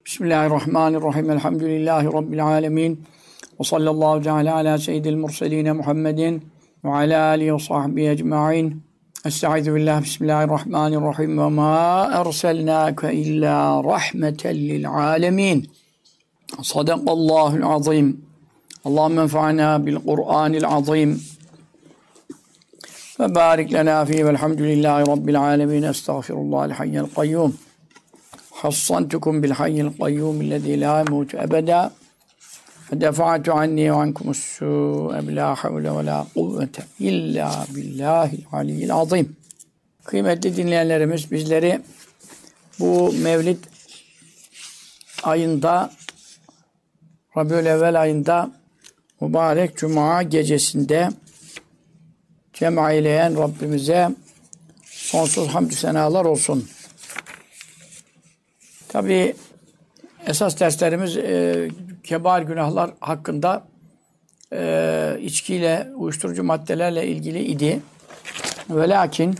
Bismillahirrahmanirrahim. Elhamdülillahi Rabbil alemin. Ve sallallahu teala ala seyyidil murseline Muhammedin ve ala alihi ve sahbihi ecma'in. Estaizu billah. Bismillahirrahmanirrahim. Ve ma erselnâke illa rahmeten lil alemin. Sadakallahul azim. Allahümme enfa'na bil Kur'anil azim. Ve barik lena fihi velhamdülillahi Rabbil alemin. Estağfirullahal hayyel kayyum. Hassantukum bil hayyil kayyum illezî lâ yemûtu ebedâ ve defa'tu annî ve ankumus sû'e bilâ havle ve lâ kuvvete illâ billâhil aliyyil azîm. Kıymetli dinleyenlerimiz, bizleri bu Mevlid ayında, Rabiülevvel ayında, mübarek Cuma gecesinde cem eyleyen Rabbimize sonsuz hamdü senalar olsun. Tabii esas derslerimiz kebair günahlar hakkında içkiyle, uyuşturucu maddelerle ilgili idi. Ve lakin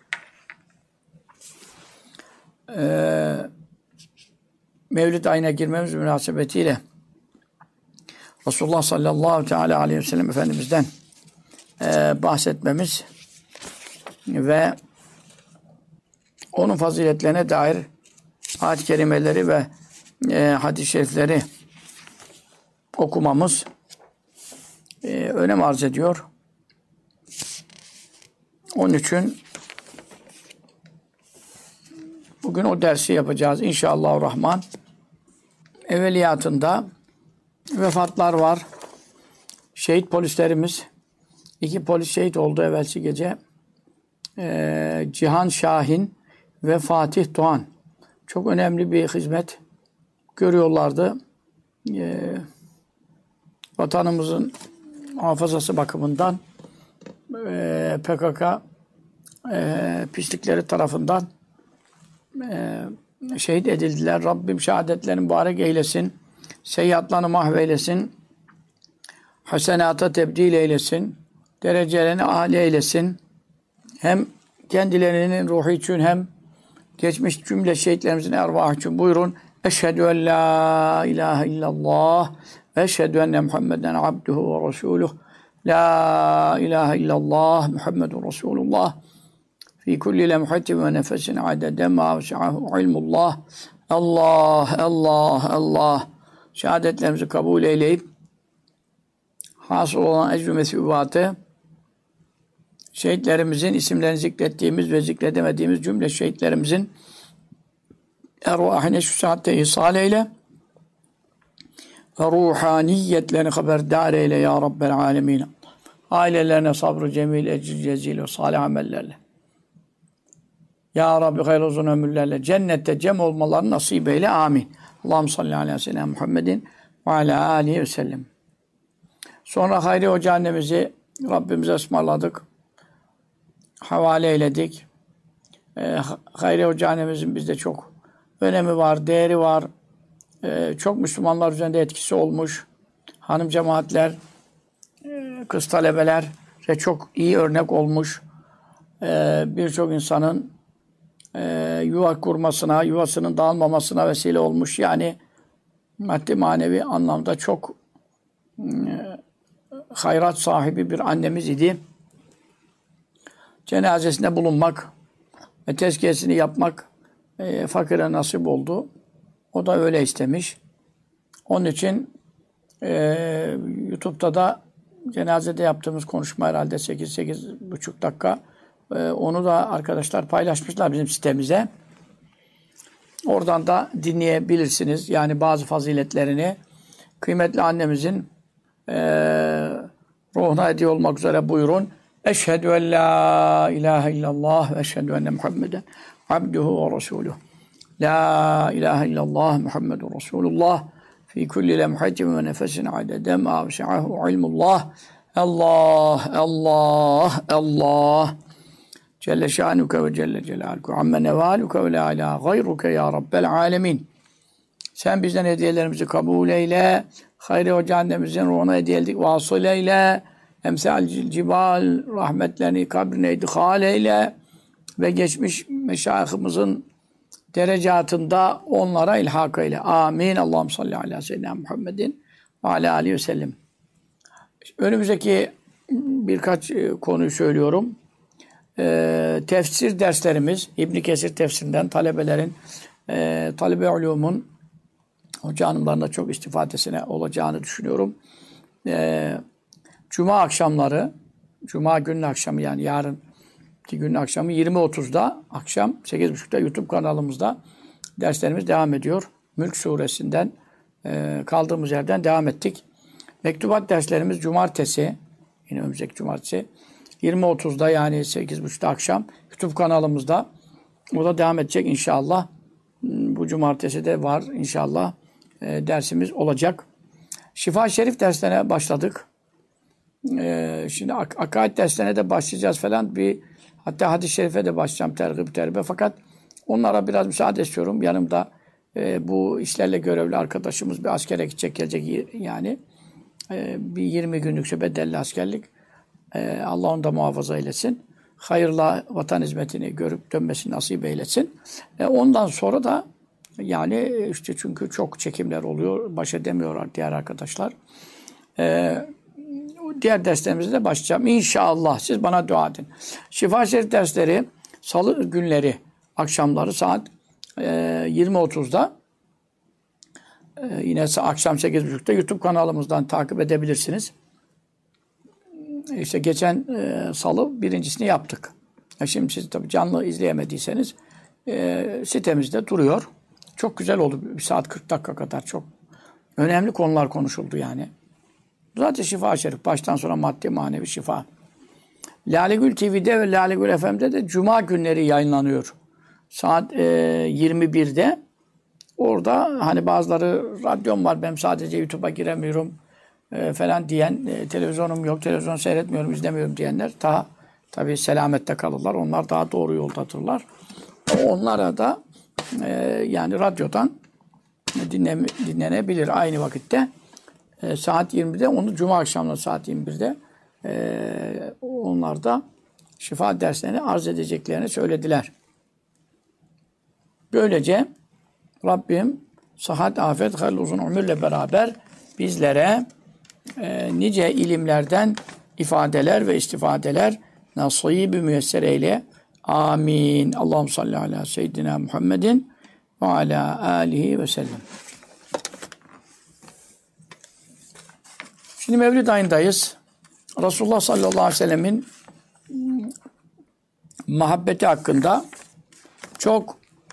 Mevlid ayına girmemiz münasebetiyle Resulullah sallallahu teala aleyhi ve sellem Efendimiz'den bahsetmemiz ve onun faziletlerine dair ayet-i kerimeleri ve hadis-i şerifleri okumamız önem arz ediyor. Onun için bugün o dersi yapacağız inşallahurrahman. Evveliyatında vefatlar var. Şehit polislerimiz, 2 polis şehit oldu evvelsi gece. Cihan Şahin ve Fatih Doğan. Çok önemli bir hizmet görüyorlardı. Vatanımızın muhafazası bakımından PKK pislikleri tarafından şehit edildiler. Rabbim şehadetlerini mübarek eylesin. Seyyiatlarını mahveylesin. Hasenata tebdil eylesin. Derecelerini âli eylesin. Hem kendilerinin ruhu için hem geçmiş cümle şehitlerimizin ervahı için buyurun. Eşhedü en la ilahe illallah ve eşhedü enne Muhammeden abduhu ve resuluh. La ilahe illallah Muhammedun Resulullah. Fi kulli lemhatin ve nefesin adede ma vesi'ahu ilmullah. Allah, Allah, Allah. Şehadetlerimizi kabul eyleyip hasıl olan ecr-i mesûbatı, şehitlerimizin isimlerini zikrettiğimiz ve zikredemediğimiz cümle şehitlerimizin ervahine şu saatte ihsal eyle ve ruhaniyetlerini haberdar eyle ya Rabbel alemin. Ailelerine sabrı cemil, ecri cezil ve salih amellerle. Ya Rabbi hayırlı uzun ömürlerle cennette cem olmalarını nasip eyle. Amin. Allahümme salli ala seyyidina Muhammedin ve ala alihi ve sellem. Sonra Hayri Hoca annemizi Rabbimize ısmarladık. Havale eyledik. Hayri Hoca annemizin bizde çok önemi var, değeri var. Çok Müslümanlar üzerinde etkisi olmuş. Hanım cemaatler, kız talebeler çok iyi örnek olmuş. Birçok insanın yuva kurmasına, yuvasının dağılmamasına vesile olmuş. Yani maddi manevi anlamda çok hayrat sahibi bir annemiz idi. Cenazesinde bulunmak ve tezkiyesini yapmak fakire nasip oldu. O da öyle istemiş. Onun için YouTube'da da cenazede yaptığımız konuşma herhalde 8-8,5 dakika. Onu da arkadaşlar paylaşmışlar bizim sitemize. Oradan da dinleyebilirsiniz. Yani bazı faziletlerini kıymetli annemizin ruhuna hediye olmak üzere buyurun. Eşhedü en la ilahe illallah ve eşhedü enne Muhammeden abduhu ve resuluh. La ilahe illallah Muhammedun Resulullah. Fi kulli lemhatin ve nefesin adede ma vesi'ahu ilmullah. Allah, Allah, Allah. Celle şanuke ve celle celaluke. Amme nevaluke ve la ilahe gayruke ya Rabbel alemin. Sen bizden hediyelerimizi kabul eyle. Hayri Hoca annemizin ruhuna hediye edildik. Vasıl eyle. Emsal cibal rahmetlerini kabrine idhal eyle ve geçmiş meşayihimizin derecatında onlara ilhak eyle. Amin. Allahümme salli ala seyyidina Muhammedin ve ala aleyhi ve sellem. Önümüzdeki birkaç konuyu söylüyorum. Tefsir derslerimiz, İbn Kesir tefsirinden talebelerin, talebe ulumun hoca hanımlarında çok istifadesine olacağını düşünüyorum. Cuma akşamları, Cuma günün akşamı yani yarınki günün akşamı 20.30'da akşam 8.30'da YouTube kanalımızda derslerimiz devam ediyor. Mülk suresinden kaldığımız yerden devam ettik. Mektubat derslerimiz cumartesi, yine önümüzdeki cumartesi 20.30'da yani 8.30'da akşam YouTube kanalımızda. O da devam edecek inşallah. Bu cumartesi de var inşallah dersimiz olacak. Şifa Şerif derslerine başladık. Şimdi akaid derslerine de başlayacağız falan. Hatta hadis-i şerife de başlayacağım tergib terbiye. Fakat onlara biraz müsaade istiyorum. Yanımda bu işlerle görevli arkadaşımız bir askere gidecek gelecek yani. Bir 20 günlük bedelli askerlik. Allah onu da muhafaza eylesin. Hayırla vatan hizmetini görüp dönmesini nasip eylesin. Ondan sonra da yani işte çünkü çok çekimler oluyor. Baş edemiyorlar diğer arkadaşlar. Diğer derslerimize de başlayacağım. İnşallah siz bana dua edin. Şifa Şerif dersleri salı günleri akşamları saat 20.30'da yine akşam 8.30'da YouTube kanalımızdan takip edebilirsiniz. İşte geçen salı birincisini yaptık. Şimdi siz tabii canlı izleyemediyseniz sitemizde duruyor. Çok güzel oldu. 1 saat 40 dakika kadar çok önemli konular konuşuldu yani. Zaten Şifa Şerif baştan sonra maddi manevi şifa. Lale Gül TV'de ve Lale Gül FM'de de Cuma günleri yayınlanıyor. Saat 21'de. Orada hani bazıları radyom var ben sadece YouTube'a giremiyorum falan diyen, televizyonum yok, televizyon seyretmiyorum, izlemiyorum diyenler daha tabii selamette kalırlar. Onlar daha doğru yoldadırlar. Onlara da yani radyodan dinlenebilir aynı vakitte. Saat 20'de, onu Cuma akşamları saat 21'de onlar da şifa derslerini arz edeceklerini söylediler. Böylece Rabbim sıhhat, afiyet, hayırlı uzun ömürle beraber bizlere nice ilimlerden ifadeler ve istifadeler nasib-i müyesser eyle. Amin. Allahümme salli ala seyyidina Muhammedin ve ala alihi ve sellem. Şimdi Mevlid ayındayız. Resulullah sallallahu aleyhi ve sellemin muhabbeti hakkında çok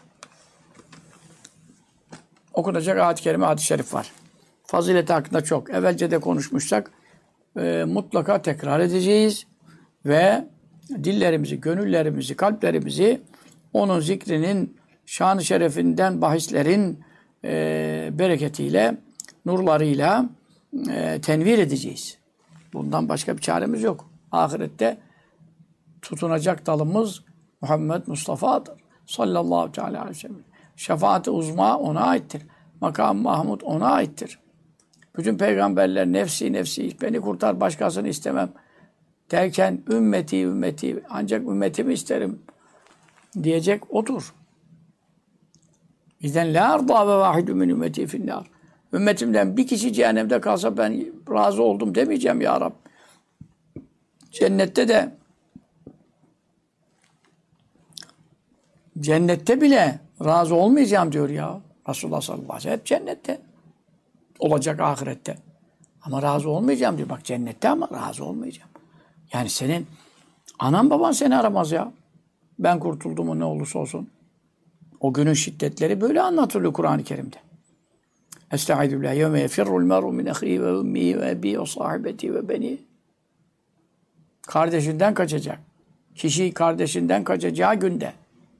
okunacak ayet-i kerime, hadis-i şerif var. Fazileti hakkında çok. Evvelce de konuşmuşsak mutlaka tekrar edeceğiz ve dillerimizi, gönüllerimizi, kalplerimizi onun zikrinin, şan-ı şerefinden bahislerin bereketiyle, nurlarıyla tenvir edeceğiz. Bundan başka bir çaremiz yok. Ahirette tutunacak dalımız Muhammed Mustafa'dır. Sallallahu teala aleyhi ve sellem. Şefaat-i uzma ona aittir. Makam-ı Mahmud ona aittir. Bütün peygamberler nefsi nefsi, beni kurtar başkasını istemem derken ümmeti ümmeti, ancak ümmetimi isterim diyecek odur. Bizden la arda ve vahidü min ümmeti finnâr. Ümmetimden bir kişi cehennemde kalsa ben razı oldum demeyeceğim ya Rab. Cennette bile razı olmayacağım diyor ya Resulullah sallallahu aleyhi ve sellem. Hep cennette olacak ahirette. Ama razı olmayacağım diyor. Bak cennette ama razı olmayacağım. Yani senin anan baban seni aramaz ya. Ben kurtuldum mu ne olursa olsun. O günün şiddetleri böyle anlatılıyor Kur'an-ı Kerim'de. Estaizu billah. Yevme yefirrul mer'u min ahihi ve ummihi ve ebihi ve sahibeti ve beni. Kardeşinden kaçacak. Kişi kardeşinden kaçacağı günde.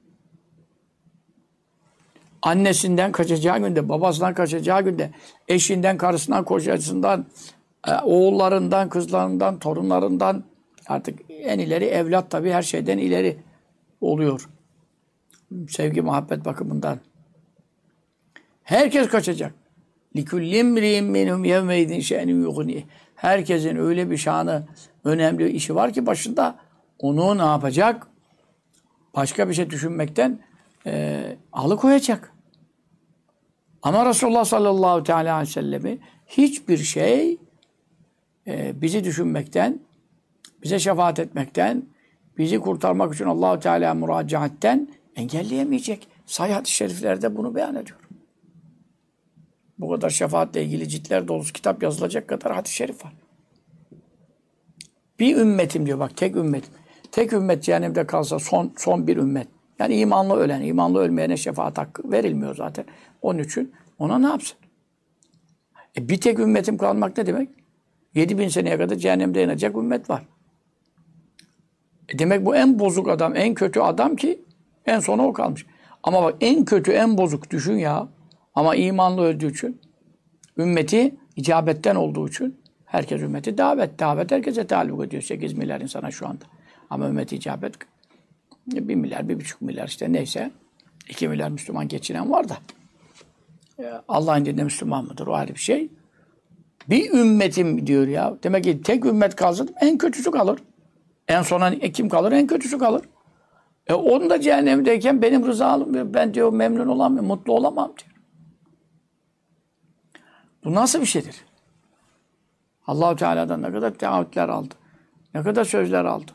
Annesinden kaçacağı günde, babasından kaçacağı günde, eşinden, karısından, kocasından, oğullarından, kızlarından, torunlarından, artık en ileri evlat tabii her şeyden ileri oluyor. Sevgi, muhabbet bakımından. Herkes kaçacak. لِكُلِّ اِمْرِئٍ مِّنْهُمْ يَوْمَئِذٍ شَأْنٌ يُغْنِيهِ. Herkesin öyle bir şanı, önemli işi var ki başında onu ne yapacak? Başka bir şey düşünmekten alıkoyacak. Ama Resulullah sallallahu teala aleyhi ve sellemi hiçbir şey bizi düşünmekten, bize şefaat etmekten, bizi kurtarmak için Allah-u Teala muracaatten engelleyemeyecek. Sahih hadis-i şeriflerde bunu beyan ediyor. Bu kadar şefaatle ilgili ciltler dolusu kitap yazılacak kadar hadis-i şerif var. Bir ümmetim diyor bak, tek ümmetim. Tek ümmet cehennemde kalsa son bir ümmet. Yani imanlı ölen, imanlı ölmeyene şefaat hakkı verilmiyor zaten. Onun için ona ne yapsın? Bir tek ümmetim kalmak ne demek? 7000 seneye kadar cehennemde yanacak ümmet var. Demek bu en bozuk adam, en kötü adam ki en sona o kalmış. Ama bak en kötü, en bozuk düşün ya. Ama imanlı öldüğü için, ümmeti icabetten olduğu için herkes ümmeti davet. Davet herkese taluk ediyor. 8 milyar insana şu anda. Ama ümmeti icabet 1 milyar, 1,5 milyar işte neyse. 2 milyar Müslüman geçinen var da. Allah'ın dininde Müslüman mıdır? O ayrı bir şey. Bir ümmetim diyor ya. Demek ki tek ümmet kalsa en kötüsü kalır. En sona kim kalır? En kötüsü kalır. Onun da cehennemdeyken benim rızalım, ben diyor memnun olamıyorum, mutlu olamam diyor. Bu nasıl bir şeydir? Allah-u Teala'dan ne kadar taahhütler aldı. Ne kadar sözler aldı.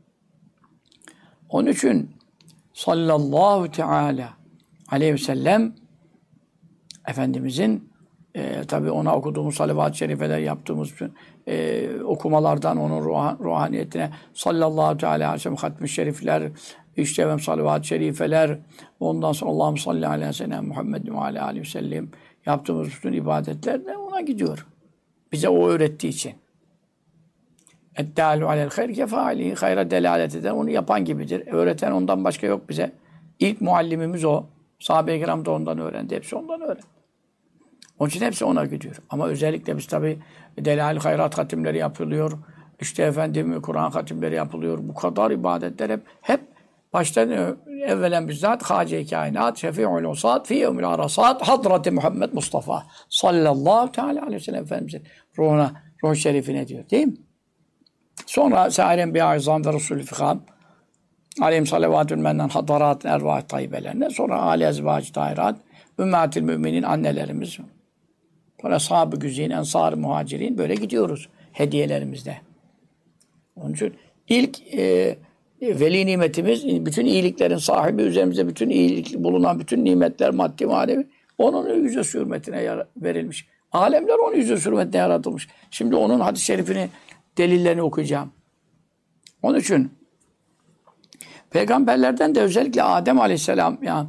Onun için sallallahu teala aleyhi ve sellem Efendimizin tabi ona okuduğumuz salavat-ı şerifeler, yaptığımız bütün okumalardan onun ruhaniyetine sallallahu teala aleyhi ve sellem hatmi şerifler, işte salavat-ı şerifeler, ondan sonra Allah'ım salli aleyhi ve sellem Muhammed ve aleyhi ve sellem yaptığımız bütün ibadetler de ona gidiyor. Bize o öğrettiği için. اَدَّالُ عَلَى الْخَيْرِ كَفَعَلِهِ Hayra delalet eden onu yapan gibidir. Öğreten ondan başka yok bize. İlk muallimimiz o. Sahabe-i kiram da ondan öğrendi. Hepsi ondan öğrendi. Onun için hepsi ona gidiyor. Ama özellikle biz tabi Delal-i Hayrat hatimleri yapılıyor. İşte efendim Kur'an hatimleri yapılıyor. Bu kadar ibadetler hep baştan evvelen bizzat Hâce-i Kainat, Şefî'ul Usâd, Fî-yevmil Arasâd, Hadrat-ı Muhammed Mustafa sallallahu teala aleyhi ve sellem Efendimizin ruh şerifine diyor. Değil mi? Sonra sâiren bi'a'izâm ve Resulü fikâm aleyhim salavatül mennan hadarat ervâh tayyibelerine sonra âli ezvâc tahirat ümmetil müminin annelerimiz sonra sahabe-i güzîn, ensar-ı muhacirin böyle gidiyoruz hediyelerimizde. Onun için ilk veli nimetimiz, bütün iyiliklerin sahibi, üzerimizde bütün iyilik bulunan bütün nimetler maddi manevi onun yüzü hürmetine verilmiş. Alemler onun yüzü hürmetine yaratılmış. Şimdi onun hadis-i şerifini, delillerini okuyacağım. Onun için peygamberlerden de özellikle Adem Aleyhisselam yani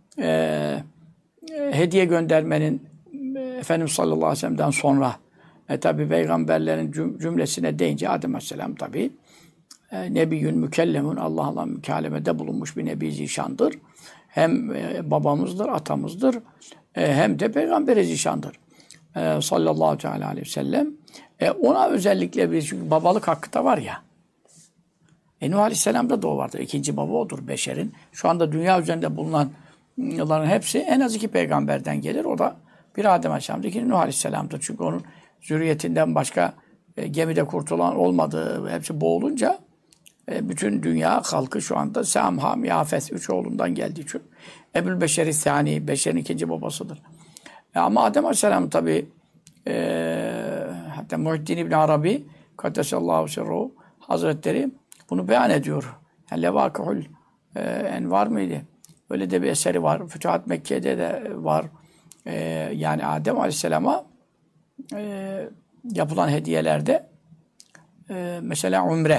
hediye göndermenin Efendimiz sallallahu aleyhi ve sellem'den sonra tabi peygamberlerin cümlesine deyince Adem Aleyhisselam tabi Nebiyyün mükellemun Allah'la mükalemede bulunmuş bir nebi zişandır. Hem babamızdır, atamızdır hem de peygamber zişandır. Sallallahu aleyhi ve sellem. Ona özellikle bir çünkü babalık hakkı da var ya. Nuh Aleyhisselam'da da o vardır. İkinci baba odur beşerin. Şu anda dünya üzerinde bulunanların hepsi en az 2 peygamberden gelir. O da bir Adem Aleyhisselam'dır, iki Nuh Aleyhisselam'dır. Çünkü onun zürriyetinden başka gemide kurtulan olmadığı hepsi boğulunca bütün dünya halkı şu anda Sem, Ham, Yafes 3 oğlundan geldiği için Ebul Beşer-i Sani, beşerin ikinci babasıdır. Ama Adem Aleyhisselam tabi hatta Muhyiddin İbn Arabi Kaddesallahu sirruhu Hazretleri bunu beyan ediyor. Yani Levâkihul Envar mıydı? Öyle de bir eseri var. Fütuhat Mekke'de de var. Yani Adem Aleyhisselam'a yapılan hediyelerde mesela umre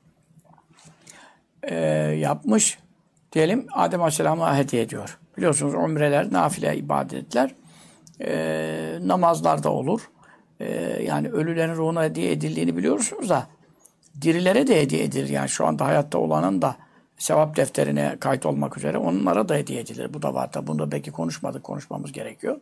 yapmış. Diyelim Adem Aleyhisselam'a hediye ediyor. Biliyorsunuz umreler, nafile ibadetler namazlarda olur. Yani ölülerin ruhuna hediye edildiğini biliyorsunuz da dirilere de hediye edilir. Yani şu anda hayatta olanın da sevap defterine kayıt olmak üzere onlara da hediye edilir. Bu da var da bunu da belki konuşmamız gerekiyor.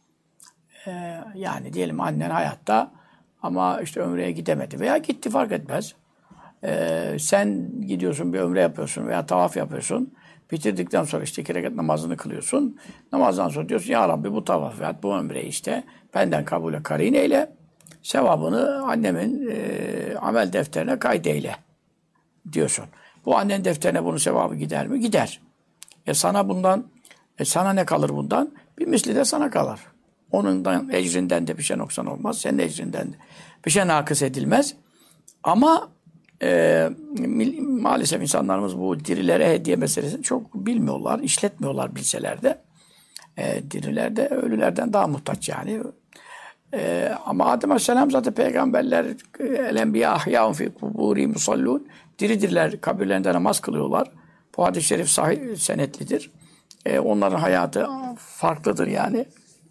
Yani diyelim annen hayatta ama işte ömreye gidemedi veya gitti fark etmez. Sen gidiyorsun bir ömre yapıyorsun veya tavaf yapıyorsun. Bitirdikten sonra işte 2 rekat namazını kılıyorsun. Namazdan sonra diyorsun ya Rabbi bu tavaf ve bu ömreyi işte benden kabule karin eyle. Sevabını annemin amel defterine kaydeyle diyorsun. Bu annen defterine bunun sevabı gider mi? Gider. Sana bundan Sana ne kalır bundan? Bir misli de sana kalır. Onun ecrinden de bir şey noksan olmaz. Senin ecrinden de bir şey nakıs edilmez. Ama maalesef insanlarımız bu dirilere hediye meselesini çok bilmiyorlar, işletmiyorlar bilseler de. Diriler de ölülerden daha muhtaç yani. Ama Adem Aleyhisselam zaten peygamberler el-enbiya ahyâun fî kubûrî musallûn, diridirler, kabirlerinde namaz kılıyorlar. Bu hadis-i şerif sahih senetlidir. Onların hayatı farklıdır yani.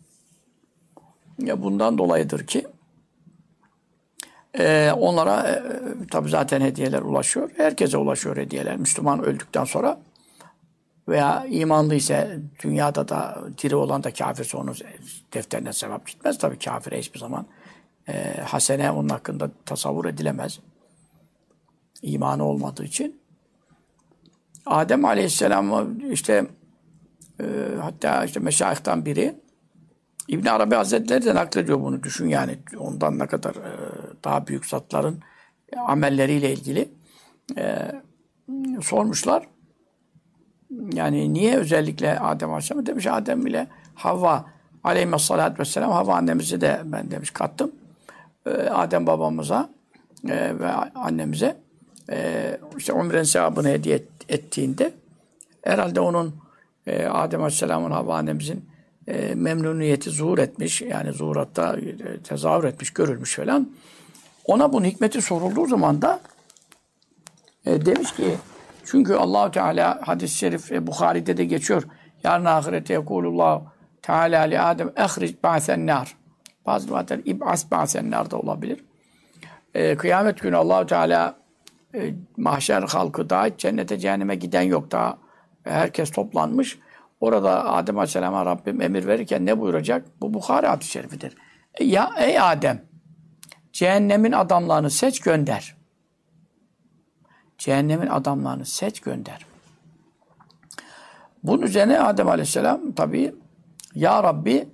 Bundan dolayıdır ki onlara tabi zaten hediyeler ulaşıyor. Herkese ulaşıyor hediyeler. Müslüman öldükten sonra veya imanlı ise dünyada da diri olan da kafirse onun defterine sevap gitmez. Tabi kafire hiçbir zaman hasene onun hakkında tasavvur edilemez. İmanı olmadığı için. Adem Aleyhisselam işte hatta işte meşayihtan biri İbn Arabi Hazretleri de naklediyor bunu. Düşün yani ondan ne kadar daha büyük zatların amelleriyle ilgili sormuşlar. Yani niye özellikle Adem Aleyhisselam demiş, Adem ile Havva aleyhissalatü vesselam, Havva annemizi de ben demiş kattım. Adem babamıza ve annemize işte umrenin sevabını hediye ettiğinde herhalde onun Adem Aleyhisselam'ın Havva annemizin memnuniyeti zuhur etmiş. Yani zuhuratta tezahür etmiş, görülmüş falan. Ona bunun hikmeti sorulduğu zaman da demiş ki çünkü Allah-u Teala hadis-i şerif Bukhari'de de geçiyor. Yarın ahirete yekulullah Teala li Adem ehric ba'sen nar. Bazı rivayetler ib'as ba'sen nar da olabilir. Kıyamet günü Allah-u Teala mahşer halkı da cennete cehenneme giden yok daha. Herkes toplanmış. Orada Adem Aleyhisselam'a Rabbim emir verirken ne buyuracak? Bu Bukhari hadis-i şerifidir. Ya ey Adem, cehennemin adamlarını seç gönder. Cehennemin adamlarını seç gönder. Bunun üzerine Adem Aleyhisselam tabii ya Rabbi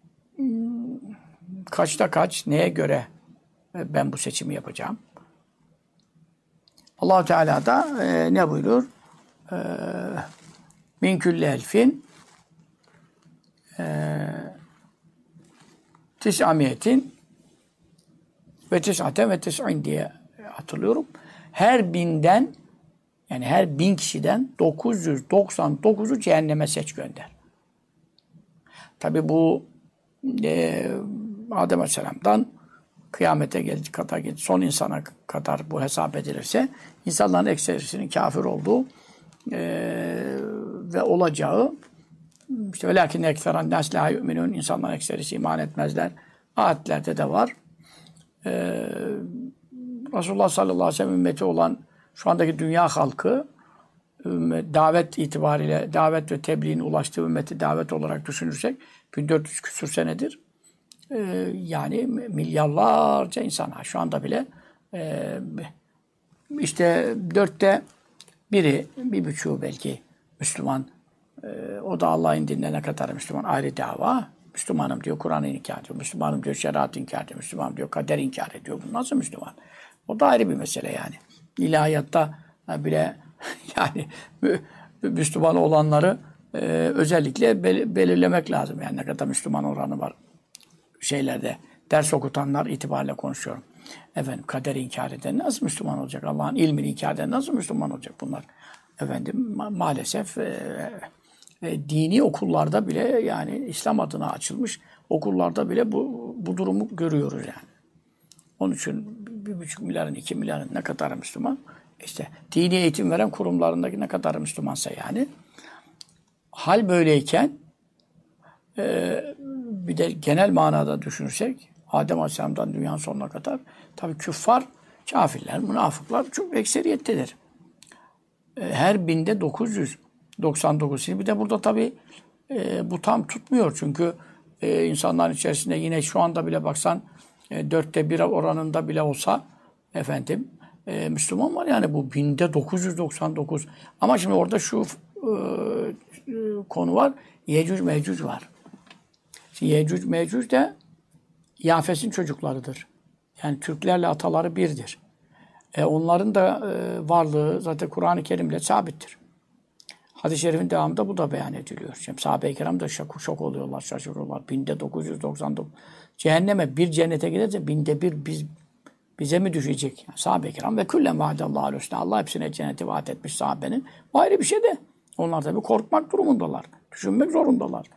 kaçta kaç, neye göre ben bu seçimi yapacağım? Allah-u Teala da ne buyurur? Min külli elfin tis'amiyetin ve tis'aten ve tis'in diye hatırlıyorum. Her binden yani her 1000 kişiden 999'u cehenneme seç gönder. Tabi bu Adem Aleyhisselam'dan kıyamete geldiği kadar son insana kadar bu hesap edilirse insanların ekserisinin kafir olduğu ve olacağı işte velakin ekseran nas la yu'minun, insanların ekserisi iman etmezler. Ayetlerde de var. Resulullah sallallahu aleyhi ve sellem ümmeti olan şu andaki dünya halkı davet itibariyle davet ve tebliğin ulaştığı ümmeti davet olarak düşünürsek 1400 küsur senedir yani milyarlarca insan şu anda bile işte 1/4, 1,5 belki Müslüman. O da Allah'ın dinine ne kadar Müslüman ayrı dava. Müslümanım diyor, Kur'an'ı inkar ediyor. Müslümanım diyor, şeriatı inkar ediyor. Müslümanım diyor, kader inkar ediyor. Bu nasıl Müslüman? O da ayrı bir mesele yani. İlahiyatta bile yani Müslüman olanları özellikle belirlemek lazım. Yani ne kadar Müslüman oranı var şeylerde. Ders okutanlar itibariyle konuşuyorum. Efendim kader inkar eden nasıl Müslüman olacak? Allah'ın ilmini inkar eden nasıl Müslüman olacak bunlar? Efendim maalesef dini okullarda bile yani İslam adına açılmış okullarda bile bu durumu görüyoruz yani. Onun için 1,5 milyarın, 2 milyarın ne kadar Müslüman? İşte dini eğitim veren kurumlarındaki ne kadar Müslümansa yani. Hal böyleyken bir de genel manada düşünürsek Adem Aleyhisselam'dan dünyanın sonuna kadar tabii küffar, kafirler, münafıklar çok ekseriyettedir. Her binde 999. Şimdi bir de burada tabii bu tam tutmuyor. Çünkü insanların içerisinde yine şu anda bile baksan 1/4 oranında bile olsa efendim Müslüman var. Yani bu binde 999. Ama şimdi orada şu konu var. Yecüc Mecüc var. Şimdi Yecüc Mecüc de Yafes'in çocuklarıdır. Yani Türklerle ataları birdir. Onların da varlığı zaten Kur'an-ı Kerim'le sabittir. Hadis-i şerifin devamında bu da beyan ediliyor. Şimdi sahabe-i kiram da şok oluyorlar, şaşırıyorlar. 1999. Cehenneme bir cennete giderse binde bir bize mi düşecek? Yani sahabe-i kiram ve küllen vaadallahu aleyhi. Allah hepsine cenneti vaat etmiş sahabenin. O ayrı bir şey de. Onlar tabii korkmak durumundalar. Düşünmek zorundalar.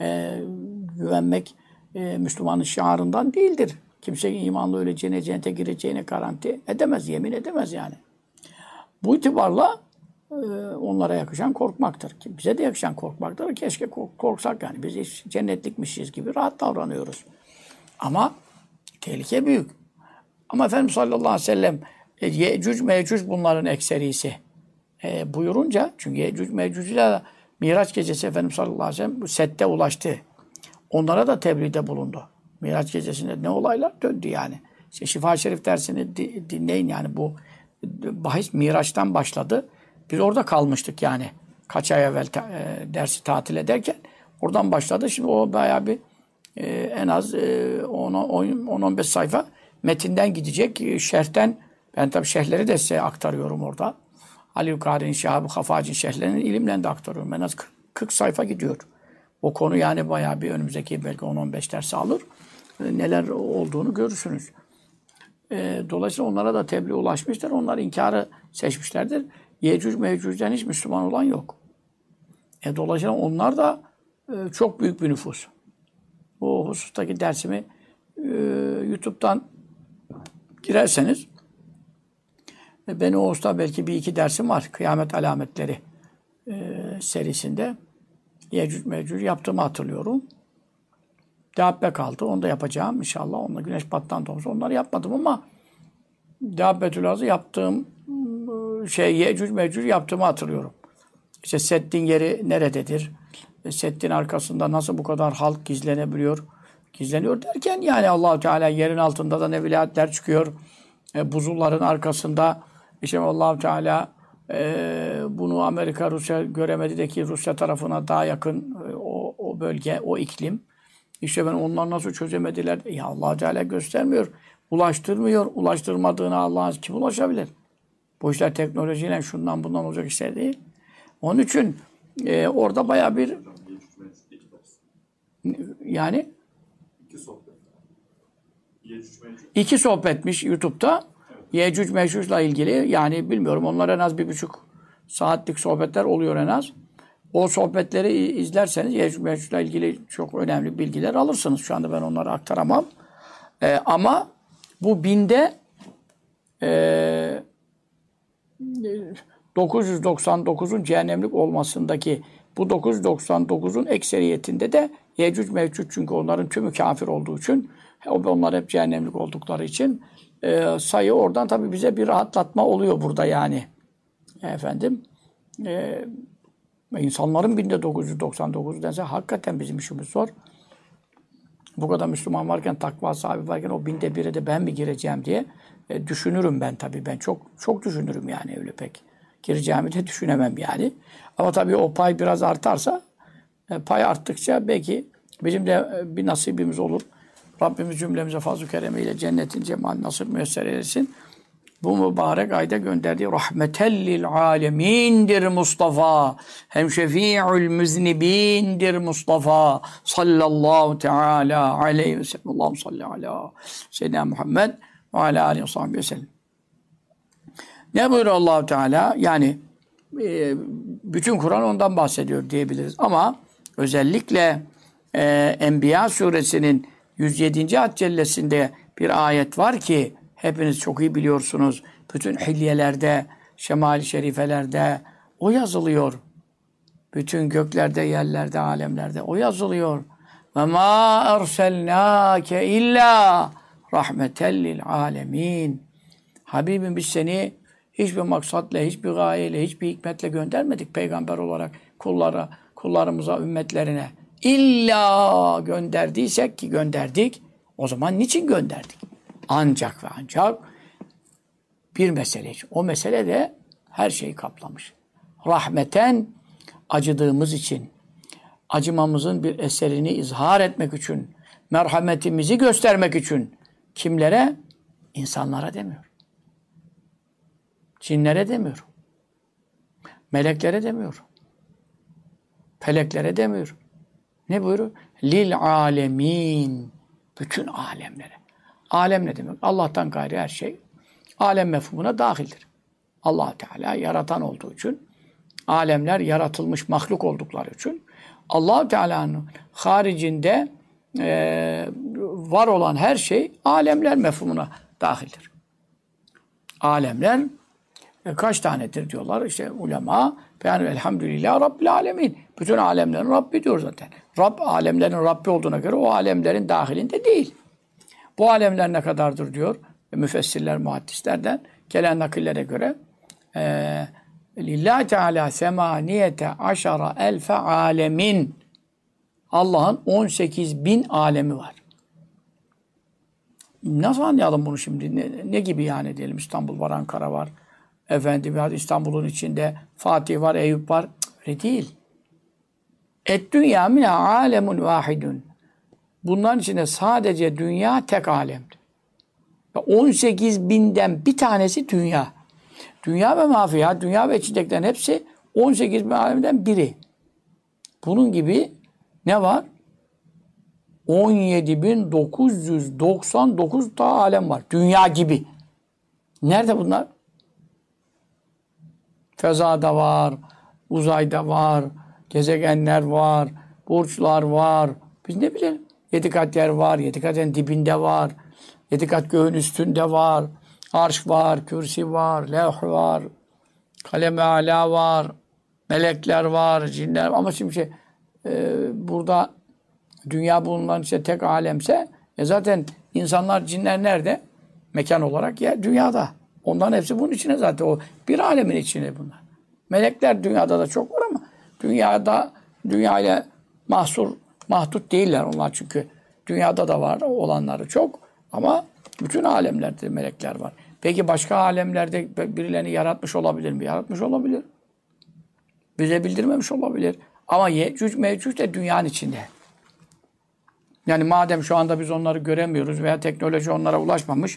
Güvenmek Müslümanın şiarından değildir. Kimse imanlı öleceğine, cennete gireceğine garanti edemez, yemin edemez yani. Bu itibarla onlara yakışan korkmaktır. Ki bize de yakışan korkmaktır. Keşke korksak yani. Biz hiç cennetlikmişiz gibi rahat davranıyoruz. Ama tehlike büyük. Ama Efendimiz sallallahu aleyhi ve sellem Yecüc Mecüc bunların ekserisi buyurunca, çünkü Yecüc Mecüc'le Miraç gecesi Efendimiz sallallahu aleyhi ve sellem sette ulaştı. Onlara da tebliğde bulundu. Miraç gecesinde ne olaylar döndü yani. İşte Şifa Şerif dersini dinleyin yani, bu bahis Miraç'tan başladı. Biz orada kalmıştık yani. Kaç ay evvel dersi tatil ederken oradan başladı. Şimdi o bayağı bir en az 10-15 sayfa metinden gidecek. Şerhten, ben tabii şerhleri de size aktarıyorum orada. Ali Ukari'nin, Şahab-ı Hafac'ın şerhlerini ilimle de aktarıyorum. En az 40 sayfa gidiyor. O konu yani bayağı bir önümüzdeki belki 10-15 ders alır. Neler olduğunu görürsünüz. Dolayısıyla onlara da tebliğ ulaşmıştır. Onlar inkarı seçmişlerdir. Yecüc Mecüc'den hiç Müslüman olan yok. Dolayısıyla onlar da çok büyük bir nüfus. O husustaki dersimi YouTube'dan girerseniz benim o usta belki bir iki dersim var. Kıyamet alametleri serisinde. Yecüc Mecüc yaptığımı hatırlıyorum. Dabbe kaldı. Onu da yapacağım inşallah. Onunla güneş battan doğmuş. Onları yapmadım ama Dabbetül Az'ı yaptığım Yecüc Mecüc yaptığımı hatırlıyorum. İşte Seddin yeri nerededir? Seddin arkasında nasıl bu kadar halk gizlenebiliyor? Gizleniyor derken yani Allah-u Teala yerin altında da ne vilayetler çıkıyor. Buzulların arkasında işte Allah-u Teala bunu Amerika, Rusya göremedi de ki Rusya tarafına daha yakın o bölge, o iklim. İşte ben onlar nasıl çözemediler? Ya Allah-u Teala göstermiyor. Ulaştırmıyor. Ulaştırmadığına Allah'a kim ulaşabilir? Bu işler teknolojiyle şundan bundan olacak işler değil. Onun için orada bayağı bir yani iki sohbetmiş YouTube'da. Yecüc Mecüc'la ilgili yani bilmiyorum, onlar en az 1,5 saatlik sohbetler oluyor en az. O sohbetleri izlerseniz Yecüc Mecüc'le ilgili çok önemli bilgiler alırsınız. Şu anda ben onları aktaramam. Ama bu binde 999'un cehennemlik olmasındaki bu 999'un ekseriyetinde de Yecüc Mecüc, çünkü onların tümü kafir olduğu için, onlar hep cehennemlik oldukları için sayı oradan tabii bize bir rahatlatma oluyor burada yani. Efendim insanların binde 999 dense hakikaten bizim işimiz zor. Bu kadar Müslüman varken, takva sahibi varken o binde bire de ben mi gireceğim diye düşünürüm ben tabii. Ben çok düşünürüm yani, öyle pek gireceğimi de düşünemem yani. Ama tabii o pay biraz artarsa, pay arttıkça belki bizim de bir nasibimiz olur. Rabbimiz cümlemize fazl-ı keremiyle cennetin cemali nasip müyesser eylesin. Bu mübarek ayda gönderdiği rahmetellil alemindir Mustafa. Hem şefi'ül müznibindir Mustafa. Sallallahu teala aleyhi ve sellem. Allahu salli ala seyyidina Muhammed ve ala aleyhi ve sahbihi ve sellem. Ne buyuruyor Allah-u Teala? Yani bütün Kur'an ondan bahsediyor diyebiliriz. Ama özellikle Enbiya suresinin 107. ayet cellesinde bir ayet var ki hepiniz çok iyi biliyorsunuz. Bütün hilyelerde, şemali şerifelerde o yazılıyor. Bütün göklerde, yerlerde, alemlerde o yazılıyor. Ve ma erselnâke illa rahmetellil alemin. Habibim, biz seni hiçbir maksatla, hiçbir gayeyle, hiçbir hikmetle göndermedik peygamber olarak kullarımıza, ümmetlerine. İlla gönderdiysek, ki gönderdik, o zaman niçin gönderdik? Ancak ve ancak bir mesele için. O mesele de her şeyi kaplamış. Rahmeten, acıdığımız için, acımamızın bir eserini izhar etmek için, merhametimizi göstermek için. Kimlere? İnsanlara demiyor. Cinlere demiyor. Meleklere demiyor. Feleklere demiyor. Ne buyuruyor? Lil alemin. Bütün alemlere. Alem ne demek? Allah'tan gayri her şey alem mefhumuna dahildir. Allah Teala yaratan olduğu için, alemler yaratılmış mahluk oldukları için Allah Teala'nın haricinde var olan her şey alemler mefhumuna dahildir. Alemler kaç tanedir diyorlar işte ulema. Yani elhamdülillah Rabbil alemin. Bütün alemlerin Rabbi diyor zaten. Rab alemlerin Rabbi olduğuna göre o alemlerin dahilinde değil. Bu alemler ne kadardır diyor müfessirler, muhaddislerden gelen nakillere göre Lillahi Teala semaniyete aşara elfe alemin. Allah'ın 18 bin alemi var. Nasıl anlayalım bunu şimdi? Ne gibi yani diyelim? İstanbul var, Ankara var. Efendim ya İstanbul'un içinde Fatih var, Eyüp var. Öyle değil. Et-dünya mine alemun vahidun. Bunların içinde sadece dünya tek alemdir. 18 binden bir tanesi dünya. Dünya ve mafiya, dünya ve içindekilerin hepsi 18 bin alemden biri. Bunun gibi ne var? 17.999 daha alem var. Dünya gibi. Nerede bunlar? Fezada var, uzayda var, gezegenler var, burçlar var. Biz ne bilelim? 7 kat yer var, 7 kat yerin dibinde var, 7 kat göğün üstünde var, arş var, kürsi var, levh var, kalem-i âlâ var, melekler var, cinler var. Ama şimdi burada dünya bulunan işte tek alemse zaten insanlar, cinler nerede? Mekan olarak ya dünyada. Onların hepsi bunun içine zaten. O bir alemin içine bunlar. Melekler dünyada da çok var ama dünyayla mahdut değiller onlar çünkü dünyada da var olanları çok ama bütün alemlerde melekler var. Peki başka alemlerde birilerini yaratmış olabilir mi? Yaratmış olabilir. Bize bildirmemiş olabilir. Ama Yecüc Mecüc de dünyanın içinde. Yani madem şu anda biz onları göremiyoruz veya teknoloji onlara ulaşmamış,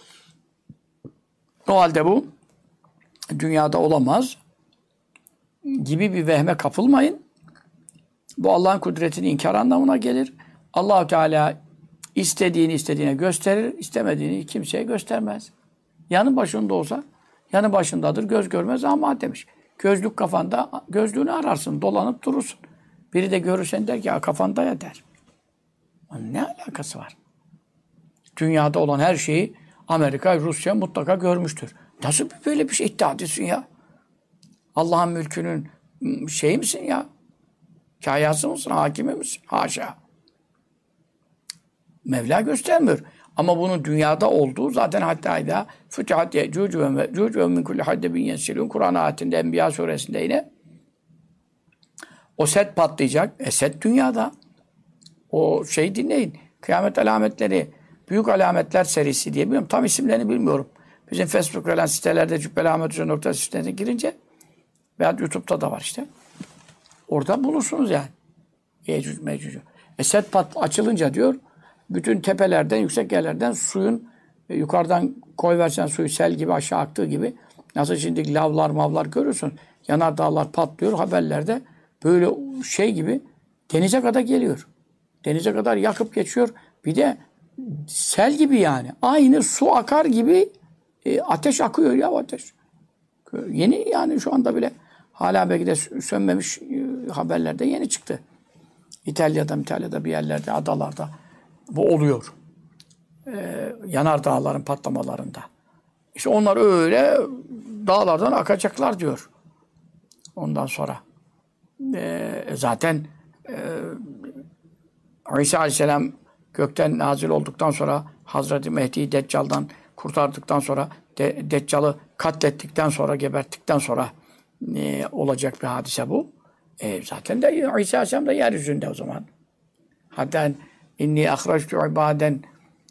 o halde bu dünyada olamaz gibi bir vehme kapılmayın. Bu Allah'ın kudretini inkar anlamına gelir. Allah-u Teala istediğine gösterir, istemediğini kimseye göstermez. Yanı başında olsa, yanı başındadır, göz görmez ama demiş. Gözlük kafanda, gözlüğünü ararsın, dolanıp durursun. Biri de görürsen der ki kafanda ya der. Ne alakası var? Dünyada olan her şeyi Amerika, Rusya mutlaka görmüştür. Nasıl böyle bir şey iddia ediyorsun ya? Allah'ın mülkünün şeyi misin ya? Kayası mısın? Hakimi misin? Haşa. Mevla göstermiyor. Ama bunun dünyada olduğu zaten hatta Fütihat Yecüc ve Mecüc ve min kulli haddebin yensilun Kur'an ayetinde Enbiya suresinde yine o set patlayacak. Set dünyada. O şey dinleyin. Kıyamet alametleri, büyük alametler serisi diye biliyorum. Tam isimlerini bilmiyorum. Bizim Facebook falan sitelerde Cübbeli Ahmet Hoca nokta sitesine girince veya YouTube'da da var işte. Orada bulursunuz yani. Yecüc Mecüc. Set açılınca diyor bütün tepelerden, yüksek yerlerden suyun yukarıdan koyversen suyu sel gibi aşağı aktığı gibi nasıl şimdi lavlar mavlar görüyorsun. Yanardağlar patlıyor haberlerde böyle şey gibi denize kadar geliyor. Denize kadar yakıp geçiyor. Bir de sel gibi yani. Aynı su akar gibi ateş akıyor ya ateş. Yeni yani şu anda bile hala belki de sönmemiş haberlerde yeni çıktı. İtalya'da bir yerlerde, adalarda bu oluyor. Yanardağların patlamalarında. İşte onlar öyle dağlardan akacaklar diyor. Ondan sonra. Zaten İsa Aleyhisselam gökten nazil olduktan sonra Hazreti Mehdi'yi Deccal'dan kurtardıktan sonra Deccal'ı katlettikten sonra, geberttikten sonra olacak bir hadise bu. Zaten de İsa Aleyhisselam da yeryüzünde o zaman. Hatta inni ahrajtu ibaden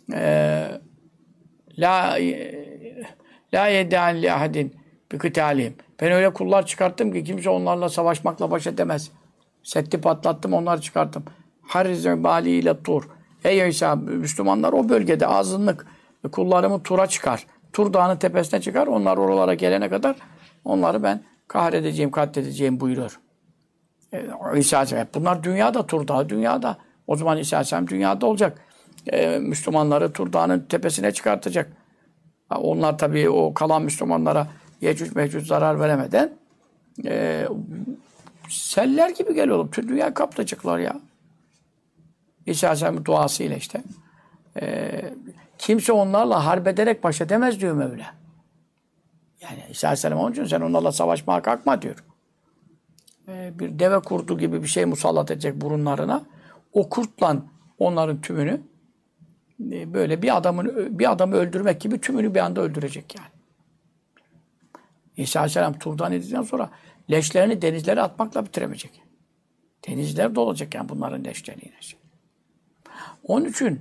la yedan li ahadin bi kıtalihim. Ben öyle kullar çıkarttım ki kimse onlarla savaşmakla baş edemez. Setti patlattım, onları çıkarttım. Harriz bali ile tur. Ey İsa, Müslümanlar o bölgede azınlık kullarımı Tur'a çıkar. Tur Dağı'nın tepesine çıkar. Onlar oralara gelene kadar onları ben kahredeceğim, katledeceğim buyuruyor. İsa Aleyhisselam. Bunlar dünyada, Tur Dağı dünyada. O zaman İsa Aleyhisselam dünyada olacak. Müslümanları Tur Dağı'nın tepesine çıkartacak. Onlar tabii o kalan Müslümanlara Yecüc Mecüc zarar veremeden seller gibi geliyor. Tüm dünya kaplayacaklar ya. İsa Aleyhisselam'ın duasıyla işte. Kimse onlarla harp ederek baş edemez diyor Mevla. Yani İsa Aleyhisselam onun için sen onlarla savaşmaya kalkma diyor. Bir deve kurdu gibi bir şey musallat edecek burunlarına. O kurtla onların tümünü böyle bir adamı öldürmek gibi tümünü bir anda öldürecek yani. İsa Aleyhisselam Tur'dan edildikten sonra leşlerini denizlere atmakla bitiremeyecek. Denizler dolacak yani bunların leşleri yine. Onun için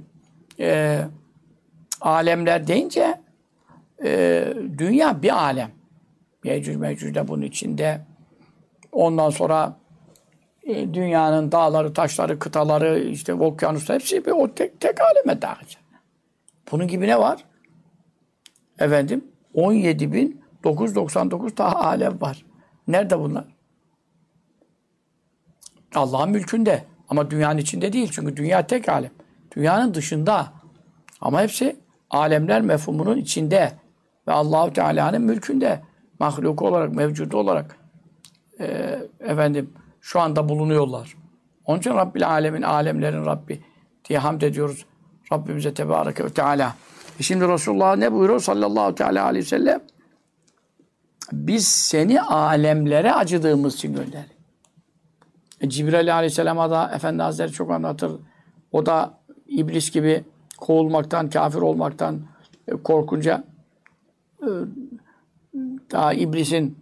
alemler deyince dünya bir alem. Yecüc Mecüc de bunun içinde. Ondan sonra dünyanın dağları, taşları, kıtaları, işte okyanuslar hepsi bir o tek aleme dağılacak. Bunun gibi ne var? Efendim 17.999 daha alem var. Nerede bunlar? Allah'ın mülkünde. Ama dünyanın içinde değil. Çünkü dünya tek alem. Dünyanın dışında. Ama hepsi alemler mefhumunun içinde. Ve Allah-u Teala'nın mülkünde. Mahluk olarak, mevcudu olarak şu anda bulunuyorlar. Onun için Rabbil Alemin, alemlerin Rabbi diye hamd ediyoruz. Rabbimize Tebareke ve Teala. Şimdi Resulullah ne buyuruyor sallallahu teala aleyhi ve sellem? Biz seni alemlere acıdığımız için gönderdik. Cibril Aleyhisselam'a da Efendi Hazretleri çok anlatır. O da iblis gibi kovulmaktan, kafir olmaktan korkunca daha iblisin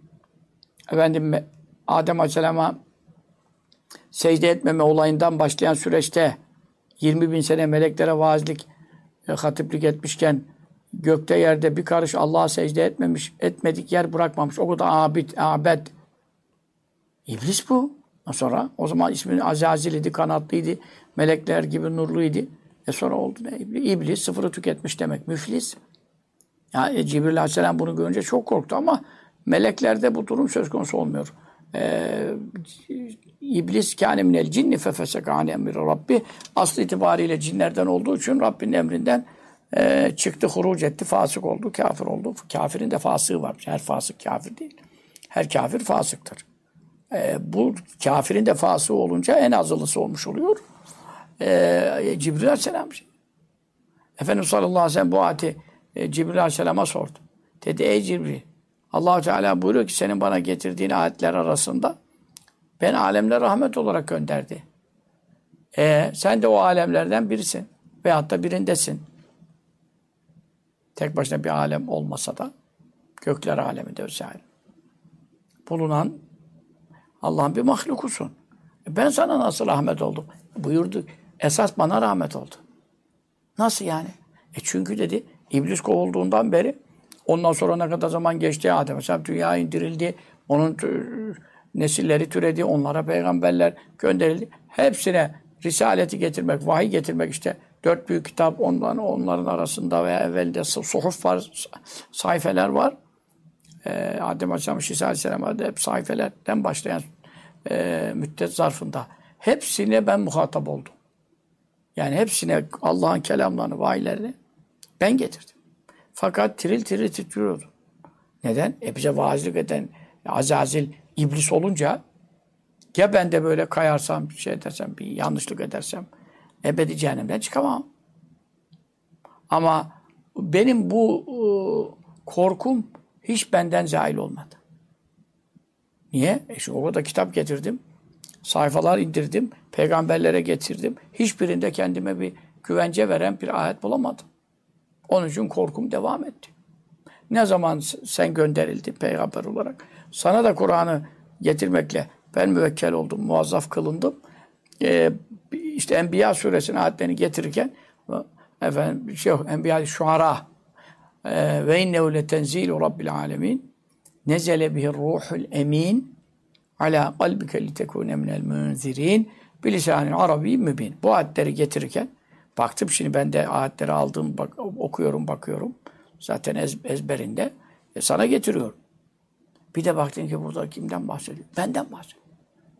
Adem Aleyhisselam'a secde etmeme olayından başlayan süreçte 20.000 sene meleklere vaazlik, hatiplik etmişken gökte yerde bir karış Allah'a secde etmedik yer bırakmamış. O kadar abed. İblis bu. Sonra o zaman ismi Azazil idi, kanatlıydı. Melekler gibi nurluydu. Sonra oldu ne? İblis sıfırı tüketmiş demek. Müflis. Yani Cibril Aleyhisselam bunu görünce çok korktu ama meleklerde bu durum söz konusu olmuyor. İblis kâne minel cinni fefesek an emri Rabbi. Aslı itibariyle cinlerden olduğu için Rabbinin emrinden çıktı, huruc etti, fasık oldu, kafir oldu. Kafirin de fasığı var. Her fasık kafir değil. Her kafir fasıktır. Bu kafirin de fasığı olunca en azılısı olmuş oluyor. Cibril Aleyhisselam. Efendimiz sallallahu aleyhi ve sellem bu ayeti Cibril Aleyhisselam'a sordu. Dedi ey Cibril, Allah-u Teala buyuruyor ki senin bana getirdiğin ayetler arasında ben alemlere rahmet olarak gönderdi. Sen de o alemlerden birisin. Veyahut da birindesin. Tek başına bir alem olmasa da gökler aleminde vesaire bulunan Allah'ın bir mahlukusun. Ben sana nasıl rahmet oldum? Buyurdu. Esas bana rahmet oldu. Nasıl yani? Çünkü dedi İblis kovulduğundan beri ondan sonra ne kadar zaman geçti Adem Aleyhisselam dünyaya indirildi. Onun nesilleri türedi. Onlara peygamberler gönderildi. Hepsine risaleti getirmek, vahiy getirmek işte 4 büyük kitap onların arasında veya evvelde suhuf var, sayfeler var. Adem Aleyhisselam, İsa Aleyhisselam'a da hep sayfelerden başlayan müddet zarfında. Hepsine ben muhatap oldum. Yani hepsine Allah'ın kelamlarını, vahiylerini ben getirdim. Fakat tiril tiril titriyordu. Neden? Bize vaazlık eden Azazil iblis olunca ya ben de böyle kayarsam, bir şey edersem, bir yanlışlık edersem ebedi cehennemden çıkamam. Ama benim bu korkum hiç benden zahil olmadı. Niye? Şimdi o kadar kitap getirdim. Sayfalar indirdim. Peygamberlere getirdim. Hiçbirinde kendime bir güvence veren bir ayet bulamadım. Onun için korkum devam etti. Ne zaman sen gönderildin peygamber olarak? Sana da Kur'an'ı getirmekle ben müvekkel oldum, muazzaf kılındım. İşte Enbiya suresinin ayetlerini getirirken Enbiya Şuara ve innehu letenzilu rabbil alemin nezele bihi ruhul emin ala kalbike litekune minel munzirin bilisanin arabiyyin mübin. Bu ayetleri getirirken baktım şimdi ben de ayetleri aldım, okuyorum, bakıyorum. Zaten ezberinde. Sana getiriyorum. Bir de baktım ki burada kimden bahsediyor? Benden bahsediyor.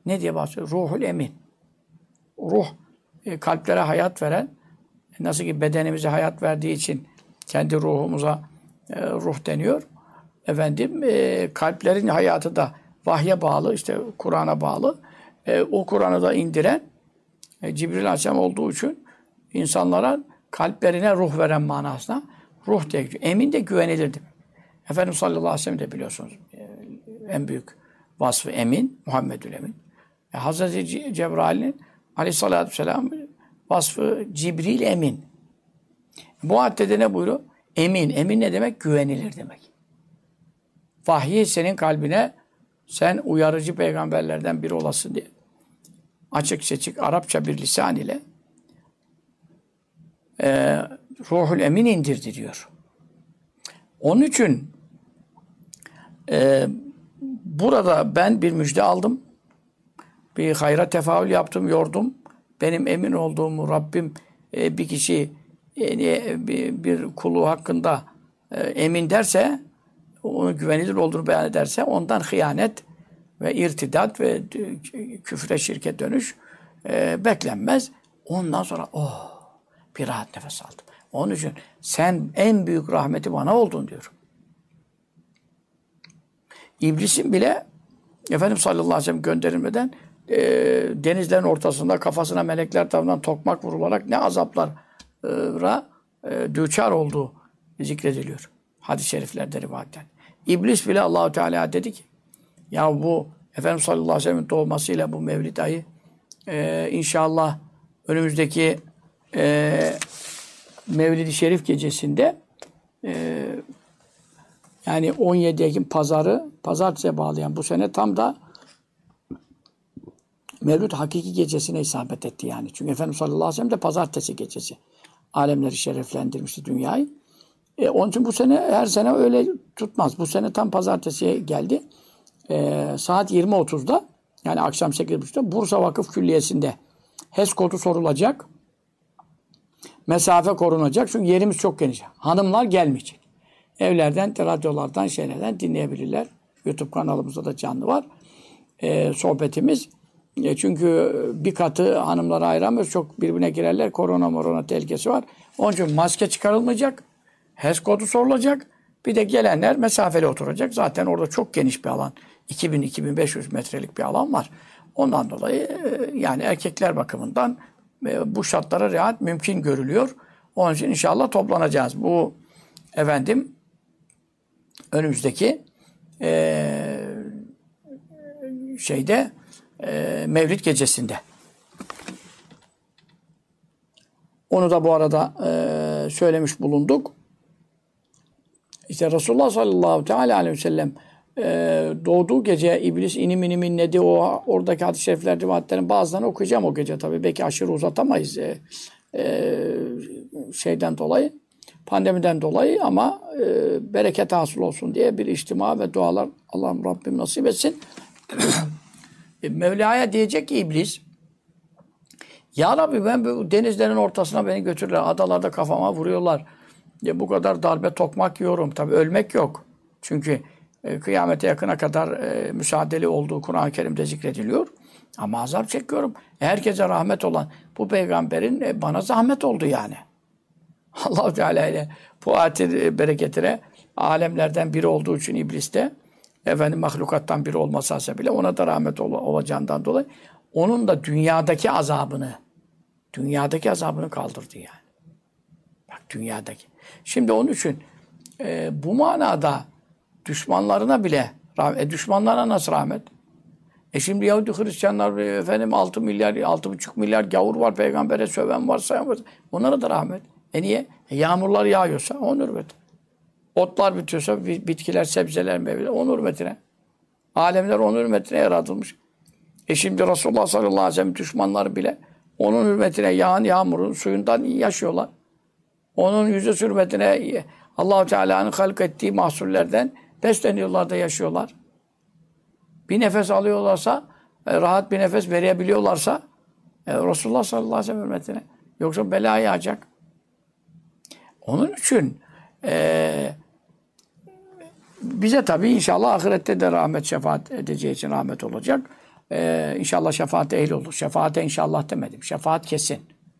Ne diye bahsediyor? Ruhul emin. Ruh, kalplere hayat veren, nasıl ki bedenimize hayat verdiği için kendi ruhumuza ruh deniyor. Efendim, kalplerin hayatı da vahye bağlı, işte Kur'an'a bağlı. O Kur'an'ı da indiren Cibril Aleyhisselam olduğu için insanlara kalplerine ruh veren manasına ruh diye geçiyor. Emin de güvenilir demek. Efendimiz sallallahu aleyhi ve sellem de biliyorsunuz en büyük vasfı emin, Muhammedül Emin. Hazreti Cebrail'in aleyhissalatü vesselam vasfı Cibril emin. Bu haddede ne buyuruyor? Emin. Emin ne demek? Güvenilir demek. Vahyi senin kalbine sen uyarıcı peygamberlerden biri olasın diye açık seçik Arapça bir lisan ile Ruhul Emin indirdi diyor. Onun için burada ben bir müjde aldım. Bir hayra tefaül yaptım, yordum. Benim emin olduğumu Rabbim bir kişi bir kulu hakkında emin derse, onu güvenilir olduğunu beyan ederse ondan hıyanet ve irtidat ve küfre şirke dönüş beklenmez. Ondan sonra bir rahat nefes aldım. Onun için sen en büyük rahmeti bana oldun diyor. İblisin bile Efendimiz sallallahu aleyhi ve sellem gönderilmeden denizlerin ortasında kafasına melekler tarafından tokmak vurularak ne azaplara düçar olduğu zikrediliyor. Hadis-i şeriflerde rivayetten. İblis bile Allahu Teala dedi ki ya bu Efendimiz sallallahu aleyhi ve sellem'in doğmasıyla bu Mevlid ayı inşallah önümüzdeki Mevlid-i Şerif gecesinde yani 17 Ekim pazartesiye bağlayan bu sene tam da Mevlid hakiki gecesine isabet etti yani. Çünkü Efendimiz sallallahu aleyhi ve sellem de pazartesi gecesi alemleri şereflendirmişti dünyayı. Onun için bu sene her sene öyle tutmaz. Bu sene tam pazartesiye geldi. Saat 20.30'da yani akşam 8.30'da Bursa Vakıf Külliyesi'nde HES kodu sorulacak. Mesafe korunacak. Çünkü yerimiz çok geniş. Hanımlar gelmeyecek. Evlerden, radyolardan, şeylerden dinleyebilirler. YouTube kanalımızda da canlı var. Sohbetimiz. Çünkü bir katı hanımlara ayıramıyoruz. Çok birbirine girerler. Korona tehlikesi var. Onun için maske çıkarılmayacak. HES kodu sorulacak. Bir de gelenler mesafeli oturacak. Zaten orada çok geniş bir alan. 2000-2500 metrelik bir alan var. Ondan dolayı yani erkekler bakımından bu şartlara riayet mümkün görülüyor. Onun için inşallah toplanacağız. Bu önümüzdeki Mevlid gecesinde. Onu da bu arada söylemiş bulunduk. İşte Resulullah sallallahu aleyhi ve sellem doğduğu gece iblis inim inim inledi. Oradaki hadis-i şerifler rivayetlerin bazılarını okuyacağım o gece tabii. Belki aşırı uzatamayız şeyden dolayı, pandemiden dolayı ama bereket hasıl olsun diye bir içtima ve dualar Allah'ım Rabbim nasip etsin. Mevla'ya diyecek ki iblis ya Rabbi ben bu denizlerin ortasına beni götürürler. Adalarda kafama vuruyorlar. Bu kadar darbe tokmak yiyorum. Tabii ölmek yok. Çünkü kıyamete yakına kadar müsaadeli olduğu Kur'an-ı Kerim'de zikrediliyor. Ama azap çekiyorum. Herkese rahmet olan bu peygamberin bana zahmet oldu yani. Allah-u Teala ile bu ayetin bereketine alemlerden biri olduğu için iblis de mahlukattan biri olması hasebiyle ona da rahmet olacağından dolayı onun da dünyadaki azabını kaldırdı yani. Bak dünyadaki. Şimdi onun için bu manada düşmanlarına bile düşmanlarına nasıl rahmet? Şimdi Yahudi Hristiyanlar 6 milyar, 6,5 milyar gavur var, peygambere söven var, sayan var. Onlara da rahmet. Niye? Yağmurlar yağıyorsa onun hürmetine. Otlar bitiyorsa bitkiler, sebzeler, meyveler onun hürmetine. Alemler onun hürmetine yaratılmış. Şimdi Resulullah sallallahu aleyhi ve sellem düşmanları bile onun hürmetine yağan yağmurun suyundan yaşıyorlar. Onun yüzü hürmetine Allah-u Teala'nın halk ettiği mahsullerden besleniyorlar da yaşıyorlar. Bir nefes alıyorlarsa, rahat bir nefes verebiliyorlarsa Resulullah sallallahu aleyhi ve sellem hürmetine. Yoksa bela yağacak. Onun için bize tabii inşallah ahirette de rahmet şefaat edeceği için rahmet olacak. inşallah şefaate ehil olur. Şefaate inşallah demedim. Şefaat kesin.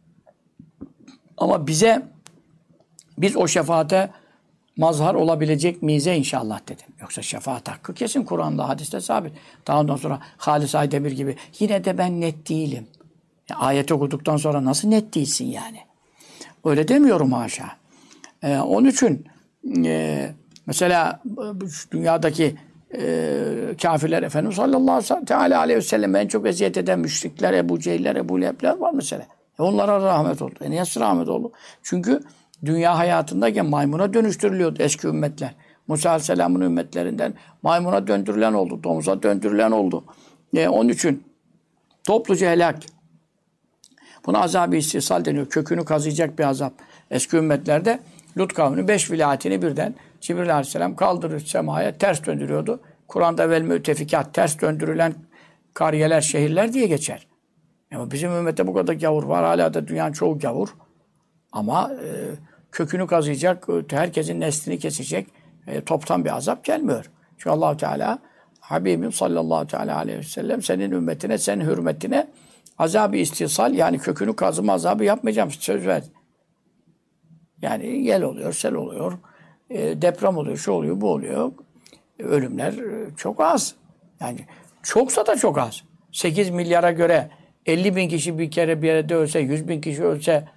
Ama biz o şefaate mazhar olabilecek miyiz inşallah dedim. Yoksa şefaat hakkı kesin Kur'an'da, hadiste sabit. Daha ondan sonra Halis Aydemir gibi yine de ben net değilim. Ayet okuduktan sonra nasıl net değilsin yani? Öyle demiyorum haşa. Onun için mesela dünyadaki kafirler Efendimiz sallallahu aleyhi ve sellem en çok eziyet eden müşrikler, Ebu Cehiller, Ebu Leheb'ler var mesela. Onlara rahmet oldu. Niye rahmet oldu? Çünkü dünya hayatındayken maymuna dönüştürülüyordu eski ümmetler. Musa Aleyhisselam'ın ümmetlerinden maymuna döndürülen oldu, domuza döndürülen oldu. Onun için topluca helak. Buna azab-ı istisal deniyor. Kökünü kazıyacak bir azap. Eski ümmetlerde Lut kavminin 5 vilayetini birden Cibril Aleyhisselam kaldırır semaya, ters döndürüyordu. Kur'an'da vel mütefikat, ters döndürülen kariyeler, şehirler diye geçer. Ama bizim ümmette bu kadar gavur var. Hala da dünyanın çoğu gavur. Ama kökünü kazıyacak, herkesin neslini kesecek toptan bir azap gelmiyor. Çünkü Allah-u Teala Habibim sallallahu teala aleyhi ve sellem senin ümmetine, senin hürmetine azab-ı istisal yani kökünü kazıma azabı yapmayacağım söz ver. Yani yel oluyor, sel oluyor, deprem oluyor, şu oluyor, bu oluyor. Ölümler çok az. Yani çoksa da çok az. 8 milyara göre 50 bin kişi bir kere bir yerde ölse, 100 bin kişi ölse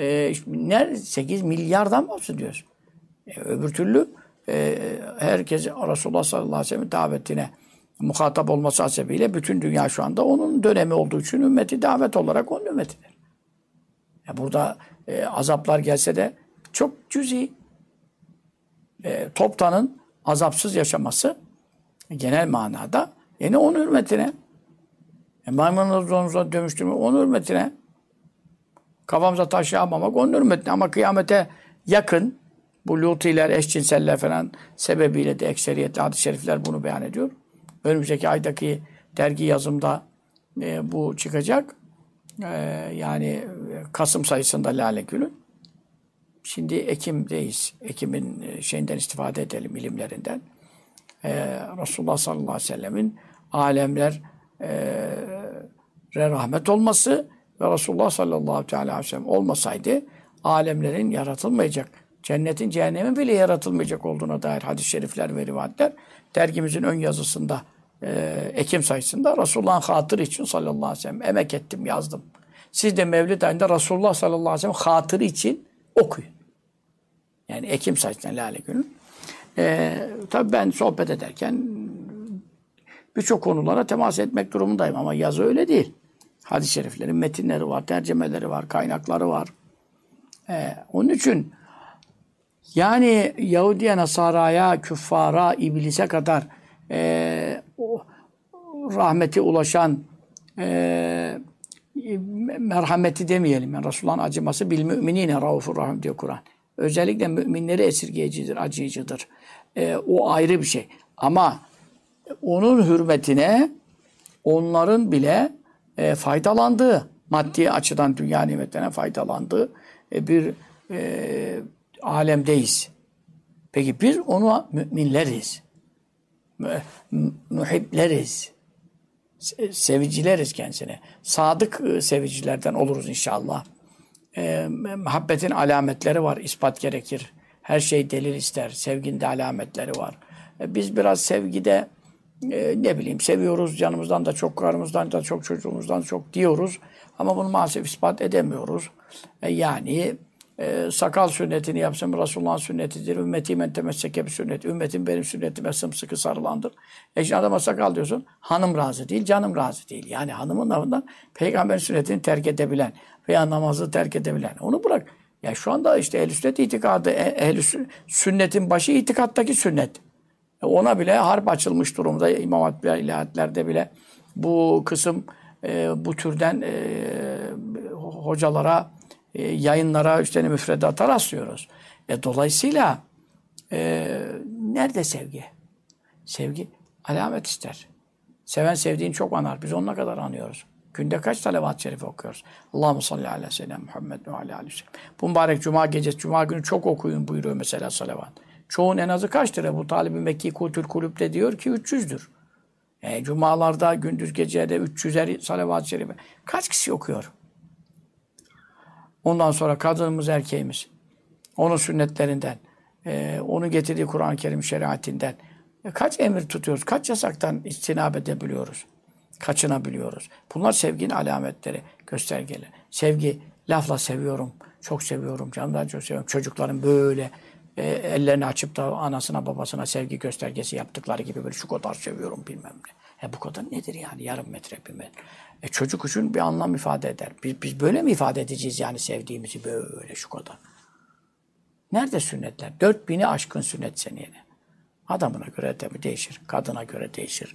8 milyardan bahsediyoruz. Öbür türlü herkes Resulullah sallallahu aleyhi ve sellem'in davetine muhatap olması hasebiyle bütün dünya şu anda onun dönemi olduğu için ümmeti davet olarak onun ümmetidir. Burada azaplar gelse de çok cüzi. Toptanın azapsız yaşaması genel manada yine onun hürmetine. Maymunun domuza dönüştürme onun hürmetine. Kafamıza taş yağmamak onun hürmetine. Ama kıyamete yakın bu lutiler, eşcinseller falan sebebiyle de ekseriyetle hadis-i şerifler bunu beyan ediyor. Önümüzdeki aydaki dergi yazımda bu çıkacak. Yani Kasım sayısında Lale Gül'ün. Şimdi Ekim'deyiz. Ekim'in şeyinden istifade edelim, ilimlerinden. Resulullah sallallahu aleyhi ve sellemin alemlere rahmet olması ve Resulullah sallallahu aleyhi ve sellem olmasaydı alemlerin yaratılmayacak, cennetin, cehennemin bile yaratılmayacak olduğuna dair hadis-i şerifler ve rivayetler dergimizin ön yazısında Ekim sayısında Resulullah'ın hatırı için sallallahu aleyhi ve sellem emek ettim, yazdım. Siz de Mevlid ayında Resulullah sallallahu aleyhi ve sellem hatırı için okuyun. Yani Ekim sayısında Lale Gül'ün. Tabii ben sohbet ederken birçok konulara temas etmek durumundayım ama yazı öyle değil. Hadis-i şeriflerin metinleri var, tercemeleri var, kaynakları var. Onun için yani Yahudiye, Nasara'ya, küffara, iblise kadar rahmeti ulaşan merhameti demeyelim. Yani Resulullah'ın acıması bil müminine raufur rahim diyor Kur'an. Özellikle müminleri esirgeyicidir, acıyıcıdır. O ayrı bir şey. Ama onun hürmetine onların bile faydalandığı, maddi açıdan dünya nimetlerine faydalandığı bir alemdeyiz. Peki biz onu müminleriz. Muhibleriz. Sevicileriz kendisine. Sadık sevicilerden oluruz inşallah. Muhabbetin alametleri var. İspat gerekir. Her şey delil ister. Sevginde alametleri var. Biz biraz sevgide ne bileyim seviyoruz. Canımızdan da çok, karımızdan da çok, çocuğumuzdan çok diyoruz. Ama bunu maalesef ispat edemiyoruz. Yani sakal sünnetini yapsam Resulullah'ın sünnetidir. Ümmeti men temesseke bir sünnet. Ümmetim benim sünnetime sımsıkı sarılandır. Şimdi adama sakal diyorsun. Hanım razı değil, canım razı değil. Yani hanımın lafından peygamberin sünnetini terk edebilen veya namazı terk edebilen. Onu bırak. Ya şu anda işte ehl-i sünnet itikadı, ehl-i sünnetin başı itikattaki sünnet. Ona bile harp açılmış durumda. İmam Hatipler, ilahiyatlerde bile bu kısım bu türden hocalara, yayınlara, üstelik müfredata rastlıyoruz. Dolayısıyla nerede sevgi? Sevgi alamet ister. Seven sevdiğini çok anar. Biz onunla kadar anıyoruz. Günde kaç salavat-ı şerife okuyoruz? Allahumme salli ala seyyidina Muhammed ve ala aleyhi ve sellem. Bu mübarek cuma gecesi, cuma günü çok okuyun buyuruyor mesela salavat. Çoğun en azı kaçtır? Bu Talib-i Mekki Kutul Kulüp'te diyor ki 300'dür. Cumalarda gündüz gecede 300'er salavat-ı şerife. Kaç kişi okuyor? Ondan sonra kadınımız, erkeğimiz. Onun sünnetlerinden. Onun getirdiği Kur'an-ı Kerim şeriatinden. Kaç emir tutuyoruz? Kaç yasaktan istinab edebiliyoruz? Kaçınabiliyoruz? Bunlar sevginin alametleri, göstergeleri. Sevgi, lafla seviyorum, çok seviyorum, canımdan çok seviyorum. Çocukların böyle ellerini açıp da anasına babasına sevgi göstergesi yaptıkları gibi böyle şu kadar seviyorum bilmem ne. Bu kadar nedir yani? Yarım metre, bir metre. Çocuk için bir anlam ifade eder. Biz böyle mi ifade edeceğiz yani sevdiğimizi böyle şu kadar? Nerede sünnetler? 4000'i aşkın sünnet seniyeni. Adamına göre tabii değişir. Kadına göre değişir.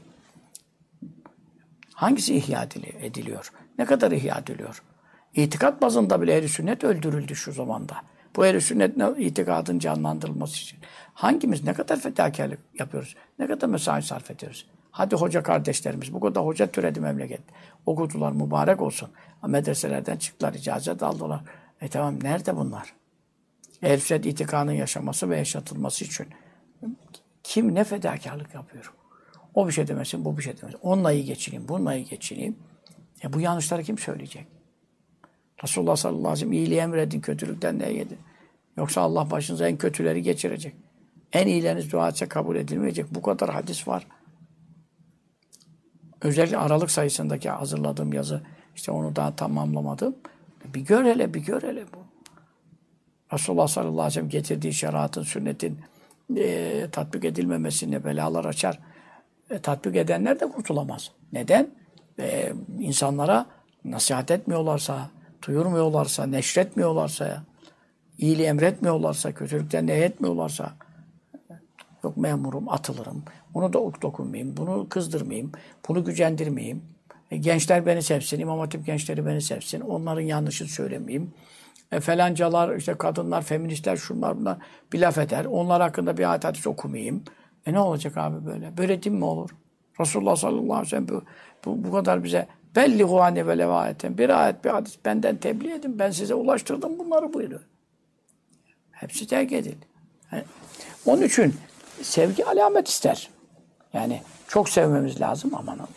Hangisi ihya ediliyor? Ne kadar ihya ediliyor? İtikat bazında bile ehl-i sünnet öldürüldü şu zamanda. Bu ehl-i sünnet itikadın canlandırılması için. Hangimiz ne kadar fedakarlık yapıyoruz? Ne kadar mesai sarf ediyoruz? Hadi hoca kardeşlerimiz, bu kadar hoca türedi memleket. Okudular, mübarek olsun. Medreselerden çıktılar, icazet aldılar. Tamam, nerede bunlar? Ehl-i sünnet itikadın yaşaması ve yaşatılması için kim ne fedakarlık yapıyor? O bir şey demesin, bu bir şey demesin. Onunla iyi geçineyim, bununla iyi geçineyim. Bu yanlışları kim söyleyecek? Resulullah sallallahu aleyhi ve sellem iyiliği emredin, kötülükten nehyedin. Yoksa Allah başınıza en kötüleri geçirecek. En iyileriniz dua etse kabul edilmeyecek. Bu kadar hadis var. Özellikle Aralık sayısındaki hazırladığım yazı, işte onu daha tamamlamadım. Bir gör hele, bir gör hele bu. Resulullah sallallahu aleyhi ve sellem getirdiği şeriatın, sünnetin tatbik edilmemesine belalar açar. Tatbik edenler de kurtulamaz. Neden? İnsanlara nasihat etmiyorlarsa, duyurmuyorlarsa, neşretmiyorlarsa, iyiliği emretmiyorlarsa, kötülükten nehyetmiyorlarsa, yok memurum, atılırım, bunu da dokunmayayım, bunu kızdırmayayım, bunu gücendirmeyeyim, gençler beni sevsin, İmam Hatip gençleri beni sevsin, onların yanlışını söylemeyeyim, falancalar, işte kadınlar, feministler, şunlar bunlar bir laf eder, onlar hakkında bir ayet hadis okumayayım. Ne olacak abi böyle? Böyle din mi olur? Resulullah sallallahu aleyhi ve sellem bu kadar bize bellihu anne ve levayetten bir ayet bir hadis benden tebliğ edin. Ben size ulaştırdım bunları buyuruyor. Hepsi terk edildi. Onun için sevgi alamet ister. Yani çok sevmemiz lazım aman Allah.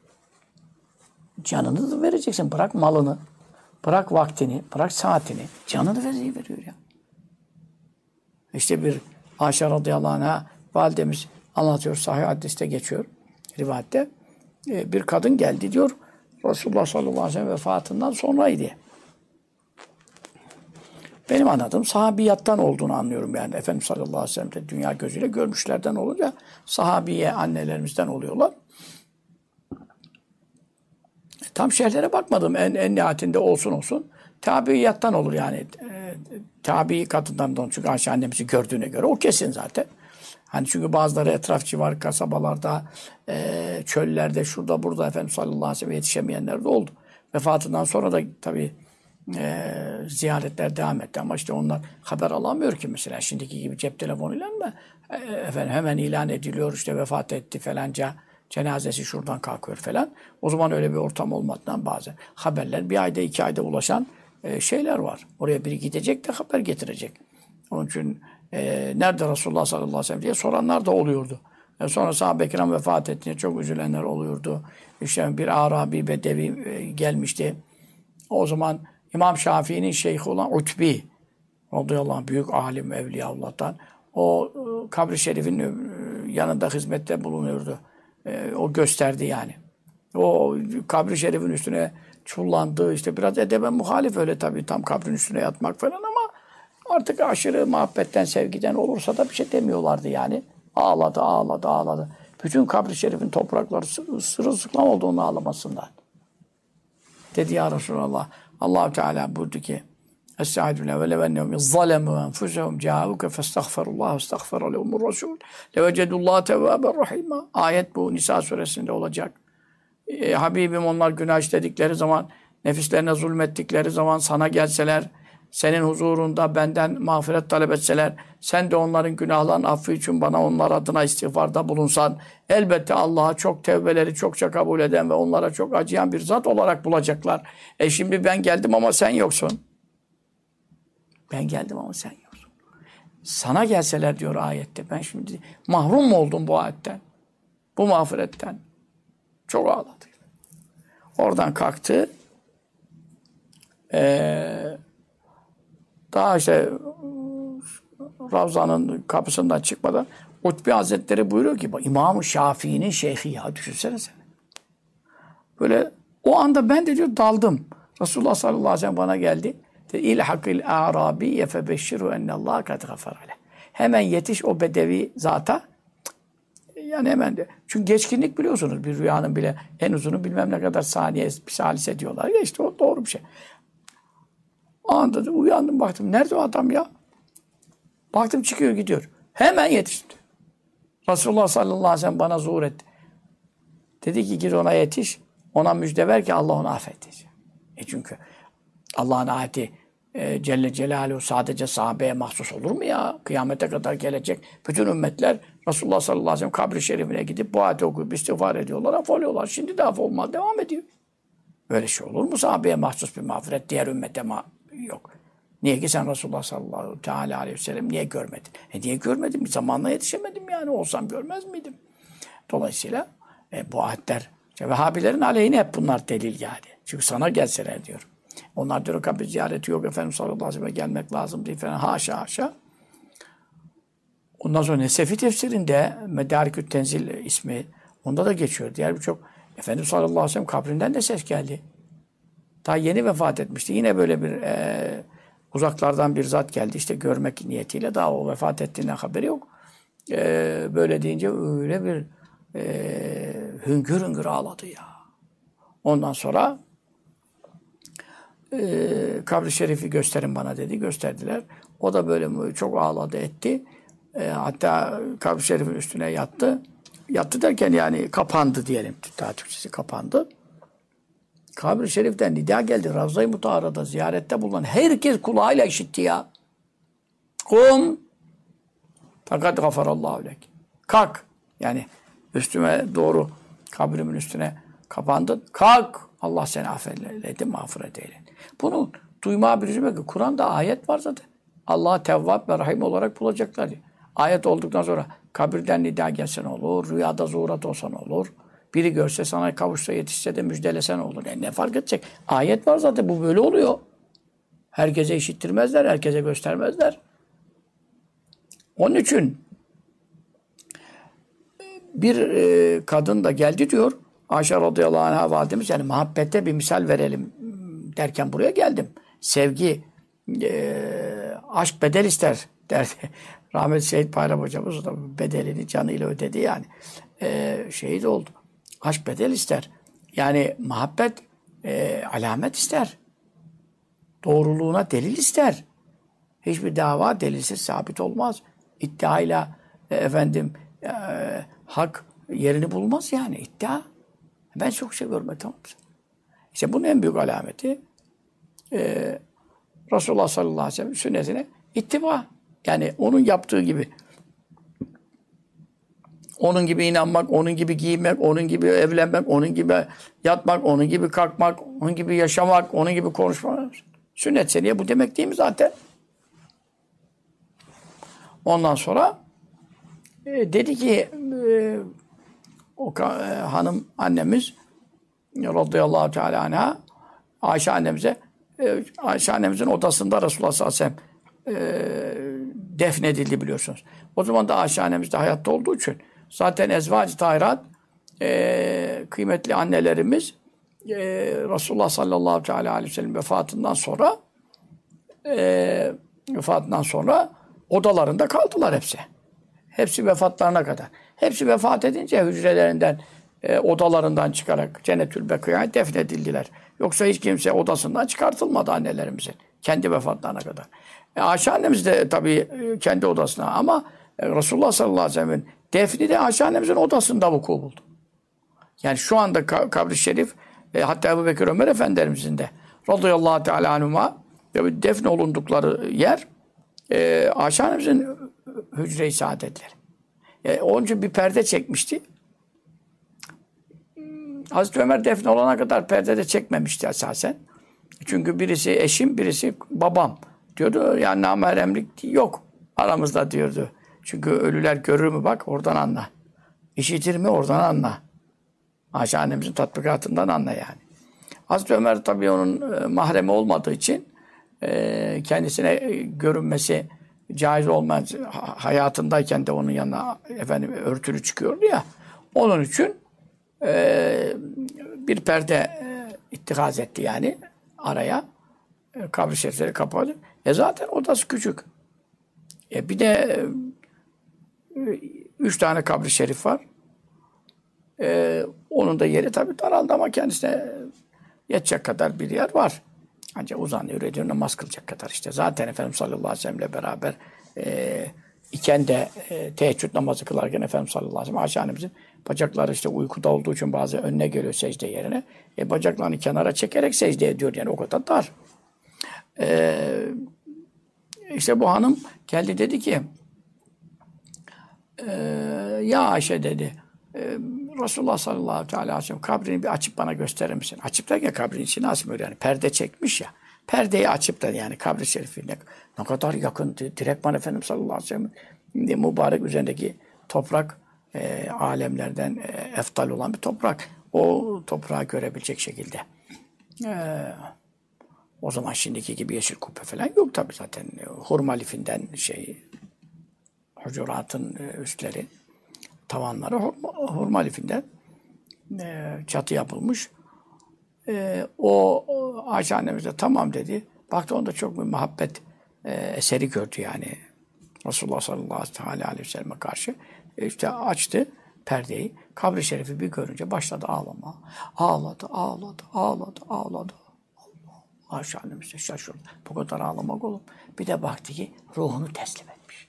Canını da vereceksin. Bırak malını, bırak vaktini, bırak saatini. Canını veriyor ya. İşte bir Ayşe radıyallahu anh'a validemiz anlatıyor, sahih hadiste geçiyor, rivayette. Bir kadın geldi diyor, Resulullah sallallahu aleyhi ve sellem vefatından sonraydı. Benim anladığım sahabiyattan olduğunu anlıyorum yani. Efendimiz sallallahu aleyhi ve sellem de dünya gözüyle görmüşlerden olunca sahabiye annelerimizden oluyorlar. Tam şeyhlere bakmadım. En nihayetinde olsun. Tabiiyattan olur yani. Tabii kadından da çünkü Ayşe annemizi gördüğüne göre o kesin zaten. Hani çünkü bazıları etraf civar kasabalarda, çöllerde, şurada burada Efendimiz sallallahu aleyhi ve sellem yetişemeyenler de oldu. Vefatından sonra da tabii ziyaretler devam etti ama işte onlar haber alamıyor ki mesela şimdiki gibi cep telefonuyla mı efendim hemen ilan ediliyor işte vefat etti falanca cenazesi şuradan kalkıyor falan. O zaman öyle bir ortam olmadığından bazen haberler bir ayda 2 ayda ulaşan şeyler var. Oraya biri gidecek de haber getirecek. Onun için nerede Resulullah sallallahu aleyhi ve sellem diye soranlar da oluyordu. Sonra sahabe-i kiram vefat ettiğinde çok üzülenler oluyordu. İşte bir Arabi bedevi gelmişti. O zaman İmam Şafii'nin şeyhi olan Utbi radıyallahu anh, büyük alim Evliyaullah'tan o kabri şerifin yanında hizmette bulunuyordu. O gösterdi yani. O kabri şerifin üstüne çullandı. İşte biraz edebe muhalif öyle tabii tam kabrin üstüne yatmak falan ama artık aşırı muhabbetten, sevgiden olursa da bir şey demiyorlardı yani. Ağladı. Bütün kabri şerifin toprakları sırılsıklam oldu onun ağlamasından. Dedi ya Resulallah. Allah-u Teala buyurdu ki Es-sa'idü levele ve ennehum zalemu enfusehum câuke festagfirullah ve estagfira lehumur Resul levecedullaha tevvâben rahîmâ. Ayet bu Nisa suresinde olacak. Habibim onlar günah işledikleri zaman, nefislerine zulmettikleri zaman sana gelseler, senin huzurunda benden mağfiret talep etseler, sen de onların günahlarının affı için bana onlar adına istiğfarda bulunsan, elbette Allah'a çok tevbeleri çokça kabul eden ve onlara çok acıyan bir zat olarak bulacaklar. Şimdi ben geldim ama sen yoksun. Ben geldim ama sen yoksun. Sana gelseler diyor ayette. Ben şimdi mahrum mu oldum bu ayetten? Bu mağfiretten? Çok ağladı. Oradan kalktı. Daha işte Ravza'nın kapısından çıkmadan Utbi Hazretleri buyuruyor ki İmam-ı Şafii'nin şeyhi ya, düşünsene sen. Böyle o anda ben de diyor daldım. Resulullah sallallahu aleyhi ve sellem bana geldi. İlhakil a'rabiyye febeşşiru ennallâhe kad gafara leh. Hemen yetiş o bedevi zata. Yani hemen de. Çünkü geçkinlik biliyorsunuz. Bir rüyanın bile en uzunu bilmem ne kadar saniye, bir salise diyorlar. Ya işte o doğru bir şey. O anda da uyandım, baktım. Nerede o adam ya? Baktım çıkıyor gidiyor. Hemen yetiştim. Resulullah sallallahu aleyhi ve sellem bana zuhur etti. Dedi ki gir ona yetiş. Ona müjde ver ki Allah onu affedecek. Çünkü Allah'ın ayeti Celle Celaluhu sadece sahabeye mahsus olur mu ya? Kıyamete kadar gelecek bütün ümmetler Resulullah sallallahu aleyhi ve sellem kabri şerifine gidip bu ayeti okuyup istiğfar ediyorlar, affoluyorlar. Şimdi de affolma devam ediyor. Böyle şey olur mu? Sahabeye mahsus bir mağfiret diğer ümmete yok. Niye ki sen Resulullah sallallahu aleyhi ve sellem niye görmedin? Niye görmedim? Bir zamanla yetişemedim yani. Olsam görmez miydim? Dolayısıyla bu ayetler Vehhabilerin aleyhine hep bunlar delil yani. Çünkü sana gelseler diyor. Onlar diyor kabir ziyareti yok. Efendimiz sallallahu aleyhi ve sellem gelmek lazım diye falan. Haşa haşa. Ondan sonra Nesefi tefsirinde Medarikü't Tenzil ismi onda da geçiyor. Diğer birçok Efendimiz sallallahu aleyhi ve sellem kabrinden de ses geldi. Daha yeni vefat etmişti. Yine böyle bir uzaklardan bir zat geldi. İşte görmek niyetiyle daha o vefat ettiğinden haberi yok. Böyle deyince öyle bir hüngür hüngür ağladı ya. Ondan sonra kabri şerifi gösterin bana dedi. Gösterdiler. O da böyle çok ağladı etti. Hatta kabri şerifin üstüne yattı. Yattı derken yani kapandı diyelim. Daha Türkçesi kapandı. Kabri şeriften nida geldi. Ravza-i Mutahhara'da ziyarette bulunan herkes kulağıyla işitti ya. Kum fakat gafarallahu lek. Kalk. Yani üstüme doğru kabrimin üstüne kapandın. Kalk. Allah seni affeyledi, mağfiret eyle. Bunu duymaya bir üzüme ki Kur'an'da ayet var zaten. Allah'a Tevvab ve Rahim olarak bulacaklar. Ayet olduktan sonra kabirden nida gelse ne olur? Rüyada zuhurat olsa ne olur? Biri görse sana kavuşsa yetişse de müjdelesen olur. Ne fark edecek? Ayet var zaten. Bu böyle oluyor. Herkese işittirmezler. Herkese göstermezler. Onun için bir kadın da geldi diyor. Ayşe radıyallahu anh'a validemiz yani muhabbete bir misal verelim derken buraya geldim. Sevgi, aşk bedel ister derdi. Rahmetli Seyit Bayram hocamız da bedelini canıyla ödedi yani. Şehit oldu. Aşk bedel ister. Yani muhabbet alamet ister. Doğruluğuna delil ister. Hiçbir dava delilsiz sabit olmaz. İddiayla hak yerini bulmaz yani iddia. Ben çok şey görmedim. Tamam. İşte bunun en büyük alameti Resulullah sallallahu aleyhi ve sellem sünnetine ittiba. Yani onun yaptığı gibi. Onun gibi inanmak, onun gibi giymek, onun gibi evlenmek, onun gibi yatmak, onun gibi kalkmak, onun gibi yaşamak, onun gibi konuşmak. Sünnet seniye bu demek değil mi zaten? Ondan sonra dedi ki hanım annemiz radıyallahu teala anha Ayşe annemize Ayşe annemizin odasında Resulullah sallallahu aleyhi ve sellem defnedildi biliyorsunuz. O zaman da Ayşe annemiz de hayatta olduğu için zaten ezvac-ı tahirat kıymetli annelerimiz Resulullah sallallahu aleyhi ve sellem vefatından sonra odalarında kaldılar hepsi. Hepsi vefatlarına kadar. Hepsi vefat edince hücrelerinden, odalarından çıkarak Cennetül Bekâ'ya defnedildiler. Yoksa hiç kimse odasından çıkartılmadı annelerimizin. Kendi vefatlarına kadar. Ayşe annemiz de tabii kendi odasına ama Resulullah sallallahu aleyhi ve sellem'in defni de Ayşe annemizin odasında vuku buldu. Yani şu anda kabri şerif hatta Ebu Bekir Ömer Efendilerimizin de radıyallahu teala anhuma defne olundukları yer Ayşe annemizin hücre-i saadetleri. Onun için bir perde çekmişti. Hazreti Ömer defne olana kadar perde de çekmemişti esasen. Çünkü birisi eşim, birisi babam diyordu. Yani namahremlik yok aramızda diyordu. Çünkü ölüler görür mü bak oradan anla. İşitir mi oradan anla. Ayşe annemizin tatbikatından anla yani. Hazreti Ömer tabii onun mahremi olmadığı için kendisine görünmesi caiz olmaz. Hayatındayken de onun yanına efendim örtülü çıkıyordu ya. Onun için bir perde ittihaz etti yani araya. Kabri şerifleri kapadı. Zaten odası küçük. Bir de 3 tane kabri şerif var. Onun da yeri tabii daraldı ama kendisine yetecek kadar bir yer var. Ancak uzanıyor, ediyor, namaz kılacak kadar işte. Zaten Efendimiz sallallahu aleyhi ve sellem'le beraber iken de teheccüd namazı kılarken Efendimiz sallallahu aleyhi ve sellem Ayşe annemizin bacakları işte uykuda olduğu için bazı önüne geliyor secde yerine. Bacaklarını kenara çekerek secde ediyor yani o kadar dar. İşte bu hanım geldi dedi ki ya Ayşe dedi Resulullah sallallahu aleyhi ve sellem kabrini bir açıp bana gösterir misin? Açıp derken kabrin içine açmıyor yani. Perde çekmiş ya. Perdeyi açıp da yani kabri şerifine ne kadar yakın. Direktman Efendimiz sallallahu aleyhi ve sellem mübarek üzerindeki toprak alemlerden eftal olan bir toprak. O toprağı görebilecek şekilde. O zaman şimdiki gibi yeşil kubbe falan yok tabii zaten. Hurma lifinden hucuratın üstleri, tavanları hurma lifinden çatı yapılmış. O Ayşe annemiz de tamam dedi. Baktı onda çok bir muhabbet eseri gördü yani. Resulullah sallallahu aleyhi ve sellem'e karşı. İşte açtı perdeyi. Kabri şerifi bir görünce başladı ağlama. Ağladı. Ayşe annemiz de şaşırdı. Bu kadar ağlamak olur. Bir de baktı ki ruhunu teslim etmiş.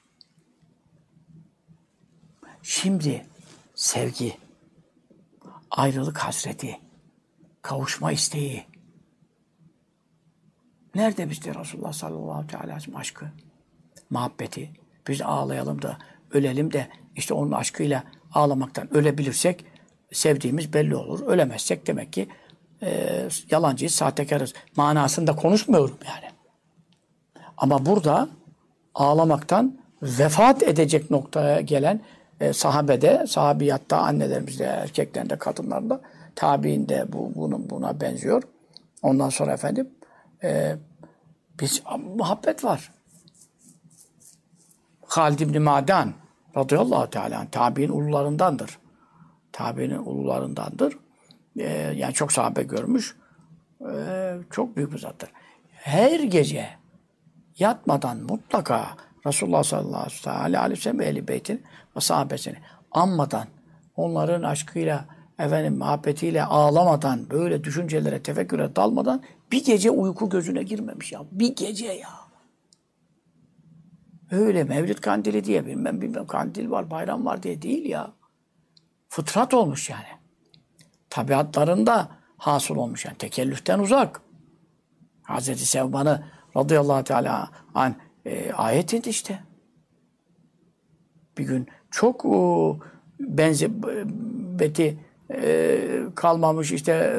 Şimdi sevgi, ayrılık hasreti, kavuşma isteği. Nerede bizde Resulullah sallallahu aleyhi ve sellem aşkı, muhabbeti? Biz ağlayalım da, ölelim de işte onun aşkıyla ağlamaktan ölebilirsek sevdiğimiz belli olur. Ölemezsek demek ki yalancıyız, sahtekarız. Manasında konuşmuyorum yani. Ama burada ağlamaktan vefat edecek noktaya gelen sahabede, sahabiyatta, annelerimizde, erkeklerinde, kadınlarında, tabiinde buna benziyor. Ondan sonra efendim biz muhabbet var. Halid İbn Madan radıyallahu teala tabi'in ulularındandır. Tabi'nin ulularındandır. Yani çok sahabe görmüş. Çok büyük bir zattır. Her gece yatmadan mutlaka Resulullah sallallahu aleyhi ve sellem Ehl-i Beyt'in ve sahabesini anmadan, onların aşkıyla, muhabbetiyle ağlamadan, böyle düşüncelere, tefekküre dalmadan bir gece uyku gözüne girmemiş ya. Bir gece ya. Öyle Mevlid kandili diye bilmem kandil var, bayram var diye değil ya. Fıtrat olmuş yani. Tabiatlarında hasıl olmuş yani. Tekellüften uzak. Hazreti Sevban'ı radıyallahu teala an ayet indi işte. Bir gün çok benzebeti kalmamış işte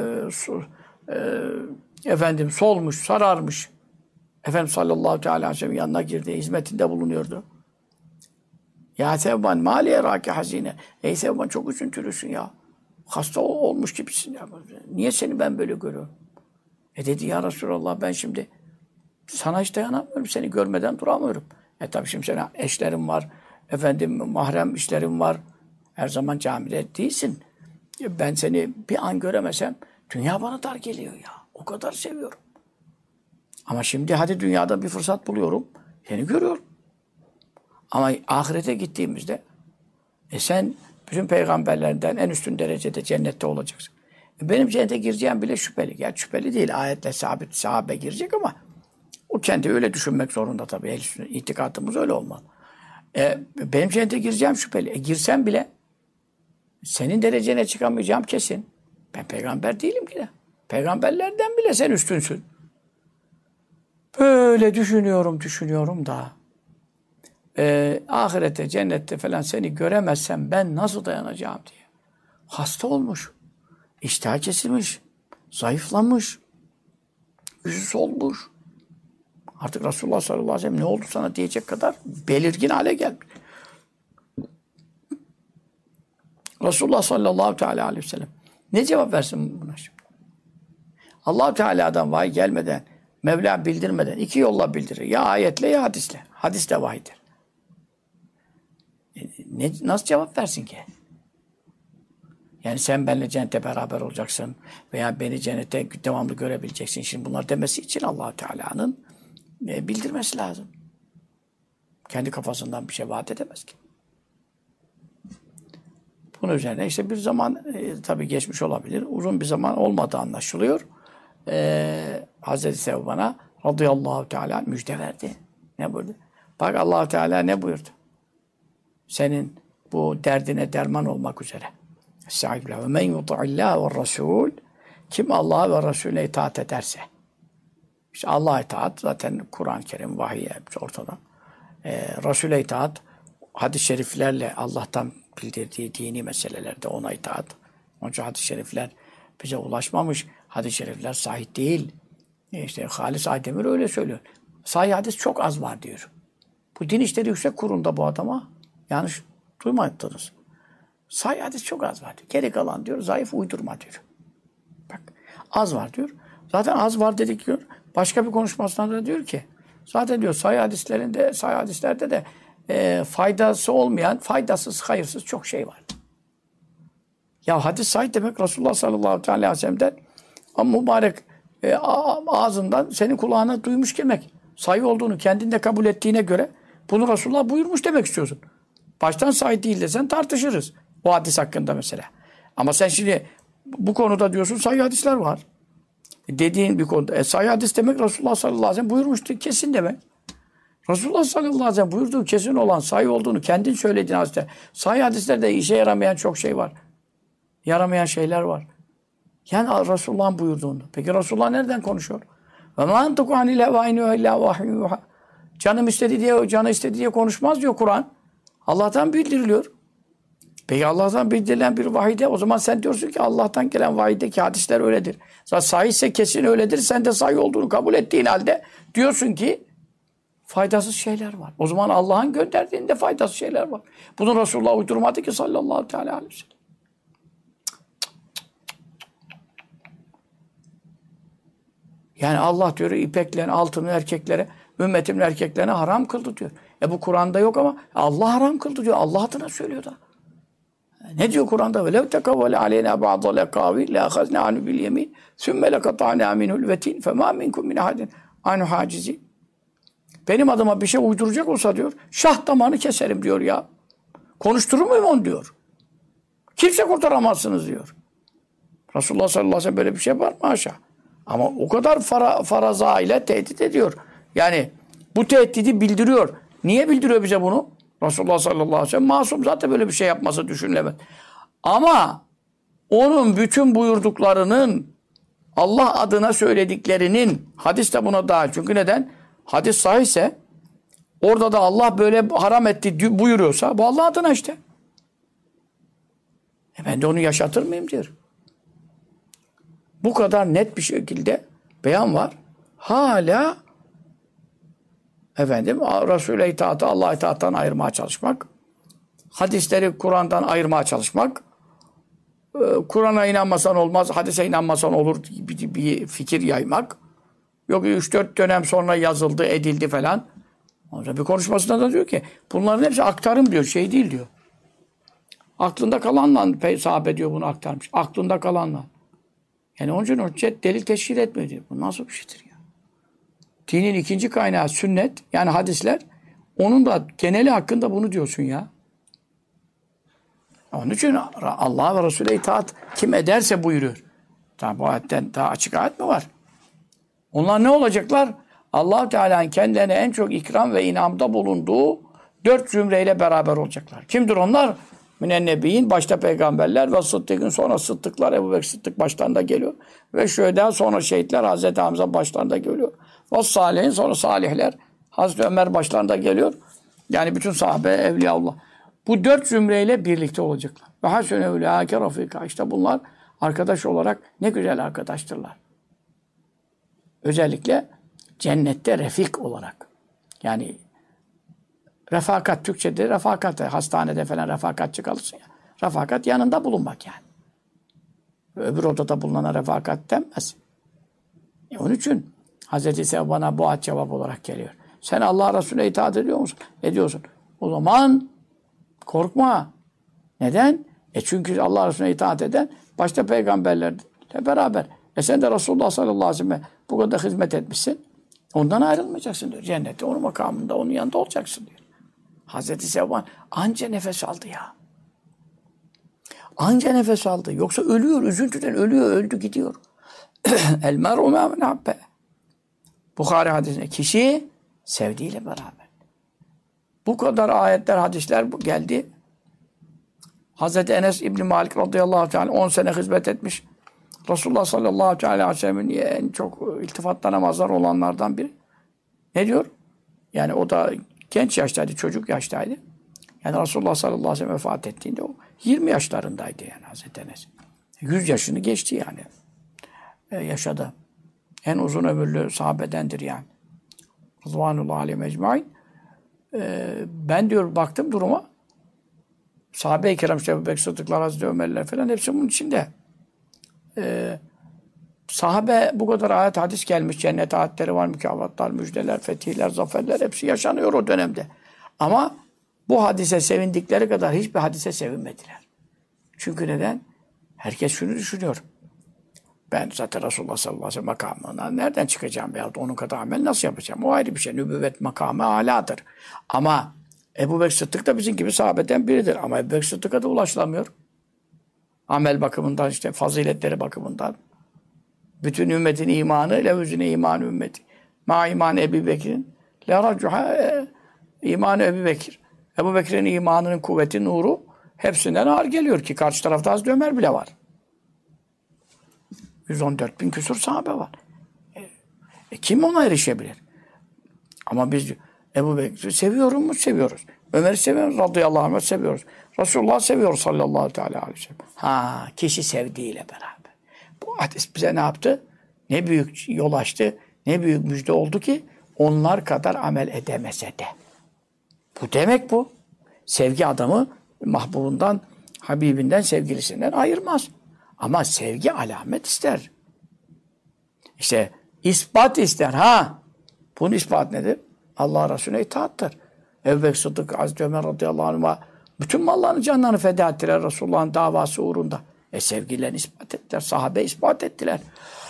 solmuş, sararmış. Efendimiz sallallahu teala aleyhi ve sellem yanına girdi, hizmetinde bulunuyordu. Ya Sevban, mâliye râke hazine. Ey Sevban çok üzüntülüsün ya. Hasta olmuş gibisin ya. Niye seni ben böyle görüyorum? Dedi ya Resulallah ben şimdi sana hiç dayanamıyorum. Seni görmeden duramıyorum. Tabii şimdi senin eşlerin var. Mahrem işlerim var. Her zaman camide değilsin. Ben seni bir an göremesem dünya bana dar geliyor ya. O kadar seviyorum. Ama şimdi hadi dünyada bir fırsat buluyorum. Seni görüyorum. Ama ahirete gittiğimizde sen bütün peygamberlerden en üstün derecede cennette olacaksın. Benim cennete gireceğim bile şüpheli. Yani şüpheli değil. Ayetle sabit sahabe girecek ama o kendi öyle düşünmek zorunda tabii. İtikadımız öyle olmalı. Benim cennete gireceğim şüpheli. Girsem bile senin derecene çıkamayacağım kesin. Ben peygamber değilim ki de. Peygamberlerden bile sen üstünsün. Böyle düşünüyorum da ahirette, cennette falan seni göremezsem ben nasıl dayanacağım diye. Hasta olmuş. İştah kesilmiş. Zayıflamış. Yüzü solmuş. Artık Resulullah sallallahu aleyhi ve sellem ne oldu sana diyecek kadar belirgin hale gelmiş. Resulullah sallallahu aleyhi ve sellem Ne cevap versin buna şimdi? Allah-u Teala'dan vahiy gelmeden, Mevla bildirmeden iki yolla bildirir. Ya ayetle ya hadisle. Hadis de vahiydir. Nasıl cevap versin ki? Yani sen benimle cennete beraber olacaksın veya beni cennete devamlı görebileceksin. Şimdi bunlar demesi için Allah-u Teala'nın bildirmesi lazım. Kendi kafasından bir şey vaat edemez ki. Bunun üzerine işte bir zaman tabii geçmiş olabilir. Uzun bir zaman olmadığı anlaşılıyor. Hazreti Sevban'a radıyallahu teala müjde verdi. Ne buyurdu? Bak Allah-u Teala ne buyurdu? Senin bu derdine derman olmak üzere. Estağfirullah. Ve men yuti'illâhe ve rasûl. Kim Allah'a ve Resulüne itaat ederse. İşte Allah'a itaat zaten Kur'an-ı Kerim, vahiy hepsi ortada. Resul'e itaat, hadis-i şeriflerle Allah'tan bildirdiği dini meselelerde ona itaat. Onun için hadis-i şerifler bize ulaşmamış. Hadis-i şerifler sahih değil. İşte Halis Aydemir öyle söylüyor. Sahih hadis çok az var diyor. Bu din işleri yüksek kurulunda bu adama yanlış duymadınız. Sahih hadis çok az var diyor. Geri kalan diyor zayıf uydurma diyor. Bak az var diyor. Zaten az var dedik diyor. Başka bir konuşmasında da diyor ki zaten diyor sahih hadislerde de faydası olmayan, faydasız, hayırsız çok şey var. Ya hadis sahih demek Resulullah sallallahu aleyhi ve sellem'den mübarek ağzından senin kulağına duymuş demek. Sahih olduğunu kendinde kabul ettiğine göre bunu Resulullah buyurmuş demek istiyorsun. Baştan sahih değil desen tartışırız. O hadis hakkında mesela. Ama sen şimdi bu konuda diyorsun sahih hadisler var. Dediğin bir konuda. Sahih hadis demek Resulullah sallallahu aleyhi ve sellem buyurmuştu. Kesin demek. Resulullah sallallahu aleyhi ve sellem buyurduğu kesin olan sahih olduğunu kendin söylediğin hadiste. Sahih hadislerde işe yaramayan çok şey var. Yaramayan şeyler var. Yani Resulullah'ın buyurduğunu. Peki Resulullah nereden konuşuyor? Ve mâ entuku anil hevâ in huve illâ vahiyyun yuhâ. Canım istedi diye, canı istedi diye konuşmaz diyor Kur'an. Allah'tan bildiriliyor. Peki Allah'tan bildirilen bir vahide o zaman sen diyorsun ki Allah'tan gelen vahideki hadisler öyledir. Zaten sahihse kesin öyledir. Sen de sahih olduğunu kabul ettiğin halde diyorsun ki faydasız şeyler var. O zaman Allah'ın gönderdiğinde faydasız şeyler var. Bunu Resulullah uydurmadı ki sallallahu aleyhi ve sellem. Yani Allah diyor ipeklerini, altını erkeklere, ümmetimin erkeklerine haram kıldı diyor. Bu Kur'an'da yok ama Allah haram kıldı diyor. Allah adına söylüyor da. Ne diyor Kur'an'da? وَلَوْ تَكَوَّلَ عَلَيْنَا بَعْضَ الْاَقَاوِلِ لَاَخَذْنَا عَنُ بِالْيَمِينِ ثُمَّ لَقَطَعْنَا مِنْهُ الْوَتِينَ فَمَا مِنْكُمْ مِنْ اَحَدٍ عَنُ حَاجِزِينَ. Benim adıma bir şey uyduracak olsa diyor, şah damarını keserim diyor ya. Konuşturur muyum onu diyor. Kimse kurtaramazsınız diyor. Resulullah sallallahu aleyhi ve sellem böyle bir şey var mı? Haşa. Ama o kadar faraza ile tehdit ediyor. Yani bu tehdidi bildiriyor. Niye bildiriyor bize bunu? Resulullah sallallahu aleyhi ve sellem masum zaten böyle bir şey yapması düşünülemez. Ama onun bütün buyurduklarının Allah adına söylediklerinin hadis de buna dahil. Çünkü neden? Hadis sahihse orada da Allah böyle haram etti buyuruyorsa bu Allah adına işte. Ben de onu yaşatır mıyım diyor. Bu kadar net bir şekilde beyan var. Hala Resul'e itaatı Allah'a itaattan ayırmaya çalışmak. Hadisleri Kur'an'dan ayırmaya çalışmak. Kur'an'a inanmasan olmaz, hadise inanmasan olur bir fikir yaymak. Yok 3-4 dönem sonra yazıldı, edildi falan. Ondan bir konuşmasında da diyor ki bunların hepsi aktarım diyor, şey değil diyor. Aklında kalanla sahabe diyor bunu aktarmış. Aklında kalanla. Yani onun için hüccet delil teşhir etmiyor diyor. Bu nasıl bir şeydir ya? Dinin ikinci kaynağı sünnet, yani hadisler. Onun da geneli hakkında bunu diyorsun ya. Onun için Allah ve Resul'e itaat kim ederse buyuruyor. Tabi bu ayetten daha açık ayet mi var? Onlar ne olacaklar? Allah-u Teala'nın kendilerine en çok ikram ve inamda bulunduğu 4 zümreyle beraber olacaklar. Kimdir onlar? Minen-Nebiyyin, başta peygamberler ve sıddıkın, sonra sıddıklar, Ebu Bekir Sıddık başlarında geliyor. Ve şöyle sonra şehitler, Hazreti Hamza başlarında geliyor. Ve salihin, sonra salihler, Hazreti Ömer başlarında geliyor. Yani bütün sahabe, evliyaullah. Bu 4 zümreyle birlikte olacaklar. Ve hasene ulâke rafîkâ. İşte bunlar arkadaş olarak ne güzel arkadaştırlar. Özellikle cennette refik olarak. Yani refakat, Türkçe'de refakat, hastanede falan refakatçi kalırsın ya. Refakat yanında bulunmak yani. Öbür odada bulunana refakat denmez. Onun için Hazreti Sevban'a bu ad cevap olarak geliyor. Sen Allah Resulüne itaat ediyor musun? Ediyorsun. O zaman korkma. Neden? Çünkü Allah Resulüne itaat eden başta peygamberlerle beraber. Sen de Resulullah sallallahu aleyhi ve sellem bu kadar hizmet etmişsin. Ondan ayrılmayacaksın diyor. Cennette onun makamında, onun yanında olacaksın diyor. Hazreti Sevban anca nefes aldı ya. Anca nefes aldı. Yoksa ölüyor, üzüntüden ölüyor, öldü gidiyor. El mer'u mâ men habbe. Bukhari hadisinde kişi sevdiğiyle beraber. Bu kadar ayetler, hadisler geldi. Hazreti Enes İbn Malik radıyallahu teala 10 sene hizmet etmiş. Resulullah sallallahu aleyhi ve sellem'in en çok iltifatla namazlar olanlardan biri. Ne diyor? Yani o da genç yaştaydı, çocuk yaştaydı. Yani Resulullah sallallahu aleyhi ve sellem vefat ettiğinde o 20 yaşlarındaydı yani Hazreti Enes. 100 yaşını geçti yani. Yaşadı. En uzun ömürlü sahabedendir yani. Rıdvanullah aleyhi ecmaîn. Ben diyor baktım duruma. Sahabe-i kiram işte Ebu Bekir Sıddıklar, Hazreti Ömerler falan hepsi bunun içinde. Sahabe bu kadar ayet hadis gelmiş. Cennet ayetleri var, mükafatlar, müjdeler, fetihler, zaferler hepsi yaşanıyor o dönemde. Ama bu hadise sevindikleri kadar hiçbir hadise sevinmediler. Çünkü neden? Herkes şunu düşünüyor. Ben zaten Resulullah sallallahu aleyhi ve sellem makamına nereden çıkacağım veyahut onun kadar amel nasıl yapacağım? O ayrı bir şey. Nübüvvet makamı âlâdır. Ama Ebu Bekir Sıddık da bizim gibi sahabeden biridir. Ama Ebu Bekir Sıddık'a da ulaşılamıyor. Amel bakımından işte faziletleri bakımından. Bütün ümmetin imanı, levüzüne imanı ümmeti. Ma imanı Ebu Bekir'in. Le racuha imanı Ebu Bekir. Ebu Bekir'in imanının kuvveti, nuru hepsinden ağır geliyor ki karşı tarafta Hazreti Ömer bile var. 114 bin küsur sahabe var. Kim ona erişebilir? Ama biz Ebu Bekir'i seviyoruz mu? Seviyoruz. Ömer'i seviyoruz. Radıyallahu anh'ı seviyoruz. Resulullah'ı seviyoruz sallallahu aleyhi ve sellem. Kişi sevdiğiyle beraber. Bu hadis bize ne yaptı? Ne büyük yol açtı, ne büyük müjde oldu ki onlar kadar amel edemese de. Bu demek bu. Sevgi adamı mahbubundan, Habibinden, sevgilisinden ayırmaz. Ama sevgi alamet ister. İşte ispat ister. Bunun ispat nedir? Allah Resulüne itaattır. Ebu Bekir Sıddık, Hazreti Ömer radıyallahu anh'a bütün mallarını, canlarını feda ettiler Resulullah'ın davası uğrunda. Sevgilerini ispat ettiler. Sahabe ispat ettiler.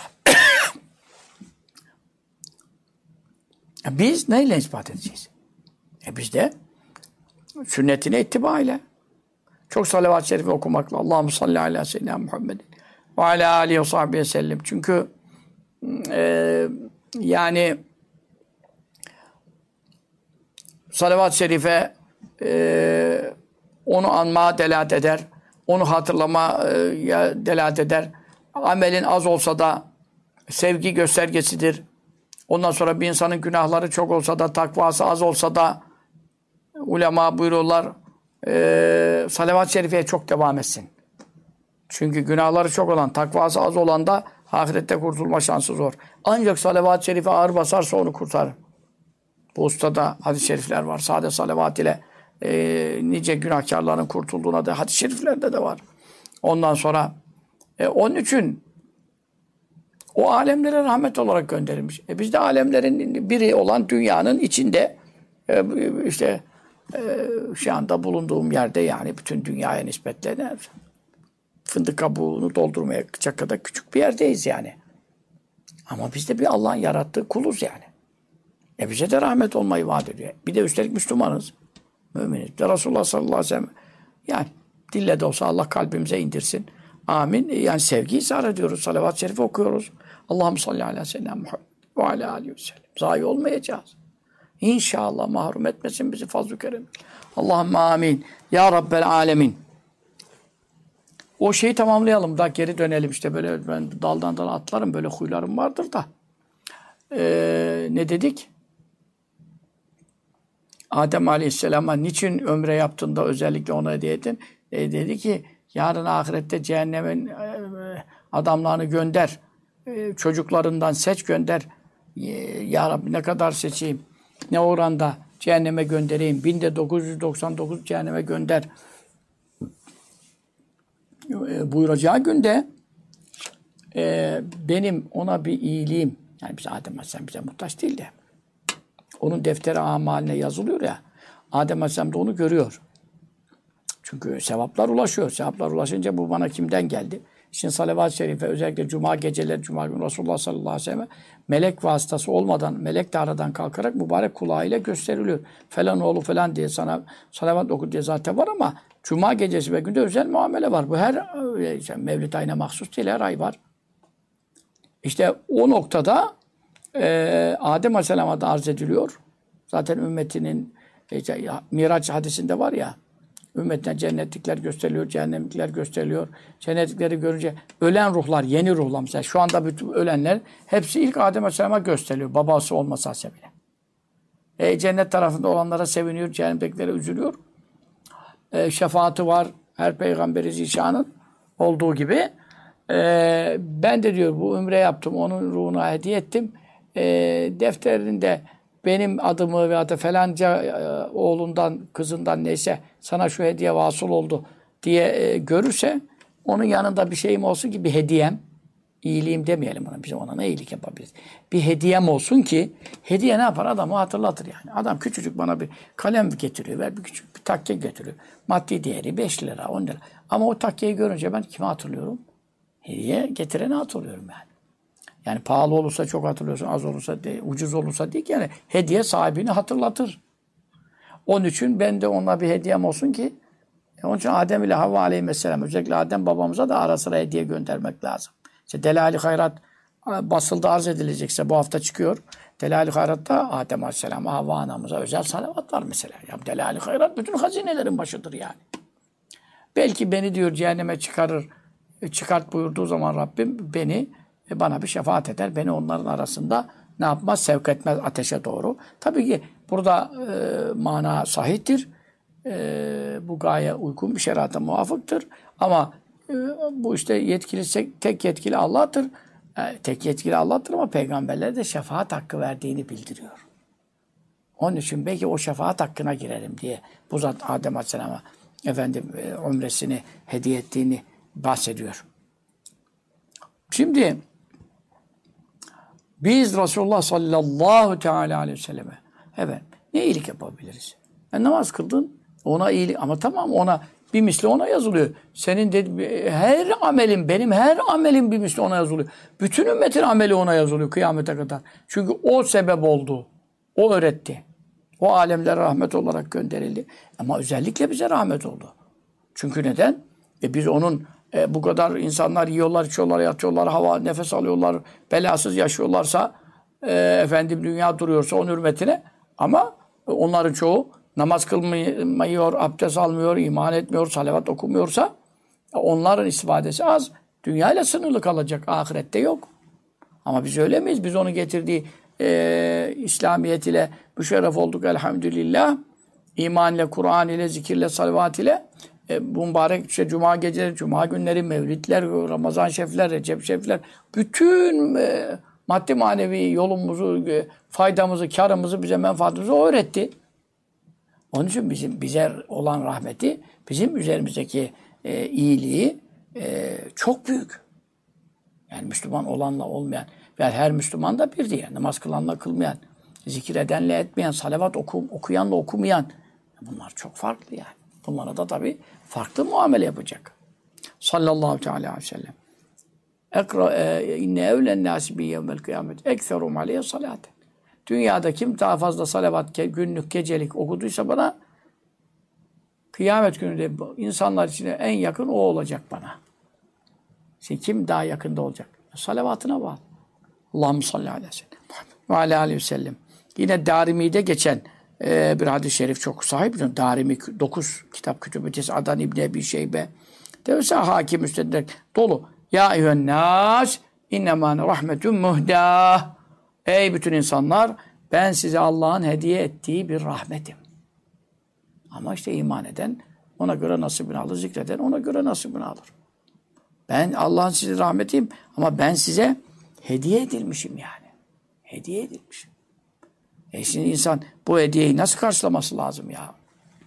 Biz neyle ispat edeceğiz? Biz de sünnetine ittiba ile. Çok salavat-ı şerife okumakla. Allahumme salli ala seyyidina Muhammedin ve ala alihi ve sahbihi sellem. Çünkü yani salavat-ı şerife onu anmaya delalet eder. Onu hatırlamaya delalet eder. Amelin az olsa da sevgi göstergesidir. Ondan sonra bir insanın günahları çok olsa da, takvası az olsa da ulema buyuruyorlar salavat-ı şerifeye çok devam etsin. Çünkü günahları çok olan, takvası az olan da ahirette kurtulma şansı zor. Ancak salavat-ı şerife ağır basarsa onu kurtarır. Bu ustada hadis-i şerifler var. Sade salavat ile nice günahkarların kurtulduğuna da hadis-i şeriflerde de var. Ondan sonra onun için o alemlere rahmet olarak gönderilmiş. Biz de alemlerin biri olan dünyanın içinde şu anda bulunduğum yerde yani bütün dünyaya nispetle fındık kabuğunu doldurmayacak kadar küçük bir yerdeyiz yani. Ama biz de bir Allah'ın yarattığı kuluz yani. Bize de rahmet olmayı vaat ediyor. Bir de üstelik Müslümanız. Müminiz. De Resulullah sallallahu aleyhi ve sellem yani dille de olsa Allah kalbimize indirsin. Amin. Yani sevgi izhar ediyoruz. Salavat-ı şerife okuyoruz. Allahümme salli ala seyyidina Muhammed ve ala aleyhi ve sellem. Zayi olmayacağız. İnşallah mahrum etmesin bizi fazl-ı kerem. Allahümme amin. Ya Rabbel alemin. O şeyi tamamlayalım da geri dönelim. İşte böyle ben daldan dala atlarım. Böyle huylarım vardır da. Ne dedik? Adem Aleyhisselam'a niçin ömre yaptığında özellikle ona hediye ettin? Dedi ki yarın ahirette cehennemin adamlarını gönder. Çocuklarından seç gönder. Ya Rabbi ne kadar seçeyim? Ne oranda cehenneme göndereyim? 1999 cehenneme gönder. Buyuracağı günde benim ona bir iyiliğim, yani biz Adem Aleyhisselam bize muhtaç değil de onun defteri amaline yazılıyor ya, Adem Aleyhisselam da onu görüyor. Çünkü sevaplar ulaşıyor. Sevaplar ulaşınca bu bana kimden geldi? Şimdi salavat-ı şerife özellikle cuma geceleri, cuma günü Resulullah sallallahu aleyhi ve sellem melek vasıtası olmadan, melek de aradan kalkarak mübarek kulağıyla gösteriliyor. Falan oğlu falan diye sana salavat oku diye zaten var ama cuma gecesi ve günde özel muamele var. Bu her Mevlid ayına mahsus değil, her ay var. İşte o noktada Adem Aleyhisselam'a da arz ediliyor. Zaten ümmetinin Miraç hadisinde var ya, ümmetine cennetlikler gösteriliyor, cehennemlikler gösteriliyor. Cennetlikleri görünce ölen ruhlar, yeni ruhlar mesela şu anda bütün ölenler hepsi ilk Adem Aleyhisselam'a gösteriliyor. Babası olmasa sebebiyle. Cennet tarafında olanlara seviniyor, cehennemdekilere üzülüyor. Şefaati var her peygamberi zişanın olduğu gibi. Ben de diyor bu ümre yaptım, onun ruhuna hediye ettim. Defterinde benim adımı veya da falanca oğlundan, kızından neyse sana şu hediye vasıl oldu diye görürse onun yanında bir şeyim olsun ki bir hediyem, iyiliğim demeyelim ona, biz ona ne iyilik yapabiliriz? Bir hediyem olsun ki hediye ne yapar? Adamı hatırlatır yani. Adam küçücük bana bir kalem getiriyor ve bir küçük bir takke getiriyor. Maddi değeri 5 lira, 10 lira. Ama o takkeyi görünce ben kimi hatırlıyorum? Hediye getireni hatırlıyorum yani. Yani pahalı olursa çok hatırlıyorsun, az olursa değil, ucuz olursa değil, yani hediye sahibini hatırlatır. Onun için ben de ona bir hediyem olsun ki, onun için Adem ile Havva aleyhisselam, özellikle Adem babamıza da ara sıra hediye göndermek lazım. İşte Delal-i Hayrat basılda arz edilecekse bu hafta çıkıyor. Delal-i Hayrat'ta Adem aleyhisselam'a, Havva anamıza özel salavat var mesela. Ya Delal-i Hayrat bütün hazinelerin başıdır yani. Belki beni diyor cehenneme çıkart buyurduğu zaman Rabbim bana bir şefaat eder. Beni onların arasında ne yapmaz? Sevk etmez ateşe doğru. Tabii ki burada mana sahihtir. Bu gaye uygun bir şerata muvafıktır. Ama bu işte tek yetkili Allah'tır. Tek yetkili Allah'tır ama peygamberlere de şefaat hakkı verdiğini bildiriyor. Onun için belki o şefaat hakkına girerim diye bu zat Adem Aleyhisselam'a umresini hediye ettiğini bahsediyor. Şimdi biz Resulullah sallallahu teala aleyhi ve selleme ne iyilik yapabiliriz? Namaz kıldın, ona iyilik ama tamam, ona bir misli ona yazılıyor. Senin her amelin, benim her amelim bir misli ona yazılıyor. Bütün ümmetin ameli ona yazılıyor kıyamete kadar. Çünkü o sebep oldu. O öğretti. O alemlere rahmet olarak gönderildi. Ama özellikle bize rahmet oldu. Çünkü neden? Biz onun bu kadar insanlar yiyorlar, içiyorlar, yatıyorlar, hava, nefes alıyorlar, belasız yaşıyorlarsa, dünya duruyorsa onun hürmetine, ama onların çoğu namaz kılmıyor, abdest almıyor, iman etmiyor, salavat okumuyorsa onların istifadesi az. Dünyayla sınırlı kalacak, ahirette yok. Ama biz öyle miyiz? Biz onun getirdiği İslamiyet ile müşerref olduk elhamdülillah. İman ile, Kur'an ile, zikirle, salavat ile bu mübarek cuma geceleri, cuma günleri, mevlidler, Ramazan şerifler, Recep şerifler, bütün maddi manevi yolumuzu, faydamızı, karımızı, bize menfaatimizi o öğretti. Onun için bize olan rahmeti, bizim üzerimizdeki iyiliği çok büyük. Yani Müslüman olanla olmayan ve her Müslüman da bir diye, namaz kılanla kılmayan, zikir edenle etmeyen, salavat okuyanla okumayan, bunlar çok farklı yani. Bunlara da tabii farklı muamele yapacak. Sallallahu teala aleyhi ve sellem. İnne evlen nâsi bi yevmel kıyamet ekserum aleyhe salaten. Dünyada kim daha fazla salavat günlük, gecelik okuduysa bana, kıyamet gününde insanlar içine en yakın o olacak bana. Şimdi kim daha yakında olacak? Salavatına bağlı. Allahümme salli aleyhi ve sellem. Ve aleyhi ve sellem. Yine Darimi'de geçen bir hadis-i şerif çok sahip. Darimi 9 kitap kütübü Tes'adan İbni Ebi Şeybe. Devsa Hakim Müstedrek dolu. Ya eyyühen nâs innemâne rahmetun muhdâh. Ey bütün insanlar, ben size Allah'ın hediye ettiği bir rahmetim. Ama işte iman eden ona göre nasibini alır, zikreden ona göre nasibini alır. Ben Allah'ın size rahmetiyim ama ben size hediye edilmişim yani. Hediye edilmişim. Şimdi insan bu hediyeyi nasıl karşılaması lazım ya?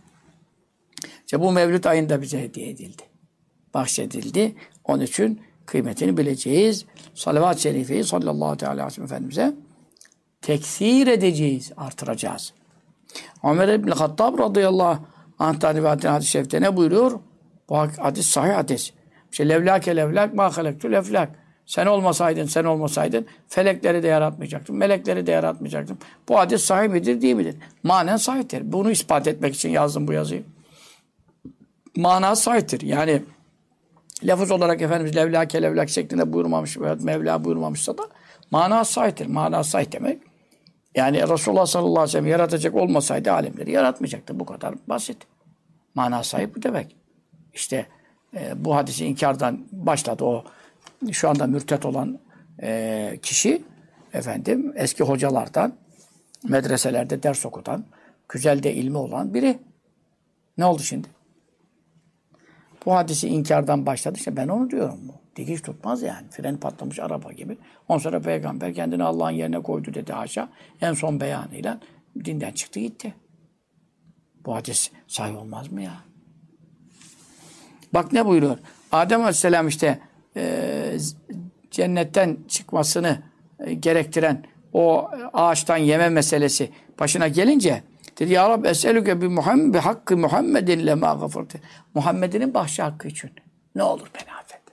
İşte bu Mevlüt ayında bize hediye edildi. Bahşedildi. Onun için kıymetini bileceğiz. Salavat-ı şerifeyi sallallahu teala aleyhi ve sellem Efendimiz'e teksir edeceğiz, artıracağız. Ömer ibn-i Hattab radıyallahu anh'tan rivayetine hadis-i şerifte ne buyuruyor? Bu hadis sahih hadis. İşte levlâke levlâk mâ halektu leflâk. Sen olmasaydın felekleri de yaratmayacaktım, melekleri de yaratmayacaktım. Bu hadis sahih midir, değil midir? Manen sahihtir. Bunu ispat etmek için yazdım bu yazıyı. Mana sahihtir. Yani lafız olarak Efendimiz levlâke levlâk şeklinde buyurmamış veya Mevla buyurmamışsa da mana sahihtir. Mana sahih demek. Yani Resulullah sallallahu aleyhi ve sellem yaratacak olmasaydı alemleri yaratmayacaktı. Bu kadar basit. Mana sahip bu demek. İşte bu hadisi inkardan başladı o şu anda mürtet olan kişi efendim eski hocalardan medreselerde ders okutan, güzel de ilmi olan biri. Ne oldu şimdi? Bu hadisi inkardan başladı. İşte ben onu diyorum. Dikiş tutmaz yani. Freni patlamış araba gibi. Ondan sonra peygamber kendini Allah'ın yerine koydu dedi haşa. En son beyanıyla dinden çıktı gitti. Bu hadis sahih olmaz mı ya? Bak ne buyuruyor? Adem Aleyhisselam işte cennetten çıkmasını gerektiren o ağaçtan yeme meselesi başına gelince dedi ya Rabbi es'elüke bi hakkı Muhammedin lema gafırtı. Muhammed'in bahşi hakkı için. Ne olur beni affet.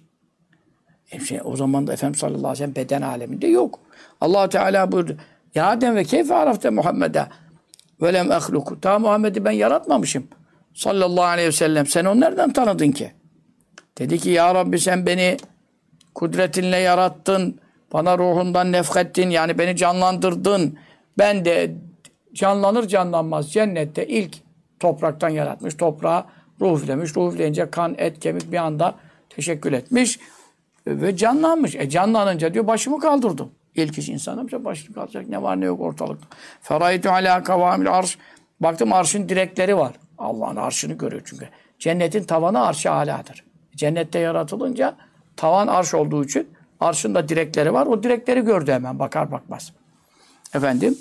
O zaman da Efendimiz sallallahu aleyhi ve sellem beden aleminde yok. Allah Teala buyurdu. Ya Adem ve keyfe arafte Muhammed'e ve lem ehluku. Ta Muhammed'i ben yaratmamışım. Sallallahu aleyhi ve sellem. Sen onu nereden tanıdın ki? Dedi ki ya Rabbi sen beni kudretinle yarattın. Bana ruhundan nefkettin. Yani beni canlandırdın. Ben de canlanır canlanmaz cennette ilk topraktan yaratmış. Toprağa ruh üflemiş. Ruh üfleyince kan, et, kemik bir anda teşekkül etmiş. Ve canlanmış. Canlanınca diyor başımı kaldırdım. İlk iş insanım başını kaldıracak. Ne var ne yok ortalıkta. Feraytu ala kavamil arş. Baktım arşın direkleri var. Allah'ın arşını görüyor çünkü. Cennetin tavanı arş-ı âlâdır. Cennette yaratılınca tavan arş olduğu için arşın da direkleri var. O direkleri gördü hemen bakar bakmaz. Efendim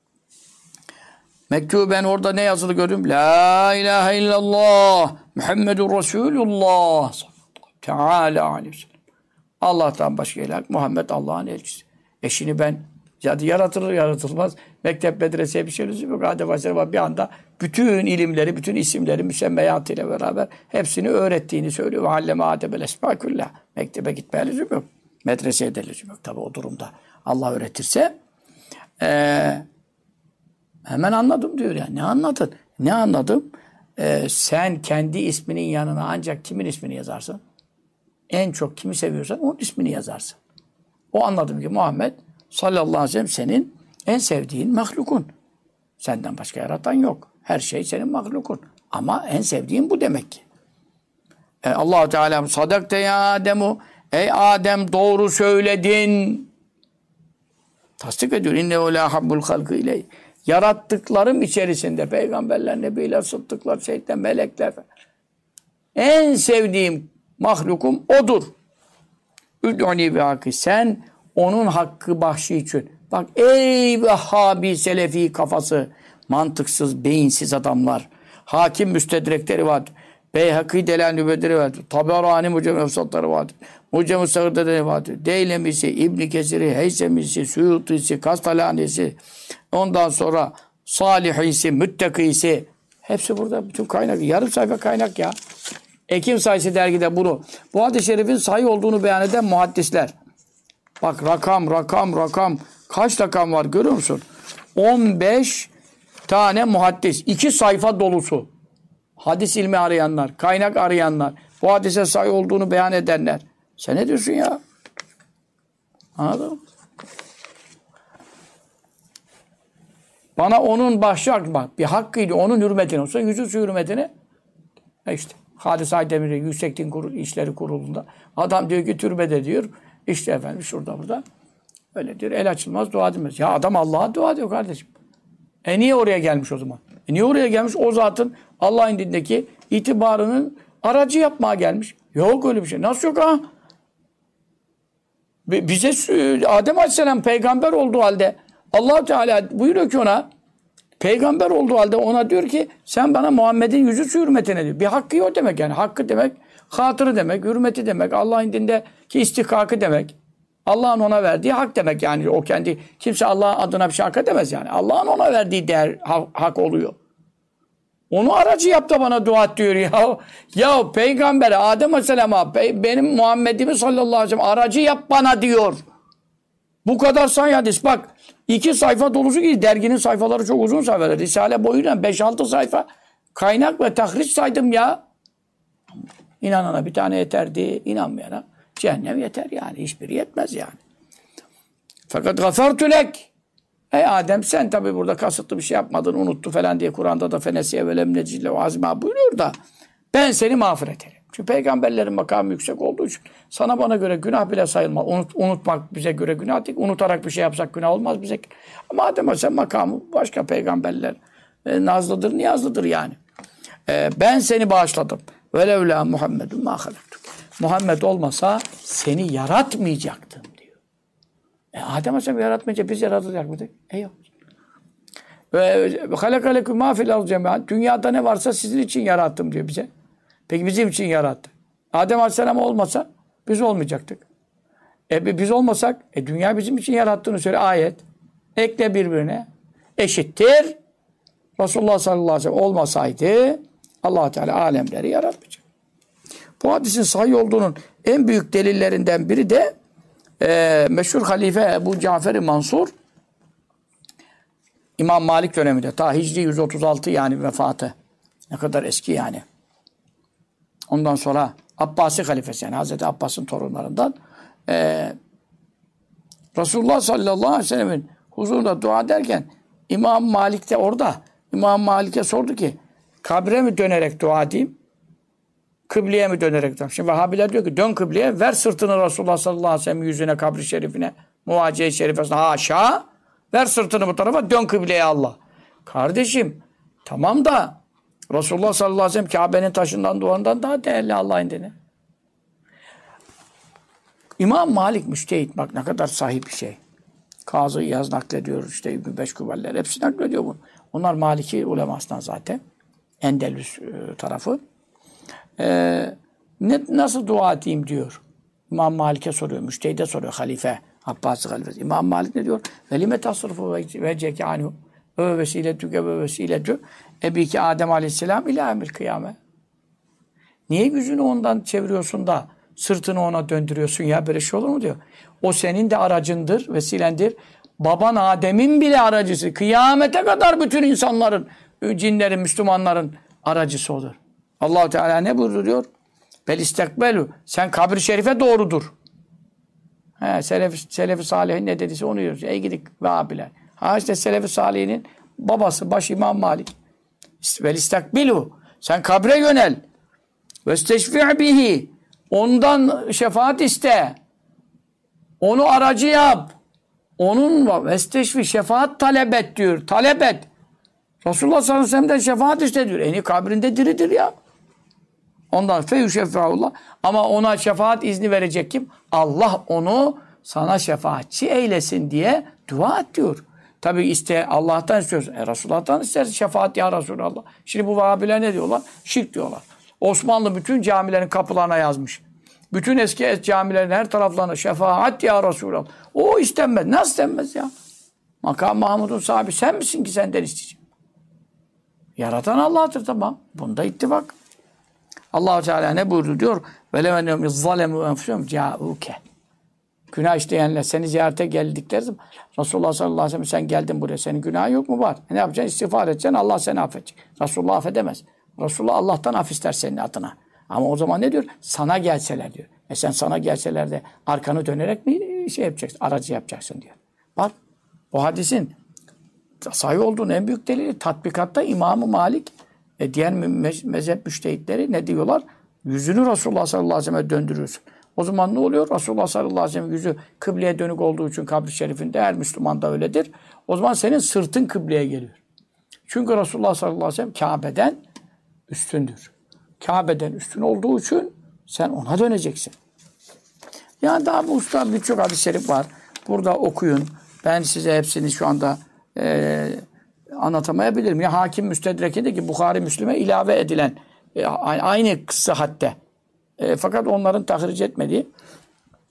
mektuben orada ne yazılı gördüm? La ilahe illallah Muhammedur Resulullah Teala aleyhi ve sellem. Allah'tan başka ilah Muhammed Allah'ın elçisi. Şimdi ben yaratılır yaratılmaz mektep medreseye bir şey yok. Adem Aleyhisselam bir anda bütün ilimleri, bütün isimleri müsemmeyatıyla beraber hepsini öğrettiğini söylüyor. Ve alleme Adem'el esmâ mektebe gitmeye lüzum yok. Medreseye de lüzum yok. Tabi o durumda Allah öğretirse hemen anladım diyor yani. Ne anladın? Ne anladım? Sen kendi isminin yanına ancak kimin ismini yazarsın? En çok kimi seviyorsan onun ismini yazarsın. O anladım ki Muhammed sallallahu aleyhi ve sellem senin en sevdiğin mahlukun. Senden başka yaratan yok. Her şey senin mahlukun. Ama en sevdiğin bu demek ki. Allah-u Teala sadakte ya Ademu. Ey Adem doğru söyledin. Tasdik ediyor. İnnehu la habbul halkı iley. Yarattıklarım içerisinde peygamberler, nebiler, sıddıklar, şehitler, melekler. En sevdiğim mahlukum odur. Üd'uni bi hakkı. Sen onun hakkı bahşi için. Bak ey Vehhabi Selefi kafası. Mantıksız, beyinsiz adamlar. Hakim müstedrekleri vardır. Beyhaki Delal Nübedleri vardır. Taberani Mucem-i Efsatları vardır. Mucem-i Sağır'da vardır. Deylemisi, İbn Kesir'i, Heysemisi, Suyutisi, Kastalanisi, ondan sonra Salihisi, Müttakisi. Hepsi burada bütün kaynak. Yarım sayfa kaynak ya. Ekim sayısı dergide bunu. Bu hadis-i şerifin sahih olduğunu beyan eden muhaddisler. Bak rakam. Kaç rakam var görüyor musun? 15 tane muhaddis. 2 sayfa dolusu. Hadis ilmi arayanlar, kaynak arayanlar, bu hadise sahih olduğunu beyan edenler. Sen ne diyorsun ya? Anladın mı? Bana onun bahşi hakkı, bir hakkıydı, onun hürmetine olsa yüzüstü hürmetine işte Hadis Aydemir'e Yüksektin İşleri Kurulu'nda adam diyor ki türbede diyor işte efendim şurada burada öyle diyor el açılmaz dua edilmez. Ya adam Allah'a dua ediyor kardeşim. Niye oraya gelmiş o zaman? Niye oraya gelmiş? O zatın Allah'ın dindeki itibarının aracı yapmaya gelmiş. Yok öyle bir şey. Nasıl yok ha? Bize Adem Aleyhisselam peygamber olduğu halde Allah Teala buyuruyor ki ona peygamber olduğu halde ona diyor ki sen bana Muhammed'in yüzü hürmetine diyor. Bir hakkı yok demek yani. Hakkı demek, hatırı demek, hürmeti demek. Allah'ın dinde Ki istihkakı demek, Allah'ın ona verdiği hak demek yani. O kendi, kimse Allah adına bir şey hak edemez yani. Allah'ın ona verdiği değer, hak oluyor. Onu aracı yap da bana dua et diyor ya. Ya peygambere, Adem Aleyhisselam'a, benim Muhammed'imi sallallahu aleyhi ve sellem aracı yap bana diyor. Bu kadar sahih hadis. Bak 2 sayfa dolusu gibi, derginin sayfaları çok uzun sayfalar. Risale boyuyla 5-6 sayfa kaynak ve tahriş saydım ya. İnanana bir tane yeterdi, inanmayana cehennem yeter yani. Hiçbiri yetmez yani. Fakat gafartu lek. Ey Adem, sen tabi burada kasıtlı bir şey yapmadın, unuttu falan diye Kur'an'da da fenesiye ve lemnecille ve azima buyuruyor da ben seni mağfiret ederim. Çünkü peygamberlerin makamı yüksek olduğu için sana bana göre günah bile sayılmaz. Unutmak bize göre günah değil. Unutarak bir şey yapsak günah olmaz bize. Ama Adem sen makamı başka peygamberler nazlıdır, niyazlıdır yani. Ben seni bağışladım. Velevla Muhammedun ma halaktuk. Muhammed olmasa seni yaratmayacaktım diyor. Adem Aleyhisselam yaratmayınca biz yaratacak mıydık? Yok. Ve halakalekum ma fil ardı cemian. Dünyada ne varsa sizin için yarattım diyor bize. Peki bizim için yarattı. Adem Aleyhisselam olmasa biz olmayacaktık. Biz olmasak dünya bizim için yarattığını söyle ayet. Ekle birbirine. Eşittir. Resulullah sallallahu aleyhi ve sellem olmasaydı Allah Teala alemleri yaratmayacak. Bu hadisin sahih olduğunun en büyük delillerinden biri de meşhur halife Ebu Cafer-i Mansur İmam Malik döneminde ta Hicri 136 yani vefatı. Ne kadar eski yani. Ondan sonra Abbasi halifesi yani Hazreti Abbas'ın torunlarından Resulullah sallallahu aleyhi ve sellemin huzurunda dua ederken İmam Malik de orada. İmam Malik'e sordu ki kabre mi dönerek dua edeyim? Kıbleye mi dönerek dua? Şimdi Vehhabiler diyor ki dön kıbleye, ver sırtını Resulullah sallallahu aleyhi ve sellem yüzüne, kabri şerifine, muvacihe-i şerifesine. Haşa! Ver sırtını bu tarafa, dön kıbleye Allah. Kardeşim, tamam da Resulullah sallallahu aleyhi ve sellem Kabe'nin taşından, duvarından daha değerli Allah'ın indine. İmam Malik müştehit, bak ne kadar sahip bir şey. Kazı İyaz naklediyor, işte İbn-i Beşkuballer, hepsi naklediyor bunu. Onlar Maliki ulemasından zaten. Endülüs tarafı. Nasıl dua edeyim diyor. İmam Malik'e soruyor, müştehide soruyor halife. Abbasi halifesi. İmam Malik ne diyor? Velime tasarrufu ve ceki anhu. Ve vesiletüke ve vesiletü. Ebiki Adem aleyhisselam ila emir kıyame. Niye yüzünü ondan çeviriyorsun da sırtını ona döndürüyorsun ya? Böyle şey olur mu diyor. O senin de aracındır, vesilendir. Baban Adem'in bile aracısı. Kıyamete kadar bütün insanların, cinlerin, Müslümanların aracısı olur. Allah-u Teala ne buyuruyor? Bel istekbelu. Sen kabir-i şerife doğrudur. Selefi Salih'in ne dediyse onu diyoruz. Ey gidik ve abiler. İşte Selefi Salih'in babası, baş İmam Malik. Bel istekbelu. Sen kabre yönel. Ve isteşfi' bihi. Ondan şefaat iste. Onu aracı yap. Onun vesteşfi şefaat talep et diyor. Talep et. Resulullah sallallahu aleyhi ve sellem'den şefaat iste diyor. Kabrinde diridir ya. Ondan feyüşeffeullah. Ama ona şefaat izni verecek kim? Allah onu sana şefaatçi eylesin diye dua et diyor. Tabi Allah'tan istiyorsun. Resulullah'tan istersin şefaat ya Resulallah. Şimdi bu Vehhabiler ne diyorlar? Şirk diyorlar. Osmanlı bütün camilerin kapılarına yazmış. Bütün eski camilerin her taraflarına şefaat ya Resulallah. O istenmez. Nasıl istenmez ya? Makam Mahmud'un sahibi sen misin ki senden isteyeceğim? Yaratan Allah'tır tamam. Bunda ittifak. Allah-u Teala ne buyurdu diyor? وَلَوَنَّهُمْ اِظَّلَمُوا اَنْفُسَهُمْ جَاءُوكَ. Günah işleyenler seni ziyarete geldikleri zaman Resulullah sallallahu aleyhi ve sellem sen geldin buraya. Senin günahın yok mu? Var. Ne yapacaksın? İstiğfar edeceksin. Allah seni affedecek. Resulullah affedemez. Resulullah Allah'tan af ister senin adına. Ama o zaman ne diyor? Sana gelseler diyor. Sen sana gelseler de arkanı dönerek mi şey yapacaksın? Aracı yapacaksın diyor. Bak o hadisin sahih olduğunun en büyük delili tatbikatta İmam-ı Malik diğer mezhep müştehitleri ne diyorlar? Yüzünü Resulullah sallallahu aleyhi ve sellem'e döndürüyorsun. O zaman ne oluyor? Resulullah sallallahu aleyhi ve sellem yüzü kıbleye dönük olduğu için kabri şerifinde her Müslüman da öyledir. O zaman senin sırtın kıbleye geliyor. Çünkü Resulullah sallallahu aleyhi ve sellem Kabe'den üstündür. Kabe'den üstün olduğu için sen ona döneceksin. Yani daha bu usta birçok hadis-i şerif var. Burada okuyun. Ben size hepsini şu anda anlatamayabilirim. Ya Hakim Müstedrek'inde ki Bukhari Müslim'e ilave edilen aynı sıhhatte. Fakat onların tahric etmediği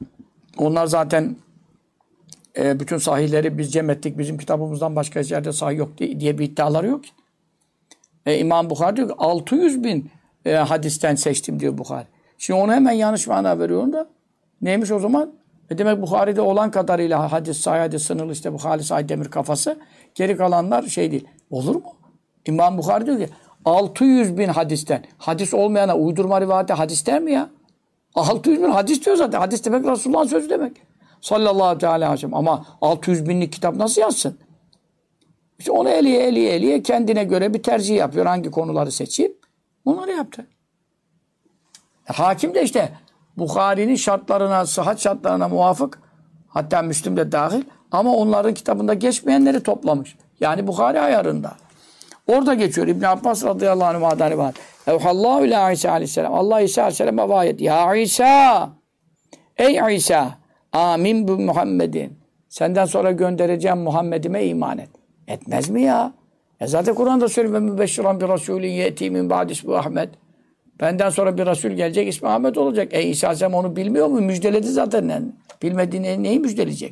Onlar zaten bütün sahihleri biz cem ettik. Bizim kitabımızdan başka yerde sahih yok diye bir iddiaları yok. İmam Bukhari diyor ki 600 bin hadisten seçtim diyor Bukhari. Şimdi onu hemen yanlış mana veriyorum da neymiş o zaman? Demek Bukhari'de olan kadarıyla hadis, sahih hadis sınırlı işte bu Halis Aydemir kafası. Geri kalanlar şey değil. Olur mu? İmam Bukhari diyor ki 600 bin hadisten. Hadis olmayana uydurma rivayete hadis der mi ya? 600 bin hadis diyor zaten. Hadis demek Resulullah'ın sözü demek. Sallallahu aleyhi ve sellem. Ama 600 binlik kitap nasıl yazsın? İşte onu eliye kendine göre bir tercih yapıyor. Hangi konuları seçeyim? Onları yaptı. Hakim de işte Bukhari'nin şartlarına, sıhhat şartlarına muvafık, hatta Müslim de dahil, ama onların kitabında geçmeyenleri toplamış. Yani Bukhari ayarında. Orada geçiyor. İbn Abbas radıyallahu anh'dan var. Evhallahu ila İsa aleyhisselam. Allah İsa aleyhisselam'a vahyet. Ya İsa! Ey İsa! Amin bu Muhammedin. Senden sonra göndereceğim Muhammed'ime iman et. Etmez mi ya? Zaten Kur'an'da söylüyor. Ve mübeşşiran bir rasulün yeti min ba'd ismi Ahmed. Benden sonra bir Resul gelecek, ismi Ahmet olacak. İsa Aleyhisselam onu bilmiyor mu? Müjdeledi zaten. Yani. Bilmediğini neyi müjdeleyecek?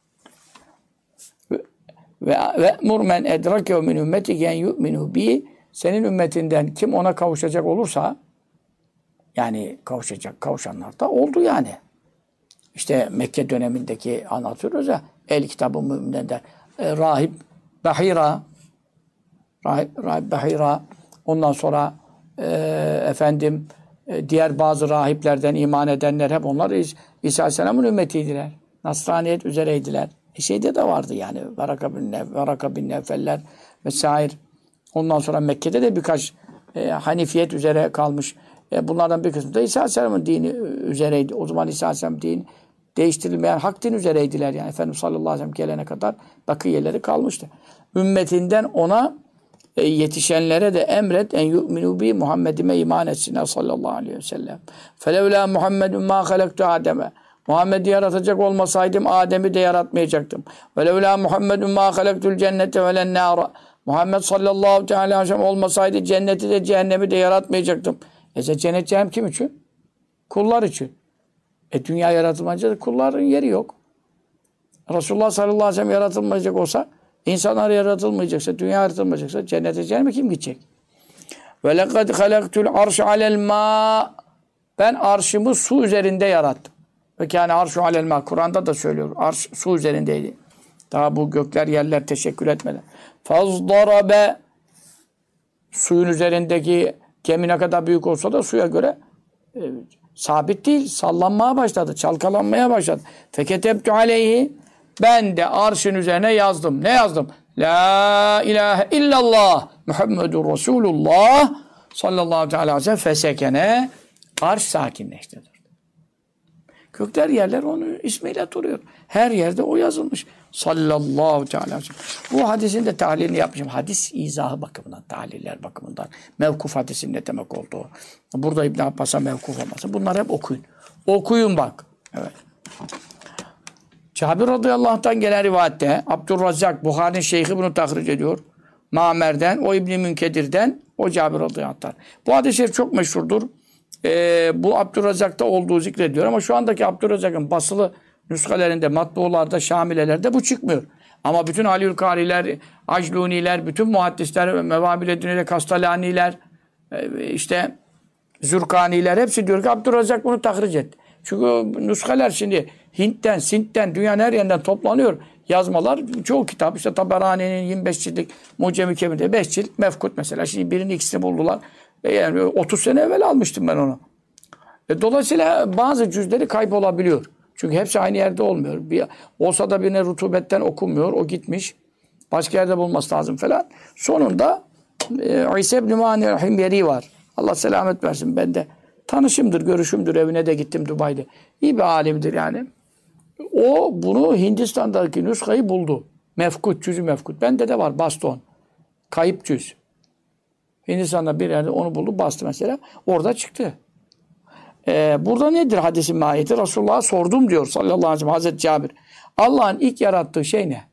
Ve murmen edrakehu min ümmetike en yu'minu bi. Senin ümmetinden kim ona kavuşacak olursa, yani kavuşanlar da oldu yani. İşte Mekke dönemindeki anlatıyoruz ya, el kitabı müminlerden. Rahip Bahira, ondan sonra diğer bazı rahiplerden iman edenler hep onlar İsa Aleyhisselam'ın ümmetiydiler. Nasraniyet üzereydiler. Şeyde de vardı yani. Varaka bin Nevfeller vesaire. Ondan sonra Mekke'de de birkaç Hanifiyet üzere kalmış. Bunlardan bir kısmı da İsa Aleyhisselam'ın dini üzereydi. O zaman İsa Aleyhisselam'ın dini değiştirilmeyen hak din üzereydiler. Yani Efendimiz sallallahu aleyhi ve sellem gelene kadar bakiyeleri kalmıştı. Ümmetinden ona yetişenlere de emret en yu'minu bi Muhammed'ime iman etsinler sallallahu aleyhi ve sellem. Felevla Muhammedun ma halaktu Adem'e. Muhammed'i yaratacak olmasaydım Adem'i de yaratmayacaktım. Velevla Muhammedun ma halaktul cennete velen nâra. Muhammed sallallahu aleyhi ve sellem olmasaydı cenneti de cehennemi de yaratmayacaktım. Cennet cehennem kim için? Kullar için. Dünya yaratılmayınca da kulların yeri yok. Resulullah sallallahu aleyhi ve sellem yaratılmayacak olsa, insanlar yaratılmayacaksa, dünya yaratılmayacaksa cennete cehenneme kim gidecek? Ve lekad halaktul arş alel ma. Ben arşımı su üzerinde yarattım. Ve kâne arşu alel ma. Kur'an'da da söylüyor. Arş su üzerindeydi. Daha bu gökler yerler teşekkür etmeden. Fazdarabe. Suyun üzerindeki gemi ne kadar büyük olsa da suya göre sabit değil. Sallanmaya başladı. Çalkalanmaya başladı. Feketebtu aleyhi. Ben de arşın üzerine yazdım. Ne yazdım? La ilahe illallah Muhammedur Resulullah sallallahu aleyhi ve sellem fesekene. Arş sakinleşti. Gökler yerler onun ismiyle duruyor. Her yerde o yazılmış. Sallallahu aleyhi ve sellem. Bu hadisin de tahlilini yapmışım. Hadis izahı bakımından, tahliller bakımından. Mevkuf hadisin ne demek olduğu. Burada İbn Abbas'a mevkuf olması. Bunları hep okuyun. Okuyun bak. Evet. Cabir radıyallahu anh'tan gelen rivayette Abdurrazzak, Buhari'nin şeyhi bunu tahric ediyor. Ma'mer'den, o İbn-i Münkedir'den, o Cabir radıyallahu anh'tan. Bu hadis-i şerif çok meşhurdur. Bu Abdurrazzak'ta olduğu zikrediyor ama şu andaki Abdurrazzak'ın basılı nüshalarında, matbualarda, şamilelerde bu çıkmıyor. Ama bütün Aliülkariler, Acluniler, bütün muhaddisler, Mevabil-i Kastalaniler, işte Zürkaniler hepsi diyor ki Abdurrazzak bunu tahric etti. Çünkü nüshalar şimdi Hint'ten, Sint'ten, dünyanın her yerinden toplanıyor. Yazmalar, çoğu kitap, işte Taberani'nin 25 ciltlik Mucem-i Kebir'de 5 cilt mefkut mesela. Şimdi birinin ikisini buldular. Yani 30 sene evvel almıştım ben onu. Dolayısıyla bazı cüzleri kaybolabiliyor. Çünkü hepsi aynı yerde olmuyor. Olsa da birine rutubetten okunmuyor. O gitmiş. Başka yerde bulması lazım falan. Sonunda İsa ibn-i Mani Himyeri var. Allah selamet versin. Ben de tanışımdır, görüşümdür. Evine de gittim Dubai'de. İyi bir alimdir yani. O bunu Hindistan'daki nüshayı buldu. Mefkut, cüz-ü mefkut. Bende de var baston. Kayıp cüz. Hindistan'da bir yerde onu buldu, bastı mesela. Orada çıktı. Burada nedir hadisin mahiyeti? Resulullah'a sordum diyor sallallahu aleyhi ve sellem Hazreti Cabir. Allah'ın ilk yarattığı şey ne?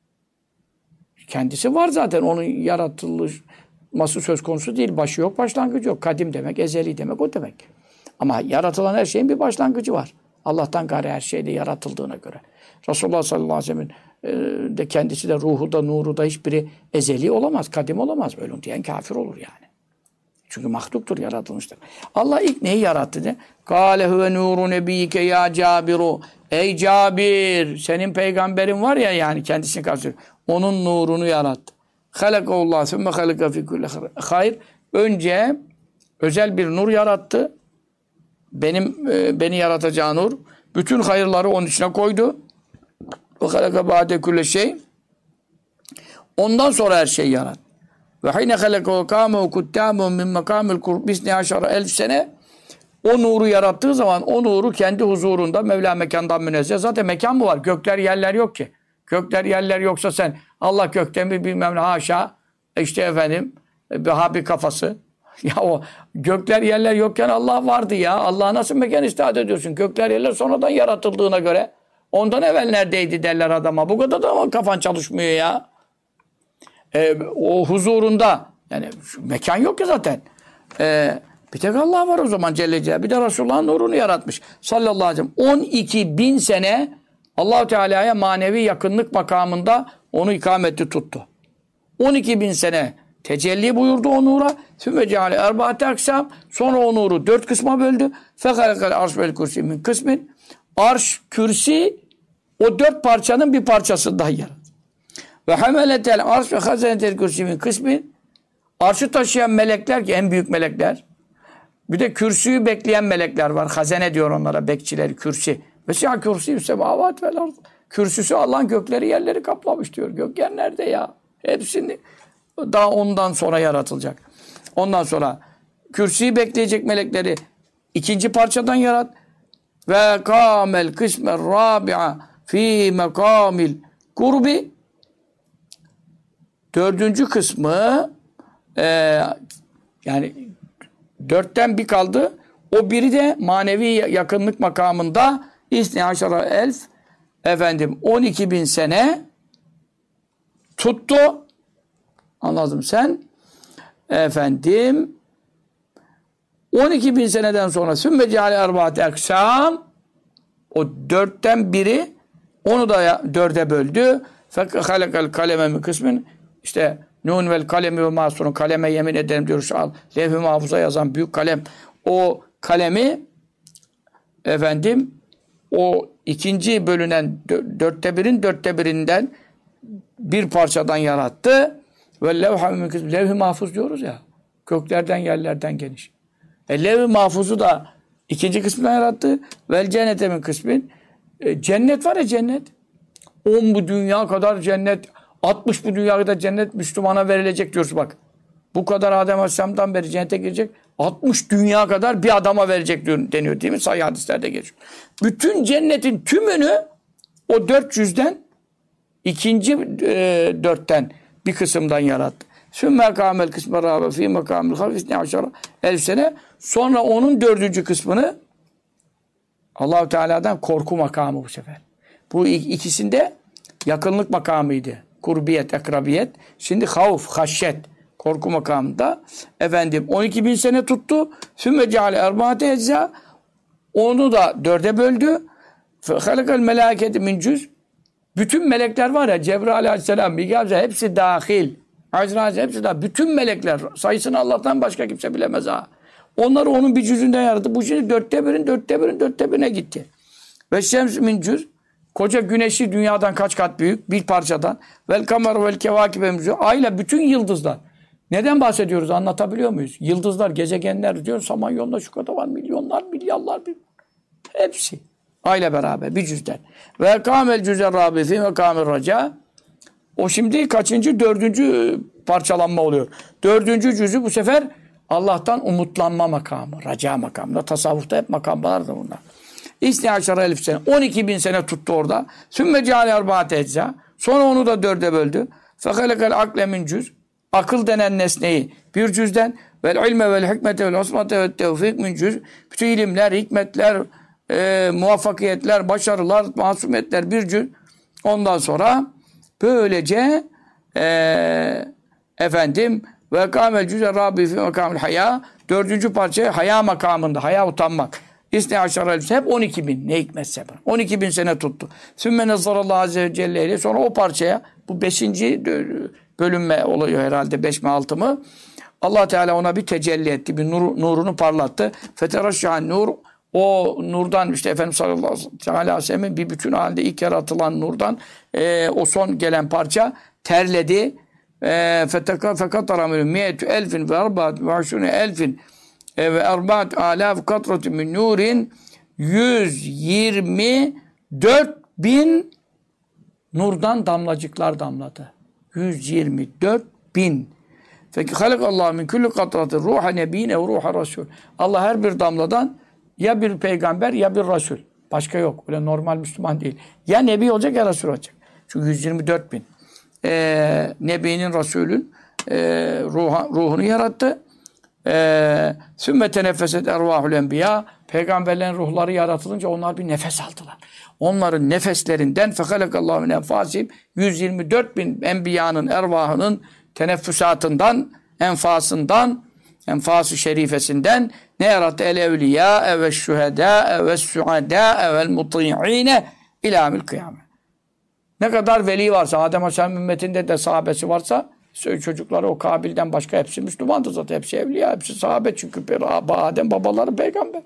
Kendisi var zaten. Onun yaratılması söz konusu değil. Başı yok, başlangıcı yok. Kadim demek, ezeli demek, o demek. Ama yaratılan her şeyin bir başlangıcı var. Allah'tan gayrı her şeyde yaratıldığına göre. Resulullah sallallahu aleyhi ve sellem'in de kendisi de ruhu da nuru da hiçbiri ezeli olamaz, kadim olamaz. Böyle diyen kafir olur yani. Çünkü mahluktur, yaratılmıştır. Allah ilk neyi yarattı de? Kâle huve nûru nebiyike ya Cabiru. Ey Cabir, senin peygamberin var ya, yani kendisini kastediyor. Onun nurunu yarattı. Halakallahu sümme halaka fi kulli hayr. Önce özel bir nur yarattı. Beni yaratacağı nur. Bütün hayırları onun içine koydu. Ve halaka ba'de kulli şey. Ondan sonra her şeyi yarattı. Ve hine halaka ve kâme kuttâmu min makâmil kurbisni aşara elf sene. O nuru yarattığı zaman o nuru kendi huzurunda Mevla mekandan münezzeh. Zaten mekan mı var? Gökler yerler yok ki. Gökler yerler yoksa sen Allah gökten mi bilmem ne haşa. İşte efendim bir kafası. Ya o gökler yerler yokken Allah vardı ya. Allah'a nasıl mekan istihat ediyorsun? Gökler yerler sonradan yaratıldığına göre. Ondan evvel neredeydi derler adama. Bu kadar da kafan çalışmıyor ya. O huzurunda yani mekan yok ki zaten. Bir tek Allah var o zaman Celle Celaluhu. Bir de Resulullah'ın nurunu yaratmış. Sallallahu aleyhi ve sellem. 12.000 sene Allah-u Teala'ya manevi yakınlık makamında onu ikametli tuttu. 12.000 sene tecelli buyurdu o nura. Sümme ceale erbaate aksam. Sonra o nuru 4 kısma böldü. Fekalekal arş vel kürsi min kısmin. Arş, kürsi o 4 parçanın bir parçasından yarattı. Ve hameletel arş ve hazenetel kürsi min kısmin. Arşı taşıyan melekler ki en büyük melekler. Bir de kürsüyü bekleyen melekler var. Hazene diyor onlara, bekçileri, kürsi. Mesela kürsü semavat vel ard. Kürsüsü Allah'ın gökleri yerleri kaplamış diyor. Gökler nerede ya? Hepsini daha ondan sonra yaratılacak. Ondan sonra kürsüyü bekleyecek melekleri ikinci parçadan yarat. Ve kâmel kısmer râbi'a fî mekâmil kurbi. Dördüncü kısmı yani 4'ten bir kaldı. O biri de manevi yakınlık makamında İsni aşara elf efendim 12.000 sene tuttu. Anladım sen. Efendim 12.000 seneden sonra sümme ceale erbaate aksam o 4'ten biri onu da 4'e böldü. Fehalekal kaleme mi kısmın işte nun vel kalemi ve masurun kaleme yemin ederim diyor şu al. Levh-i mahfuza yazan büyük kalem. O kalemi efendim o ikinci bölünen 4'te birinden bir parçadan yarattı. Ve levh-i mahfuz diyoruz ya. Göklerden yerlerden geniş. Levh-i mahfuzu da ikinci kısmından yarattı. Vel cennetemin kısmın. Cennet var ya cennet. 10 bu dünya kadar cennet. 60 bu dünya kadar cennet Müslümana verilecek diyoruz bak. Bu kadar Adem Aleyhisselam'dan beri cennete girecek. 60 dünya kadar bir adama verecek deniyor değil mi? Sahih hadislerde geçiyor. Bütün cennetin tümünü o 400'den ikinci 4'ten bir kısımdan yarattı. Sümme kâmel kısmı râbe fî mekâmil hafisni aşara elf sene. Sonra onun 4. kısmını Allah-u Teala'dan korku makamı bu sefer. Bu ikisinde yakınlık makamıydı. Kurbiyet, akrabiyet. Şimdi havf, haşyet. Korku makamında. Efendim 12.000 sene tuttu. Sümme ceale erbaate ecza. Onu da 4'e böldü. Halakal melâketi min cüz. Bütün melekler var ya Cebrail aleyhisselam, Mikail hepsi dahil. Azrail hepsi dahil. Bütün melekler sayısını Allah'tan başka kimse bilemez ha. Onları onun bir cüzünden yarattı. Bu şimdi 4'te birine gitti. Ve şems min cüz. Koca güneşi dünyadan kaç kat büyük bir parçadan. Vel kamer vel kevakibe müzü. Ayla bütün yıldızlar. Neden bahsediyoruz? Anlatabiliyor muyuz? Yıldızlar, gezegenler diyor. Samanyolu'nda şu kadar var. Milyonlar, milyarlar. Hepsi. Ayla beraber bir cüzden. Ve kamel cüzer rabifi ve kamel raca. O şimdi kaçıncı? 4. parçalanma oluyor. 4. cüzü bu sefer Allah'tan umutlanma makamı. Raca makamı. Tasavvufta hep makamlardır bunlar. İsni aşara elif sene. 12.000 sene tuttu orada. Sümme ceale erbaate ecza. Sonra onu da 4'e böldü. Fehalekal akle min cüz. Akıl denen nesneyi bir cüzden. Vel ilme vel hikmete vel osmate vel tevfik min cüz. Bütün ilimler, hikmetler, muvaffakiyetler, başarılar, masumiyetler bir cüz. Ondan sonra böylece efendim ve kâmel cüze rabbi fi makamil haya. 4. parça haya makamında. Haya utanmak. İsne aşarel hep 12 bin. Ne hikmetse. 12 bin sene tuttu. Sümme nazarallahu azze ve celle ile. Sonra o parçaya bu 5. bölünme oluyor herhalde. 5 mi 6 mı? Allah Teala ona bir tecelli etti. Bir nurunu parlattı. Feteraşşahan nur. O nurdan işte Efendimiz sallallahu aleyhi ve sellem'in bir bütün halinde ilk yaratılan nurdan o son gelen parça terledi. Fekatara min mi'etü elfin ve arba'at ve aşrune elfin ve arba'at alaf katratü min nurin 124 bin nurdan damlacıklar damladı. 124 bin. Peki halakallahu min kulli katratı ruha nebiyyin ev ruha rasul. Allah her bir damladan ya bir peygamber ya bir rasul. Başka yok. Öyle normal Müslüman değil. Ya nebi olacak ya rasul olacak. Çünkü 124 bin. Nebinin, Resulün ruhunu yarattı. Sümme teneffeset ervahul enbiya. Peygamberlerin ruhları yaratılınca onlar bir nefes aldılar. Onların nefeslerinden fekalekallahu min enfasihim 124 bin enbiyanın ervahının teneffüsatından, enfasından, enfas-ı şerifesinden ne yarattı? El evliya eve's şuhedâ eve's suadâ evel muti'îne ilâmil kıyamet. Ne kadar veli varsa, Adem Aleyhisselam ümmetinde de sahabesi varsa, çocukları o Kabil'den başka hepsi Müslümandı zaten. Hepsi evliya, hepsi sahabe çünkü Adem babaları peygamber.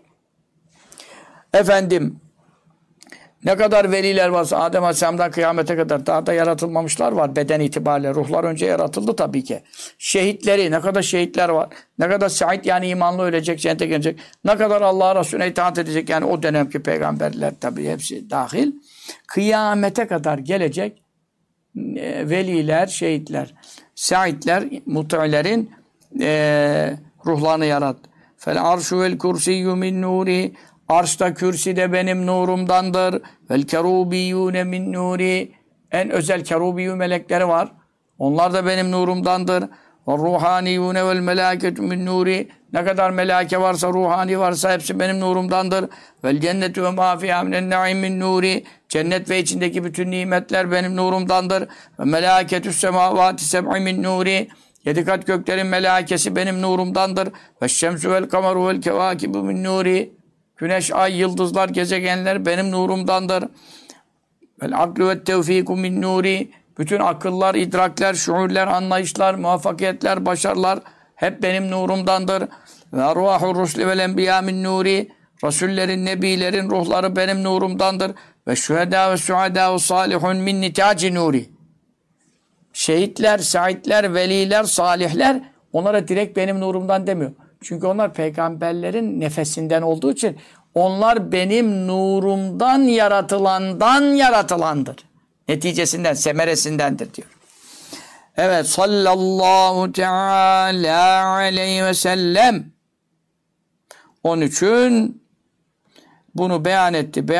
Efendim, ne kadar veliler varsa Adem Aleyhisselam'dan kıyamete kadar daha da yaratılmamışlar var beden itibariyle. Ruhlar önce yaratıldı tabii ki. Şehitleri, ne kadar şehitler var. Ne kadar şahit yani imanlı ölecek, cennete gelecek. Ne kadar Allah'a Resulüne itaat edecek yani o dönemki peygamberler tabii hepsi dahil. Kıyamete kadar gelecek veliler, şehitler, şahitler, muti'lerin ruhlarını yarat. Fel arşu vel kursiyyu min nuri. Arşta kürsi de benim nurumdandır. Vel kerubiyyûne min nuri. En özel kerubiyyû melekleri var. Onlar da benim nurumdandır. Ve ruhaniyyûne vel melâketü min nuri. Ne kadar meleke varsa, ruhani varsa hepsi benim nurumdandır. Vel cennetü ve mâ fîhâ minen naim min nuri. Cennet ve içindeki bütün nimetler benim nurumdandır. Ve melâketü semâvâti seb'i min nuri. 7 kat göklerin melekesi benim nurumdandır. Ve şemsü vel kameru vel kevâkibu min nuri. Güneş, ay, yıldızlar, gezegenler benim nurumdandır. Vel aklu ve tevfiku min nuri. Bütün akıllar, idrakler, şuurlar, anlayışlar, muvaffakiyetler, başarılar hep benim nurumdandır. Ve arvahur rusli vel enbiya min nuri. Rasullerin, nebilerin ruhları benim nurumdandır. Ve şühedâ ve suadâ ve salihun min nitâci nuri. Şehitler, şahitler, veliler, salihler onlara direkt benim nurumdan demiyor. Çünkü onlar peygamberlerin nefesinden olduğu için onlar benim nurumdan yaratılandır. Neticesinden, semeresindendir diyor. Evet, sallallahu teala aleyhi ve sellem. Onun için bunu beyan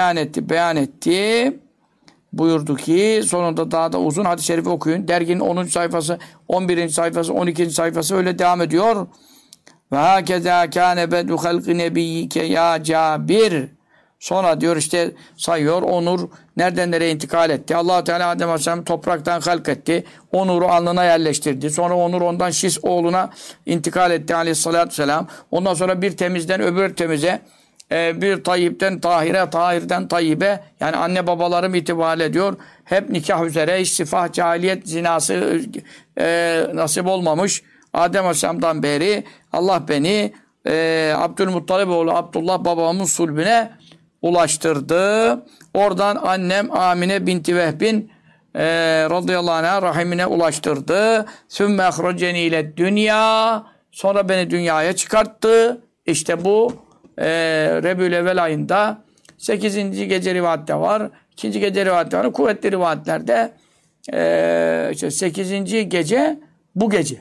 etti. Buyurdu ki sonunda daha da uzun hadis-i şerifi okuyun. Derginin 10. sayfası, 11. sayfası, 12. sayfası öyle devam ediyor. Ve hakeza kâne bedu halqi nebiyyike ya Cabir. Sonra diyor işte sayıyor o nur nereden nereye intikal etti. Allah Teala Adem Aleyhisselam'ı topraktan halk etti. O nuru alnına yerleştirdi. Sonra o nur ondan Şis oğluna intikal etti Aleyhisselatü Vesselam. Ondan sonra bir temizden öbür temize, bir tayyipten tahire, tahirden tayyibe, yani anne babalarım itibariyle diyor hep nikah üzere, hiç sifah, cahiliyet, zinası nasip olmamış. Adem Aleyhisselam'dan beri Allah beni Abdülmuttalib oğlu Abdullah babamın sulbüne ulaştırdı. Oradan annem Amine binti Vehbin radıyallahu anh'a rahimine ulaştırdı. Sümme ehraceni ile dünya. Sonra beni dünyaya çıkarttı. İşte bu Rebül-i ayında 8. gece rivayette var. 2. gece rivayette var. Kuvvetli rivayetlerde işte 8. gece bu gece.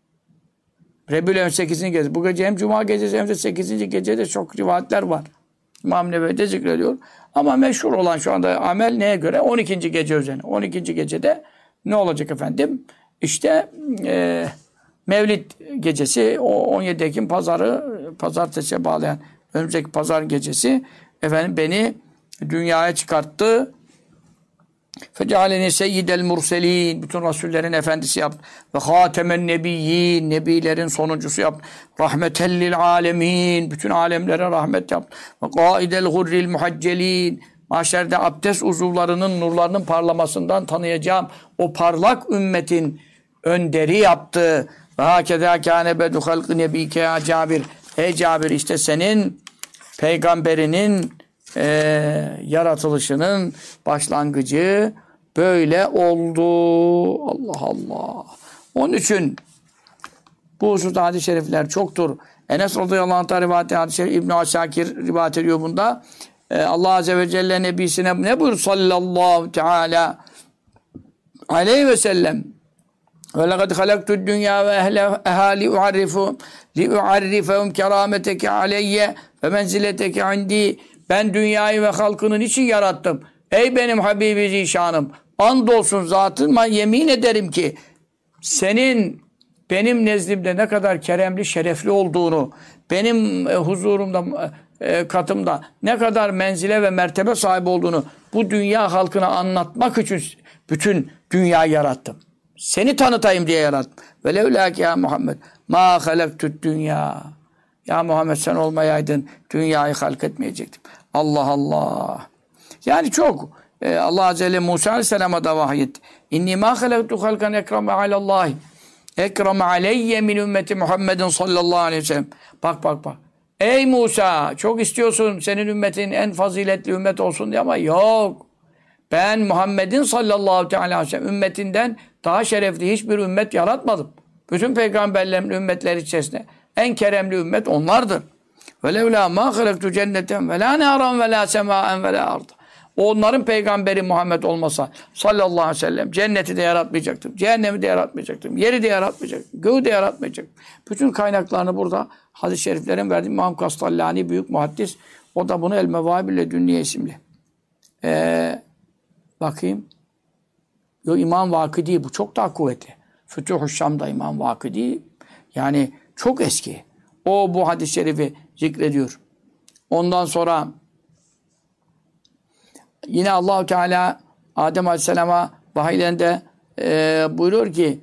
Rebül-i 8. gece. Bu gece hem Cuma gecesi hem de 8. gecede çok rivayetler var. İmam Nevevi'de zikrediyor. Ama meşhur olan şu anda amel neye göre? 12. gece üzerine. 12. gecede ne olacak efendim? İşte Mevlid gecesi, o 17 Ekim pazartesiye bağlayan önümüzdeki pazar gecesi efendim beni dünyaya çıkarttı. Fecealeni seyyidel murselin. Bütün rasullerin efendisi yaptı. Ve hatemen nebiyyin. Nebilerin sonuncusu yaptı. Rahmetellil alemin. Bütün alemlere rahmet yaptı. Ve kaidel gurril muhaccelin. Mahşerde abdest uzuvlarının nurlarının parlamasından tanıyacağım o parlak ümmetin önderi yaptı. Ve hakeza kâne bedu halkı nebike ya Cabir. Ey Cabir, işte senin peygamberinin yaratılışının başlangıcı böyle oldu. Allah Allah. Onun için bu hususta hadis-i şerifler çoktur. Enes radıyallahu anh rivayet hadis-i şerif İbn-i Asakir rivayet ediyor bunda. Allah Azze ve Celle Nebisine ne buyur sallallahu teala aleyhi ve sellem ve lekad halaktud dünya ve ehali liu'arrifehum kerameteke aleyye ve menzileteke indi. Ben dünyayı ve halkının için yarattım. Ey benim Habibi Zişanım, andolsun zatıma yemin ederim ki senin benim nezdimde ne kadar keremli, şerefli olduğunu, benim huzurumda, katımda ne kadar menzile ve mertebe sahibi olduğunu bu dünya halkına anlatmak için bütün dünyayı yarattım. Seni tanıtayım diye yarattım. Ve levlâki ya Muhammed ma halaktud dünya. Ya Muhammed sen olmayaydın dünyayı halk etmeyecektim. Allah Allah. Yani çok Allah Azze ve Celle Musa Aleyhisselam'a da vahyetti. İnni ma halaktu halkan ekreme alallahi. Ekreme aleyye min ümmeti Muhammedin sallallahu aleyhi ve sellem. Bak. Ey Musa, çok istiyorsun senin ümmetin en faziletli ümmet olsun diye ama yok. Ben Muhammed'in sallallahu aleyhi ve sellem ümmetinden daha şerefli hiçbir ümmet yaratmadım. Bütün peygamberlerin ümmetleri içerisinde en keremli ümmet onlardır. Ve levlâ mâ halaktu cenneten ve lâ nâran ve lâ semâen ve lâ arda. Onların peygamberi Muhammed olmasa sallallahu aleyhi ve sellem cenneti de yaratmayacaktım. Cehennemi de yaratmayacaktım. Yeri de yaratmayacaktım. Göğü de yaratmayacaktım. Bütün kaynaklarını burada hadis-i şeriflerin verdiği İmam Kastallani büyük muhaddis. O da bunu El Mevâbil Dünniye isimli. Bakayım. Yok, İmam Vakidi bu çok daha kuvvetli. Fütuh-u Şam'da İmam Vakidi yani çok eski. O bu hadis-i şerifi zikrediyor. Ondan sonra yine Allah-u Teala Adem Aleyhisselam'a vahiylerinde buyuruyor ki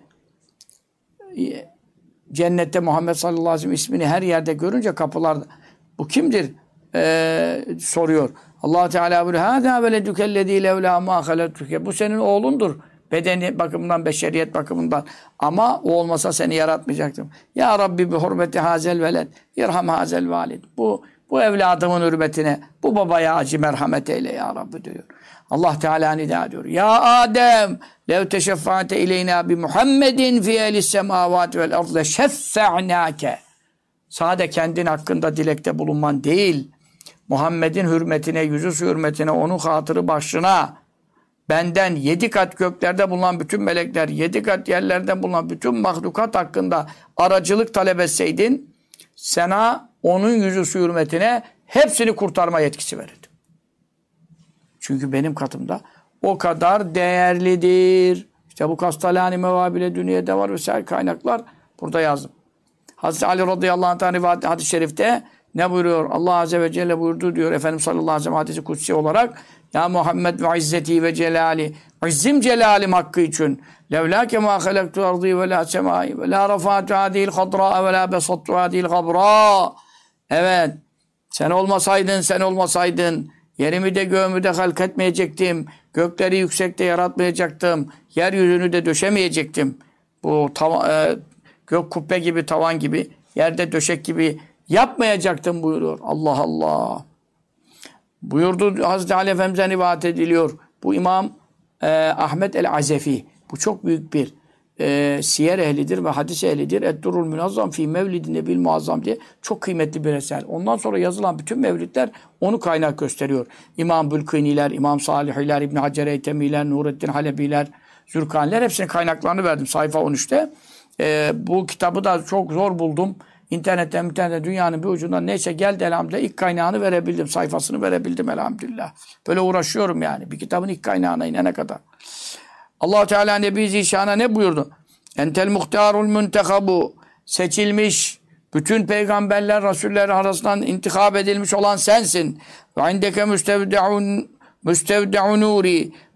cennette Muhammed sallallahu aleyhi ve sellem ismini her yerde görünce kapılarda bu kimdir? Soruyor. Allah Teala buyuruyor. Hâzâ veledükellezî levlâ mâ halaktuke. Bu senin oğlundur. Bedeni bakımından, beşeriyet bakımından. Ama o olmasa seni yaratmayacaktım. Ya Rabbi bi hurmeti hazel veled. İrham hazel valid. Bu evladımın hürmetine, bu babaya acı merhamet eyle ya Rabbi diyor. Allah Teala nida diyor. Ya Adem, lev teşeffa'te ileyna bi Muhammedin fi ehlis semavati vel ard le şeffe'nâke. Sade kendin hakkında dilekte bulunman değil, Muhammed'in hürmetine, yüzü hürmetine, onun hatırı başına, benden 7 kat göklerde bulunan bütün melekler, 7 kat yerlerde bulunan bütün mahlukat hakkında aracılık talep etseydin, sana onun yüzü hürmetine hepsini kurtarma yetkisi verirdim. Çünkü benim katımda o kadar değerlidir. İşte bu Kastalani Mevâbil Dünniye'de var vesaire kaynaklar burada yazdım. Hazreti Ali radıyallahu anh rivayet hadis-i şerifte ne buyuruyor? Allah Azze ve Celle buyurdu diyor Efendimiz sallallahu aleyhi ve sellem hadisi kutsi olarak ya Muhammed ve izzeti ve celali izzim celalim hakkı için levlâke mâ halaktu ardı ve lâ semâi ve lâ rafâtu hâdîl khadrâ ve lâ besattu hâdîl gabrâ. Evet, sen olmasaydın yerimi de göğümü de halk etmeyecektim. Gökleri yüksekte yaratmayacaktım. Yeryüzünü de döşemeyecektim. Bu gök kubbe gibi, tavan gibi, yerde döşek gibi yapmayacaktım buyuruyor. Allah Allah. Buyurdu Hazreti Ali Efendimiz'e rivayet ediliyor. Bu İmam Ahmet el-Azefi. Bu çok büyük bir siyer ehlidir ve hadis ehlidir. Eddurul Münazzam fi Mevlid Nebil Muazzam diye çok kıymetli bir eser. Ondan sonra yazılan bütün mevlidler onu kaynak gösteriyor. İmam Bülkiniler, İmam Salihiler, İbn Hacer Eytemiler, Nurettin Halebiler, Zürkaniler hepsinin kaynaklarını verdim sayfa 13'te. Bu kitabı da çok zor buldum. İnternette dünyanın bir ucundan neyse geldi elhamdülillah ilk kaynağını verebildim. Sayfasını verebildim elhamdülillah. Böyle uğraşıyorum yani. Bir kitabın ilk kaynağına inene kadar. Allah Teala Nebi Zişan'a ne buyurdu? Entel muhtarul muntehabu. Seçilmiş bütün peygamberler, rasuller arasından intikap edilmiş olan sensin. Ve indeke müstevde'un nuri.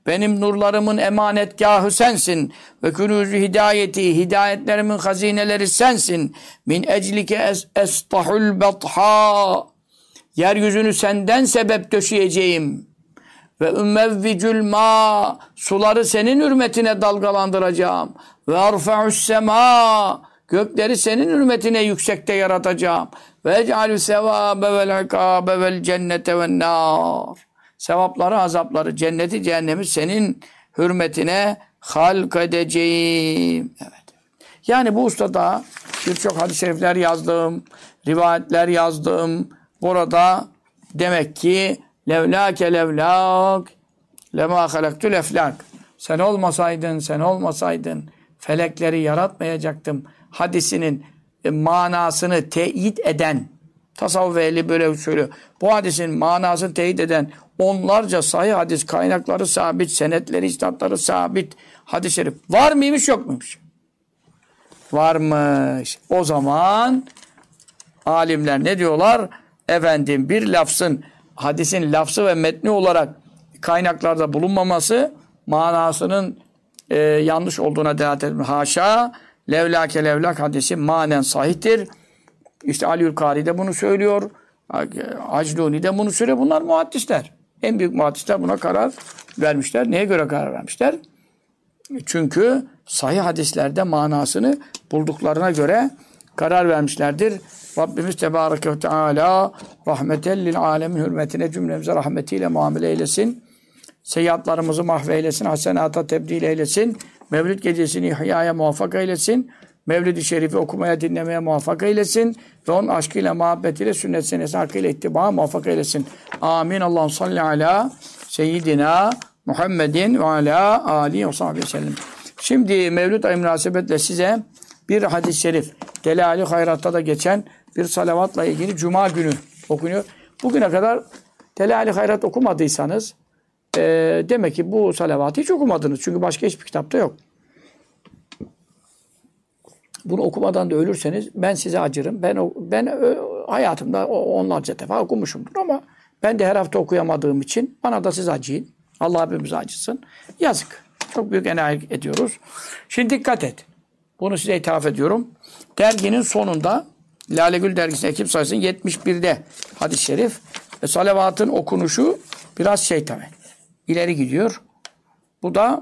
Benim nurlarımın emanetgahı sensin. Ve künûzü hidayeti, hidayetlerimin hazineleri sensin. Min eclike estahul betha. Yeryüzünü senden sebep döşeyeceğim. Ve ümmevvicül ma. Suları senin hürmetine dalgalandıracağım. Ve arfa'us sema. Gökleri senin hürmetine yüksekte yaratacağım. Ve ec'alü sevâbe vel ikâbe vel cennete ven nâr. Sevapları, azapları, cenneti, cehennemi senin hürmetine halk edeceğim. Evet. Yani bu ustada birçok hadis-i şerifler yazdım, rivayetler yazdım. Burada demek ki levlâke levlâk lemâ halaktul eflâk. Sen olmasaydın felekleri yaratmayacaktım. Hadisinin manasını teyit eden, tasavvuf ehli böyle söylüyor. Bu hadisin manasını teyit eden onlarca sahih hadis, kaynakları sabit, senetleri, isnatları sabit hadis-i şerif var mıymış yok muymuş? Varmış. O zaman alimler ne diyorlar? Efendim bir lafzın, hadisin lafzı ve metni olarak kaynaklarda bulunmaması manasının yanlış olduğuna delalet etmiyor. Haşa, levlake levlak hadisi manen sahihtir. İşte Aliül Kari de bunu söylüyor. Acluni de bunu söylüyor. Bunlar muhaddisler. En büyük muhaddisler buna karar vermişler. Neye göre karar vermişler? Çünkü sahih hadislerde manasını bulduklarına göre karar vermişlerdir. Rabbimiz Tebareke ve Teala rahmeten lil alemin hürmetine cümlemize rahmetiyle muamele eylesin. Seyyiatlarımızı mahveylesin, hasenata tebdil eylesin. Mevlid gecesini ihyaya muvaffak eylesin. Mevlid-i Şerif'i okumaya, dinlemeye muvaffak eylesin. Ve onun aşkıyla, muhabbetiyle, sünnet senesi hakkıyla ittibaya muvaffak eylesin. Amin. Allah'ım salli ala seyyidina Muhammedin ve ala alihi ve sahbihi sellem. Şimdi Mevlid ayı münasebetle size bir hadis-i şerif, Delali Hayrat'ta da geçen bir salavatla ilgili Cuma günü okunuyor. Bugüne kadar Delali Hayrat okumadıysanız demek ki bu salavatı hiç okumadınız. Çünkü başka hiçbir kitapta yok. Bunu okumadan da ölürseniz ben size acırım. Ben hayatımda onlarca defa okumuşumdur ama ben de her hafta okuyamadığım için bana da siz acıyın. Allah hepimize acısın. Yazık. Çok büyük enayi ediyoruz. Şimdi dikkat et. Bunu size ithaf ediyorum. Derginin sonunda Lale Gül dergisinin ekip sayısının 71'de hadis-i şerif ve salavatın okunuşu biraz tabii. İleri gidiyor. Bu da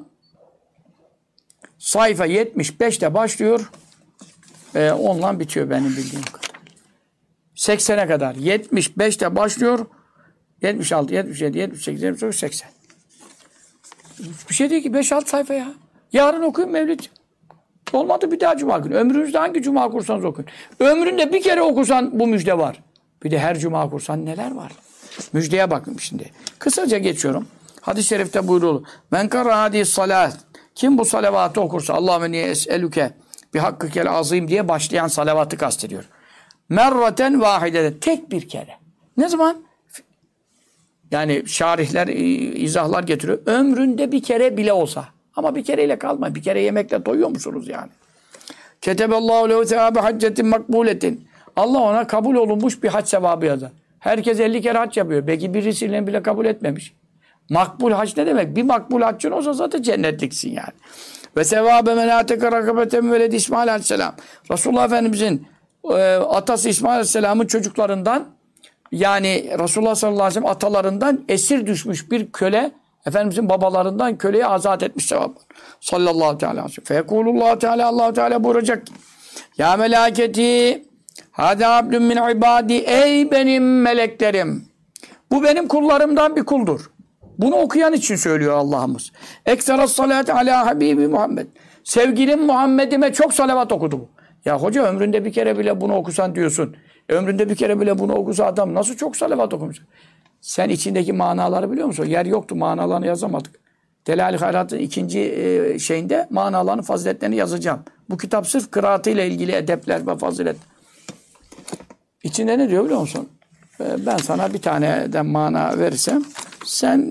sayfa 75'te başlıyor. Ondan bitiyor benim bildiğim kadar. 80'e kadar. 75'te başlıyor. 76, 77, 78, 79, 80. Bir şey değil ki 5-6 sayfa ya. Yarın okuyun Mevlid. Olmadı bir daha Cuma günü. Ömrünüzde hangi Cuma okursanız okuyun. Ömründe bir kere okursan bu müjde var. Bir de her Cuma okursan neler var. Müjdeye bakın şimdi. Kısaca geçiyorum. Hadis-i şerifte buyurulur. Men kara hadis salat. Kim bu salavatı okursa Allahümme niye es'elüke bir hakkıkel azim diye başlayan salavatı kastediyor. Merraten vahidede. Tek bir kere. Ne zaman? Yani şarihler, izahlar getiriyor. Ömründe bir kere bile olsa. Ama bir kereyle kalmayın. Bir kere yemekle doyuyor musunuz yani? Keteballahu lehu sevâbe haccetin makbuletin. Allah ona kabul olunmuş bir hac sevabı yazar. Herkes 50 kere hac yapıyor. Belki birisiyle bile kabul etmemiş. Makbul hac ne demek? Bir makbul haccın olsa zaten cennetliksin yani. Ve sevâbe menâteke rakabeten veledi İsmail Aleyhisselam. Resulullah Efendimizin atası İsmail Aleyhisselam'ın çocuklarından yani Resulullah sallallahu aleyhi ve sellem atalarından esir düşmüş bir köle Efendimizin babalarından köleyi azat etmiş sevabı. Sallallahu aleyhi ve sellem. Feyekulullahu teala Allah Teala buyuracak. Ya melâketi hâdâ abdün min ibâdî ey benim meleklerim. Bu benim kullarımdan bir kuldur. Bunu okuyan için söylüyor Allah'ımız. Ekseras salâti alâ habibi Muhammed. Sevgilim Muhammed'ime çok salavat okudu bu. Ya hoca ömründe bir kere bile bunu okusan diyorsun. Ömründe bir kere bile bunu okusa adam nasıl çok salavat okumuş? Sen içindeki manaları biliyor musun? Yer yoktu, manalarını yazamadık. Delal-i Hayrat'ın ikinci şeyinde manalarını, faziletlerini yazacağım. Bu kitap sırf kıraatıyla ilgili edepler ve fazilet. İçinde ne diyor biliyor musun? Ben sana bir taneden mana verirsem sen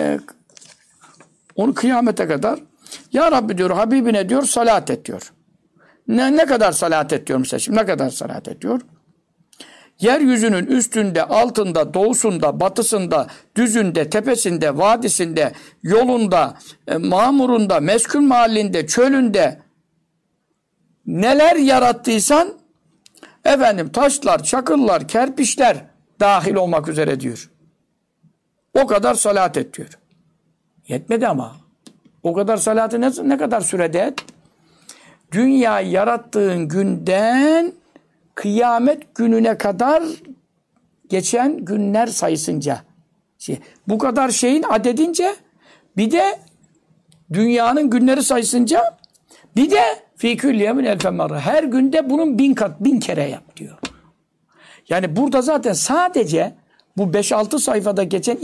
onu kıyamete kadar ya Rabbi diyor, Habibine diyor salat et diyor. Ne kadar salat et diyor mesela şimdi? Ne kadar salat et diyor? Yeryüzünün üstünde, altında, doğusunda, batısında, düzünde, tepesinde, vadisinde, yolunda, mamurunda, meskun mahallinde, çölünde neler yarattıysan efendim taşlar, çakıllar, kerpiçler dahil olmak üzere diyor. O kadar salat et diyor. Yetmedi ama. O kadar salatı ne kadar sürede et? Dünyayı yarattığın günden kıyamet gününe kadar geçen günler sayısınca. Bu kadar şeyin adedince bir de dünyanın günleri sayısınca bir de fî külli yemin elfe merre. Her günde bunun 1000 kere yap diyor. Yani burada zaten sadece bu 5-6 sayfada geçen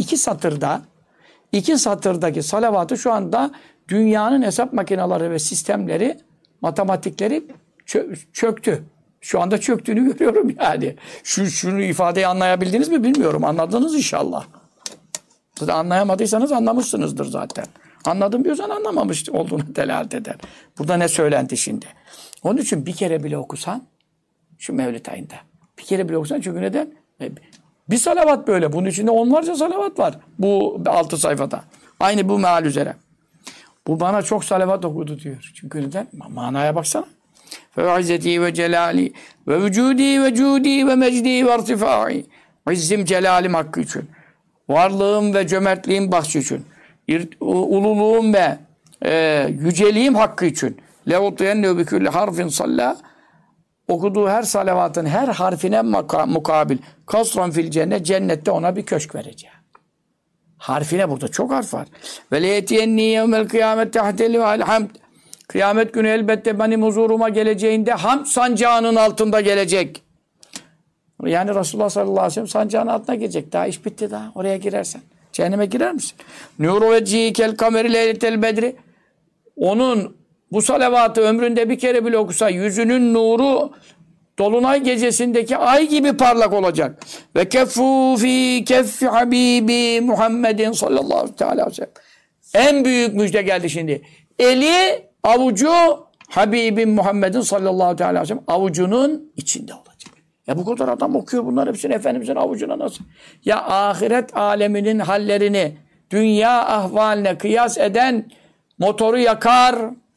2 satırdaki salavatı şu anda dünyanın hesap makineleri ve sistemleri, matematikleri çöktü. Şu anda çöktüğünü görüyorum yani. Şunu ifadeyi anlayabildiniz mi bilmiyorum. Anladınız inşallah. Zaten anlayamadıysanız anlamışsınızdır zaten. Anladım diyorsan anlamamış olduğunu delalet eder. Burada ne söylendi şimdi? Onun için bir kere bile okusan şu Mevlid ayında. Bir kere bile okusan çünkü neden? Bir salavat böyle. Bunun içinde onlarca salavat var. Bu 6 sayfada. Aynı bu meal üzere. Bu bana çok salavat okudu diyor. Çünkü neden? Manaya baksana. Fe izzeti ve celali ve vücudi ve cudi ve mecdi ve irtifai. İzzim celalim hakkı için. Varlığım ve cömertliğim bahsi için. Ululuğum ve yüceliğim hakkı için. Leutuyenne bi kulli harfin salla. Okuduğu her salavatın her harfine mukabil. Kasran fil cennet. Cennette ona bir köşk vereceğim. Harfine burada çok harf var. Ve leyetiyenni yevmel kıyamet tahteli vel hamd. Kıyamet günü elbette benim huzuruma geleceğinde hamd sancağının altında gelecek. Yani Resulullah sallallahu aleyhi ve sellem sancağının altına gelecek. Daha iş bitti daha. Oraya girersen. Cehenneme girer misin? Nuru vecihi kel kameri leyletel bedri. Onun bu salavatı ömründe bir kere bile okusa yüzünün nuru dolunay gecesindeki ay gibi parlak olacak. Ve keffu fi keffi habibi Muhammedin sallallahu aleyhi ve sellem. En büyük müjde geldi şimdi. Eli, avucu Habibim Muhammedin sallallahu aleyhi ve sellem avucunun içinde olacak. Ya bu kadar adam okuyor bunlar hepsini Efendimizin avucuna nasıl? Ya ahiret aleminin hallerini dünya ahvaline kıyas eden motoru yakar.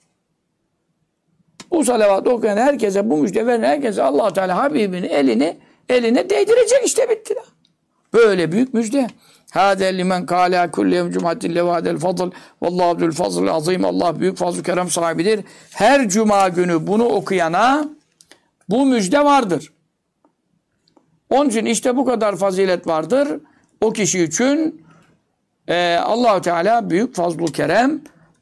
Bu salavatı okuyan herkese, bu müjde veren herkese Allah Teala Habibinin eline değdirecek işte bitti. Böyle büyük müjde. Hâdâ limen kâlâ kulle yevm cum'atin levâdel fadl vallâhu abdül fazl azîm. Allah büyük fazl-ı kerem sahibidir. Her cuma günü bunu okuyana bu müjde vardır. Onun için işte bu kadar fazilet vardır. O kişi için Allah Teala büyük fazl-ı kerem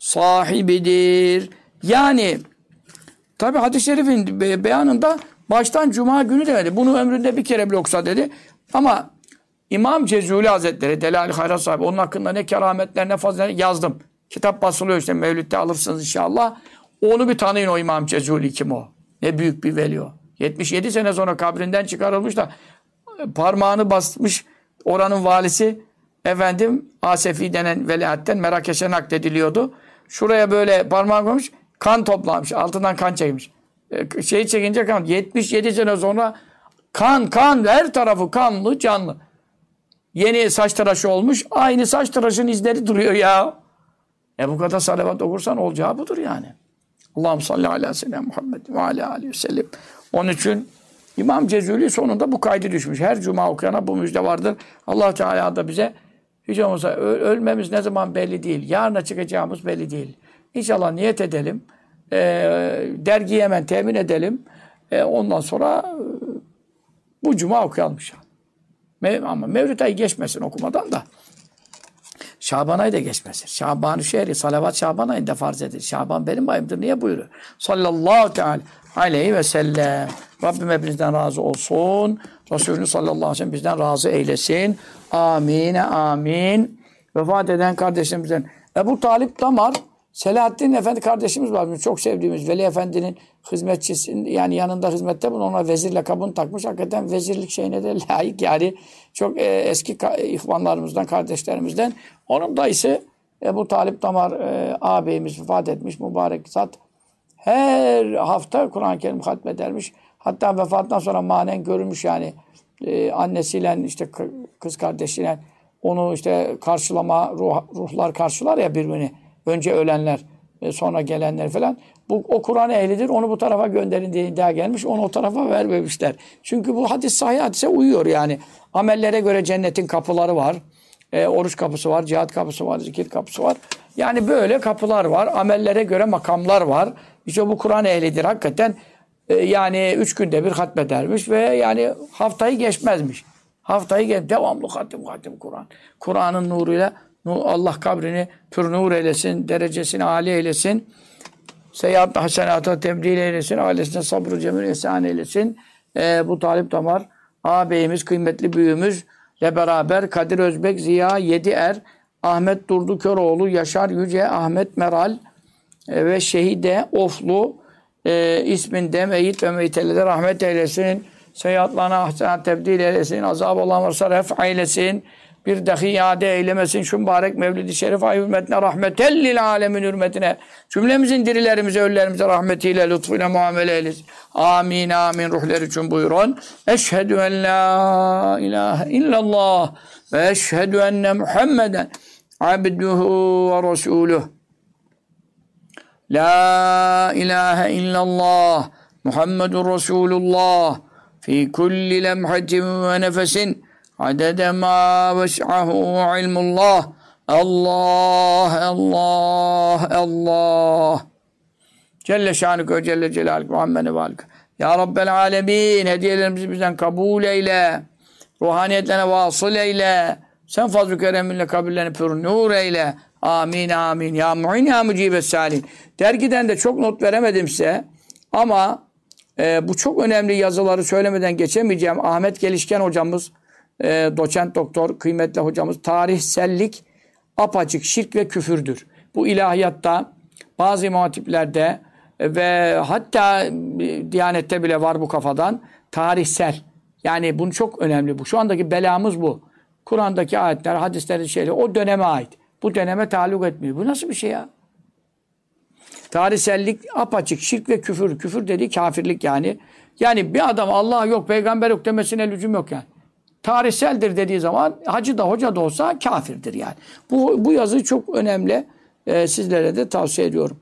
sahibidir. Yani tabi hadis-i şerifin beyanında baştan cuma günü demedi. Bunu ömründe bir kere bile okusa dedi. Ama İmam Cezuli Hazretleri, Delal-i Hayrat sahibi, onun hakkında ne kerametler ne faziletler yazdım. Kitap basılıyor işte Mevlid'de alırsınız inşallah. Onu bir tanıyın o İmam Cezuli kim o? Ne büyük bir veli o. 77 sene sonra kabrinden çıkarılmış da parmağını basmış oranın valisi efendim Asefi denen veliahtetten Merakeş'e naklediliyordu. Şuraya böyle parmağı koymuş, kan toplamış, altından kan çekmiş. Şeyi çekince kan. 77 sene sonra kan her tarafı kanlı canlı. Yeni saç tıraşı olmuş. Aynı saç tıraşın izleri duruyor ya. Bu kadar salavat okursan olacağı budur yani. Allahümme salli ala seyyidina Muhammed ve ala aleyhi ve sellem. Onun için İmam Cezuli sonunda bu kaydı düşmüş. Her cuma okuyana bu müjde vardır. Allah Teala da bize hiç olmazsa ölmemiz ne zaman belli değil. Yarına çıkacağımız belli değil. İnşallah niyet edelim. Dergiyi hemen temin edelim. Ondan sonra bu cuma okuyalım inşallah. Ama Mevlid ayı geçmesin okumadan da. Şaban ayı da geçmesin. Şaban-ı şehri, salavat Şaban ayında farz edilir. Şaban benim ayımdır. Niye buyuruyor? Sallallahu teala aleyhi ve sellem. Rabbim hepinizden razı olsun. Resulü sallallahu aleyhi ve sellem bizden razı eylesin. Amin, amin. Vefat eden kardeşlerimizden. Ebu Talip Damar, Selahaddin Efendi kardeşimiz var. Bizim çok sevdiğimiz Veli Efendi'nin hizmetçisi, yani yanında hizmette bunu ona vezir lakabını takmış. Hakikaten vezirlik şeyine de layık. Yani çok eski ihvanlarımızdan, kardeşlerimizden. Onun dayısı Ebu Talip Damar ağabeyimiz vefat etmiş. Mübarek zat. Her hafta Kur'an-ı Kerim hatmedermiş. Hatta vefatından sonra manen görülmüş yani. annesiyle işte kız kardeşiyle onu işte karşılama ruhlar karşılar ya birbirini. Önce ölenler, sonra gelenler falan. O Kur'an ehlidir. Onu bu tarafa gönderin diye iddia gelmiş. Onu o tarafa vermemişler. Çünkü bu hadis sahih hadise uyuyor yani. Amellere göre cennetin kapıları var. Oruç kapısı var, cihat kapısı var, zikir kapısı var. Yani böyle kapılar var. Amellere göre makamlar var. İşte bu Kur'an ehlidir. Hakikaten yani 3 günde bir hatmedermiş ve yani haftayı geçmezmiş. Devamlı hatim Kur'an. Kur'an'ın nuruyla Allah kabrini pür nur eylesin, derecesini âli eylesin. Seyyiat hasenata tebdil eylesin, ailesine sabrı cemil ihsan eylesin. Bu Talip Damar ağabeyimiz, kıymetli büyüğümüzle beraber Kadir Özbek, Ziya Yedier, Ahmet Durdu Köroğlu, Yaşar Yüce, Ahmet Meral ve Şehide Oflu isminde meyit ve meyitelere rahmet eylesin. Seyyiatlarına hasenat tebdil eylesin. Azab olan varsa ref eylesin. Bir dahi iade eylemesin şu mübarek Mevlid-i Şerif ay hürmetine, rahmetellil alemin hürmetine. Cümlemizin dirilerimize, ölülerimize rahmetiyle, lütfuyla muamele eylesin. Amin, amin. Ruhları için buyurun. Eşhedü en la ilahe illallah ve eşhedü enne Muhammeden abduhu ve resuluh. La ilahe illallah Muhammedun Resulullah fi kulli lemhatin ve nefesin adede ma ves'ahu ilmullah. Allah, Allah, Allah. Celle şanüke ve celle celaluke Muhammed'e ve alike. Ya Rabbel alemin, hediyelerimizi bizden kabul eyle. Ruhaniyetlerine vasıl eyle. Sen fazl-ı kereminle kabirlerini pür nur eyle. Amin, amin. Ya mu'in ya mücibes salin. Dergiden de çok not veremedim size. Ama bu çok önemli yazıları söylemeden geçemeyeceğim. Ahmet Gelişken hocamız, doçent doktor, kıymetli hocamız, tarihsellik apaçık şirk ve küfürdür. Bu ilahiyatta, bazı imam hatiplerde ve hatta Diyanette bile var bu kafadan. Tarihsel. Yani bunu çok önemli bu. Şu andaki belamız bu. Kur'an'daki ayetler, hadislerin şeyleri o döneme ait. Bu döneme taalluk etmiyor. Bu nasıl bir şey ya? Tarihsellik apaçık şirk ve küfür. Küfür dediği kafirlik yani. Yani bir adam Allah yok, peygamber yok demesine lüzum yok yani. Tarihseldir dediği zaman hacı da hoca da olsa kafirdir yani. Bu yazı çok önemli. Sizlere de tavsiye ediyorum.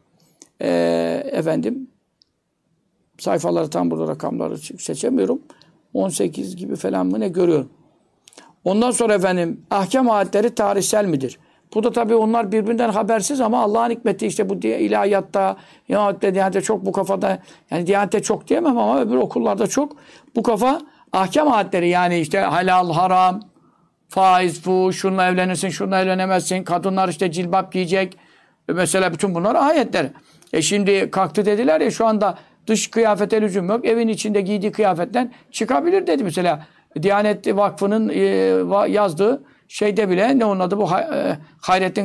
Efendim sayfaları tam burada rakamları seçemiyorum. 18 gibi falan mı ne görüyorum. Ondan sonra efendim ahkam ayetleri tarihsel midir? Bu da tabii onlar birbirinden habersiz ama Allah'ın hikmeti işte bu ilahiyatta, Diyanet'te çok bu kafada, yani Diyanet'te çok diyemem ama öbür okullarda çok bu kafa ahkam ayetleri yani işte helal, haram, faiz, fuhuş, şununla evlenirsin, şununla evlenemezsin, kadınlar işte cilbap giyecek. Mesela bütün bunlar ayetler. Şimdi kalktı dediler ya şu anda dış kıyafete lüzum yok. Evin içinde giydiği kıyafetten çıkabilir dedi mesela. Diyanet Vakfı'nın yazdığı şeyde bile ne onun adı bu Hayrettin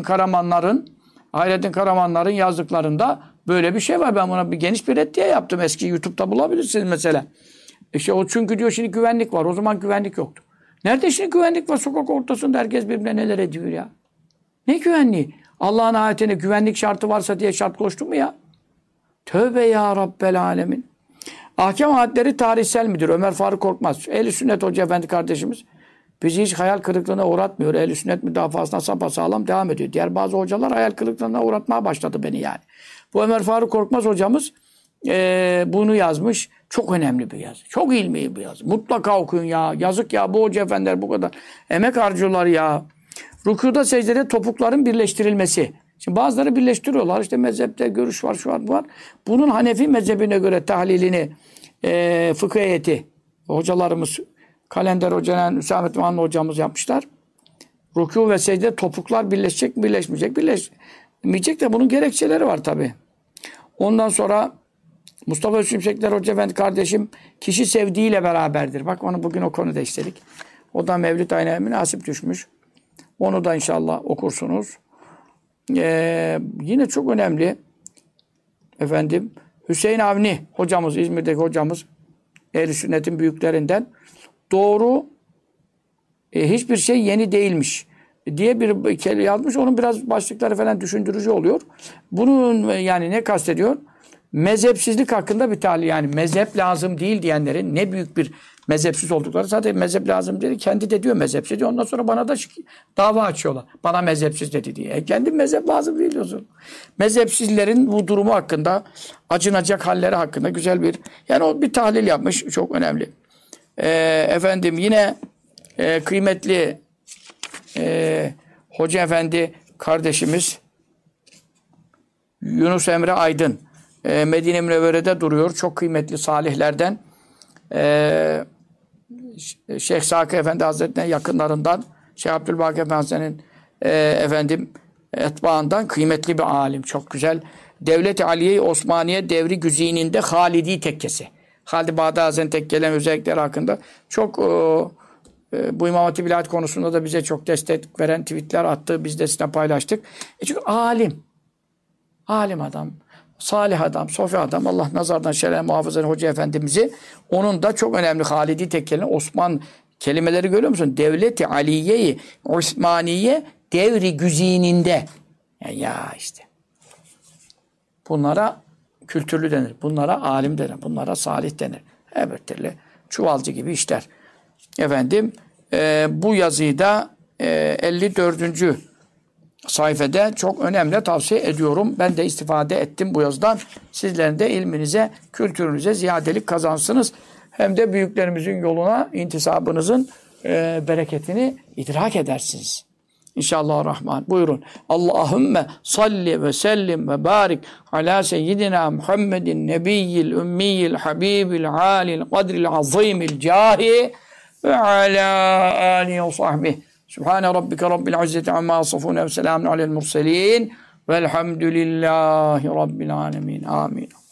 Karamanların yazdıklarında böyle bir şey var. Ben buna bir geniş bir reddiye yaptım. Eski YouTube'da bulabilirsiniz mesela. İşte o çünkü diyor şimdi güvenlik var. O zaman güvenlik yoktu. Nerede şimdi güvenlik var? Sokak ortasında herkes birbirine neler ediyor ya? Ne güvenliği? Allah'ın ayetine güvenlik şartı varsa diye şart koştu mu ya? Tövbe ya Rabbel alemin. Ahkam ayetleri tarihsel midir? Ömer Faruk Korkmaz. Ehl-i Sünnet Hoca Efendi kardeşimiz bizi hiç hayal kırıklığına uğratmıyor. Ehl-i Sünnet müdafasına sapasağlam devam ediyor. Diğer bazı hocalar hayal kırıklığına uğratmaya başladı beni yani. Bu Ömer Faruk Korkmaz hocamız bunu yazmış. Çok önemli bir yazı. Çok ilmi bir yazı. Mutlaka okuyun ya. Yazık ya bu hoca efendiler bu kadar emek harcıyorlar ya. Rükûda secdede topukların birleştirilmesi. Şimdi bazıları birleştiriyorlar. İşte mezhepte görüş var, şu var, bu var. Bunun Hanefi mezhebine göre tahlilini fıkıh heyeti hocalarımız Kalender Hoca'nın Hüsamettin Hanlı hocamız yapmışlar. Rükû ve secde topuklar birleşecek mi, birleşmeyecek? Birleşmeyecek de bunun gerekçeleri var tabii. Ondan sonra Mustafa Şimşekler Hoca Efendi kardeşim kişi sevdiğiyle beraberdir. Bak onu bugün o konuda işledik. O da Mevlid ayına münasip düşmüş. Onu da inşallah okursunuz. Yine çok önemli efendim Hüseyin Avni hocamız, İzmir'deki hocamız Ehl-i Sünnet'in büyüklerinden doğru hiçbir şey yeni değilmiş diye bir kelime yazmış. Onun biraz başlıkları falan düşündürücü oluyor. Bunun yani ne kastediyor? Mezhepsizlik hakkında bir tahlil yani mezhep lazım değil diyenlerin ne büyük bir Mezhepsiz oldukları zaten mezhep lazım dedi. Kendi de diyor mezhepsiz diyor. Ondan sonra bana da dava açıyorlar. Bana mezhepsiz dedi diye. Kendi mezhep lazım değil diyorsun. Mezhepsizlerin bu durumu hakkında, acınacak halleri hakkında güzel bir, yani o bir tahlil yapmış. Çok önemli. Efendim yine kıymetli Hoca Efendi kardeşimiz Yunus Emre Aydın Medine Münevvere'de duruyor. Çok kıymetli salihlerden. Şeyh Saki Efendi Hazretleri'nin yakınlarından, Şeyh Abdülbaki Efendi Hazretleri'nin efendim etbaından kıymetli bir alim. Çok güzel. Devlet-i Aliye-i Osmaniye devri güzininde Halidi tekkesi. Halid-i Bağdadi Hazretleri'nin tekkelerin özellikleri hakkında çok bu İmam Hatip İlahiyat konusunda da bize çok destek veren tweetler attı. Biz de sizinle paylaştık. Çünkü alim. Alim adam. Salih adam, sofi adam, Allah nazardan şerren muhafaza Hoca Efendimiz'i, onun da çok önemli Halidi tekkelerin Osman kelimeleri görüyor musun? Devlet-i Aliye-i Osmaniye devri güzininde. Ya işte. Bunlara kültürlü denir. Bunlara alim denir. Bunlara salih denir. Evet türlü çuvalcı gibi işler. Efendim bu yazıyı da 54. sayfada çok önemli tavsiye ediyorum. Ben de istifade ettim bu yazıdan. Sizlerin de ilminize, kültürünüze ziyadelik kazansınız. Hem de büyüklerimizin yoluna intisabınızın bereketini idrak edersiniz. İnşallah Rahman. Buyurun. Allahümme salli ve sellim ve barik ala seyyidina Muhammedin nebiyyil ümmiyil habibil alil kadril azimil cahi ve ala alihi ve sahbihi. Subhane rabbike rabbil izzeti amma yasifun ve selamun alel murselin velhamdülillahi rabbil alemin. Amin.